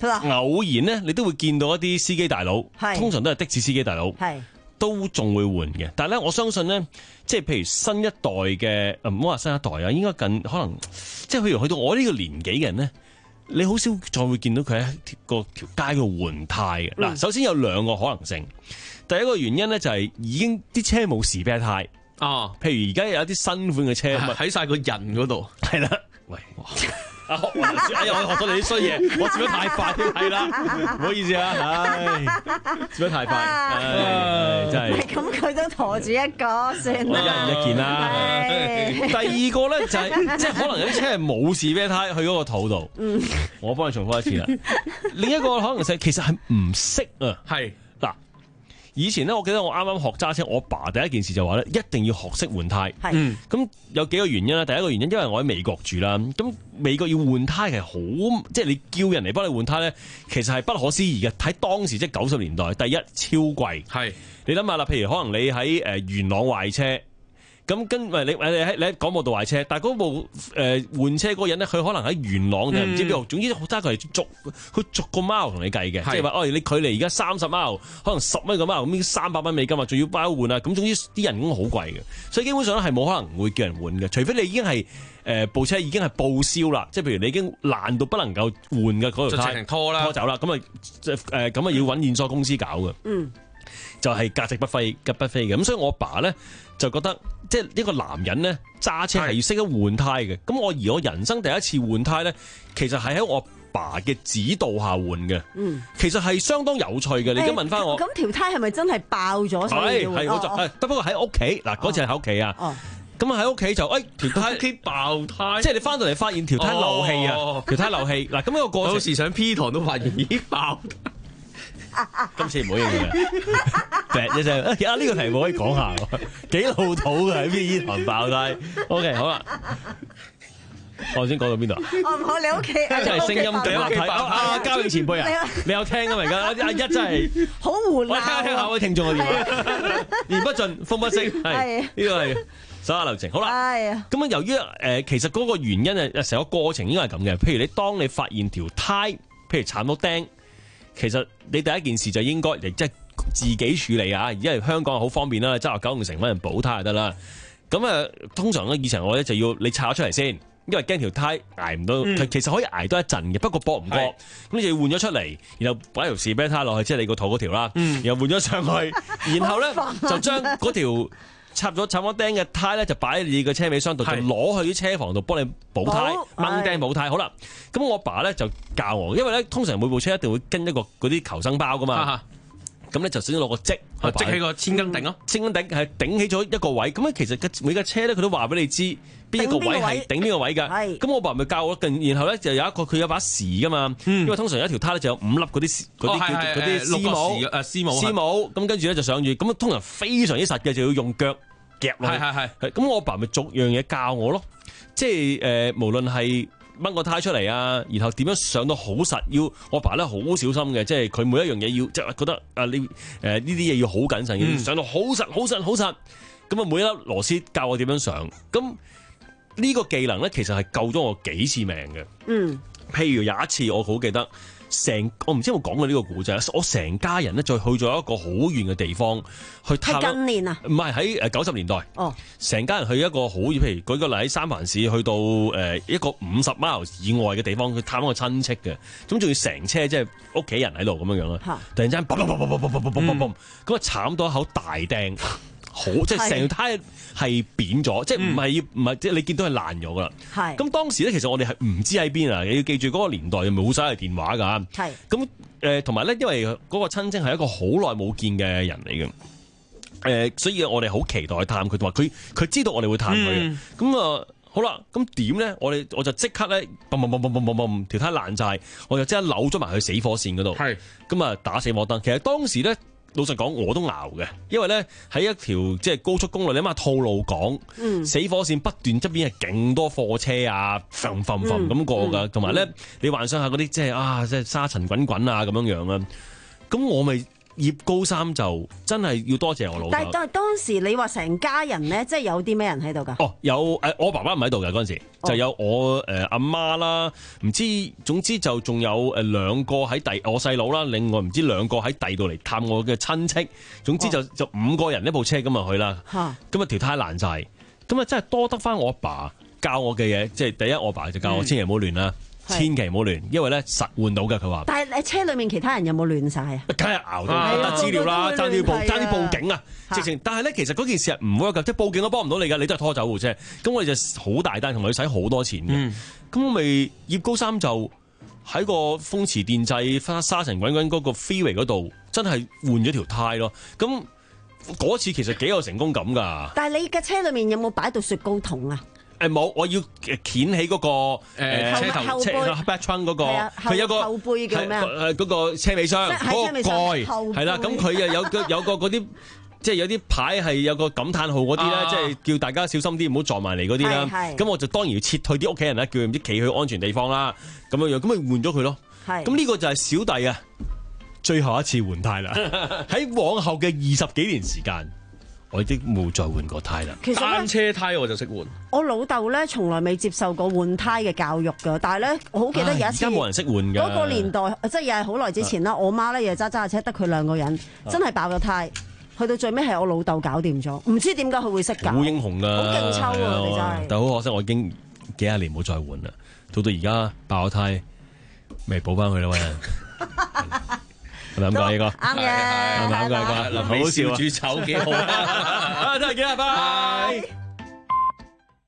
偶然咧你都會見到一啲司機大佬，通常都係的士司機大佬，都仲會換嘅。但係咧，我相信咧，即係譬如新一代嘅，唔好話新一代啊，應該近可能，即係譬如去到我呢個年紀嘅人咧，你好少再會見到佢喺個條街度換胎嘅。嗱、嗯，首先有兩個可能性，第一個原因咧就係已經啲車冇士啤胎啊，譬如而家有一啲新款嘅車喺晒個人嗰度，係啦，喂。啊！哎呀，我學到你啲衰嘢，我接得太快，係啦，唔好意思啊，唉，接得太快，唉，真係。 咁佢都陀住一個算啦， 一人一件啦。第二個咧就係，即係可能有啲車係冇士啤胎去嗰個肚度。嗯，我幫你重複一次啦。另一個可能性其實係唔識啊，係嗱。以前咧，我記得我啱啱學揸車，我爸第一件事就話咧，一定要學識換胎。係，咁有幾個原因啦。第一個原因，因為我喺美國住啦，咁美國要換胎係好，即係你叫人嚟幫你換胎咧，其實係不可思議嘅。喺當時即係九十年代，第一超貴。係，你諗下啦，譬如可能你喺誒元朗壞車。咁跟喂你你喺你喺港務道壞車，但係嗰部誒換車嗰個人咧，佢可能喺元朗定唔知邊度，總之揸佢係逐佢逐個 mile 同你計嘅，即係話哦，你距離而家三十 mile，可能十蚊個 mile，咁三百蚊美金啊，仲要包換啊，咁總之啲人工好貴嘅，所以基本上咧係冇可能會叫人換嘅，除非你已經係誒部車已經係報銷啦，即係譬如你已經爛到不能夠換嘅嗰條胎，拖啦拖走啦，咁啊誒咁啊要揾驗收公司搞嘅，嗯，就係價值不菲吉不菲嘅，咁所以我爸咧就覺得。即係一個男人咧揸車係要識得換胎嘅，咁我而我人生第一次換胎咧，其實係喺我爸嘅指導下換嘅。嗯，其實係相當有趣嘅。你而家問翻我， 咁條胎係咪真係爆咗？ 係係我就係，不過喺屋企嗱嗰次係喺屋企啊。哦，咁啊喺屋企就誒條胎屋企爆胎，即係你翻到嚟發現條胎漏氣啊，條胎漏氣嗱咁呢個過程，有時上 P 堂都發現咦爆。今次唔好應嘅，一聲啊呢個題目可以講下，幾老土嘅喺 P E 堂爆胎。OK 好啦，我先講到邊度啊？ 哦唔好，你屋企真係聲音對話題啊！嘉穎前輩啊，你有聽㗎嘛？而家阿一真係好胡鬧， 我聽下聽下位聽眾嘅電話，言不盡風不息，係呢個係手下留情。好啦，咁啊由於誒其實嗰個原因啊，成個過程應該係咁嘅。譬如你當你發現條胎，譬如鏟到釘。其實你第一件事就應該嚟即係自己處理啊！而家香港好方便啦，揸落九龍城揾人補胎就得啦。咁啊，通常咧以前我咧就要你拆咗出嚟先，因為驚條胎捱唔到。嗯、其實可以捱多一陣嘅，不過搏唔過。咁你就要換咗出嚟，然後擺條士啤胎落去，即係你個肚嗰條啦。嗯、然後換咗上去，然後咧就將嗰條插咗插咗釘嘅胎咧，就擺喺你個車尾箱度，就攞去啲車房度幫你補胎、掹釘補胎。好啦，咁我爸咧就教我，因為咧通常每部車一定會跟一個嗰啲求生包噶嘛。咁咧就先攞個積，積起個千斤頂咯。千斤頂係頂起咗一個位，咁咧其實每架車咧佢都話俾你知邊一個位係頂邊個位㗎。咁我爸咪教我，然後咧就有一個佢有把匙噶嘛，因為通常有一條胎咧就有五粒嗰啲嗰啲嗰啲絲母誒絲母絲母，咁跟住咧就上住，咁通常非常之實嘅，就要用腳夾落去。係係係。咁我爸咪逐樣嘢教我咯，即係誒無論係掹個胎出嚟啊，然後點樣上到好實，要我爸咧好小心嘅，即係佢每一樣嘢要即係覺得啊你誒呢啲嘢要好謹慎，要上到好實好實好實。咁啊每一粒螺絲教我點樣上，咁呢個技能咧其實係救咗我幾次命嘅。嗯，譬如有一次我好記得。成我唔知有冇講過呢個故仔，我成家人咧再去咗一個好遠嘅地方去探。 係近年啊？ 唔係喺誒九十年代。哦，成家人去一個好，譬如舉個例喺三藩市去到誒一個五十 mile 以外嘅地方去探個親戚嘅，咁仲要成車即係屋企人喺度咁樣樣啦。嚇！突然之間嘣嘣嘣嘣嘣嘣嘣嘣嘣，咁啊慘到一口大釘。好，即係成條胎係扁咗，即係唔係唔係即係你見到係爛咗噶啦。係。咁當時咧，其實我哋係唔知喺邊啊！你要記住嗰個年代又冇晒電話㗎。係。咁誒，同埋咧，因為嗰個親戚係一個好耐冇見嘅人嚟嘅。誒、呃，所以我哋好期待去探佢，同埋佢佢知道我哋會探佢嘅。咁啊、嗯，好啦，咁點咧？我哋我就即刻咧，嘣嘣嘣嘣嘣嘣嘣，條胎爛晒，我就即刻扭咗埋去死火線嗰度。係。咁啊，打死火燈。其實當時咧。老實講，我都熬嘅，因為咧喺一條即係高速公路，你諗下吐露港，嗯、死火線不斷側邊係勁多貨車啊，嘭嘭嘭咁過噶，同埋咧你幻想下嗰啲即係啊，即係沙塵滾滾啊咁樣樣啊，咁我咪葉高三就真係要多謝我老豆。 但係但係當時你話成家人咧，即係有啲咩人喺度㗎？ 哦，有誒，我爸爸唔喺度嘅嗰陣時，就有我誒阿媽啦，唔知總之就仲有誒兩個喺第我細佬啦，另外唔知兩個喺第度嚟探我嘅親戚，總之就、哦、就五個人一部車咁啊去啦。嚇！咁啊條胎爛晒，咁啊真係多得翻我阿爸教我嘅嘢，即係第一我爸就教我千祈唔好亂啦。嗯千祈唔好亂，因為咧實換到嘅佢話。但係你車裏面其他人有冇亂晒啊？ 梗係熬到得資料啦，爭啲報爭啲報警啊！直情，但係咧其實嗰件事係唔 work 㗎，即係報警都幫唔到你㗎，你都係拖走部車。咁我哋就好大單，同佢使好多錢嘅。咁我咪葉高三就喺個風馳電掣花沙塵滾滾嗰個 freeway 嗰度，真係換咗條胎咯。咁嗰次其實幾有成功感㗎。 但係你嘅車裏面有冇擺到雪糕筒啊？ 誒冇，我要鉗起嗰個誒車頭車 back trunk 嗰個，佢有個後背叫咩啊？ 誒嗰個車尾箱嗰個蓋係啦，咁佢又有個有個嗰啲即係有啲牌係有個感嘆號嗰啲咧，即係叫大家小心啲，唔好撞埋嚟嗰啲啦。咁我就當然要撤退啲屋企人啦，叫佢唔知企去安全地方啦。咁樣樣咁咪換咗佢咯。咁呢個就係小弟啊，最後一次換胎啦。喺往後嘅二十幾年時間，我已經冇再換過胎啦。 其實單車胎我就識換。 我老豆咧從來未接受過換胎嘅教育㗎，但係咧我好記得有一次， 而家冇人識換㗎。 嗰個年代即係又係好耐之前啦。我媽咧又揸揸下車，得佢兩個人，真係爆咗胎。去到最尾係我老豆搞掂咗，唔知點解佢會識搞。 好英雄㗎， 好勁抽啊！你真係。 但好可惜，我已經幾廿年冇再換啦。到到而家爆咗胎，咪補翻佢啦喂。係咪咁講呢個？ 啱嘅， 係咪啱嘅？ 臨尾笑住醜幾好啊！ 真係幾啊！拜拜。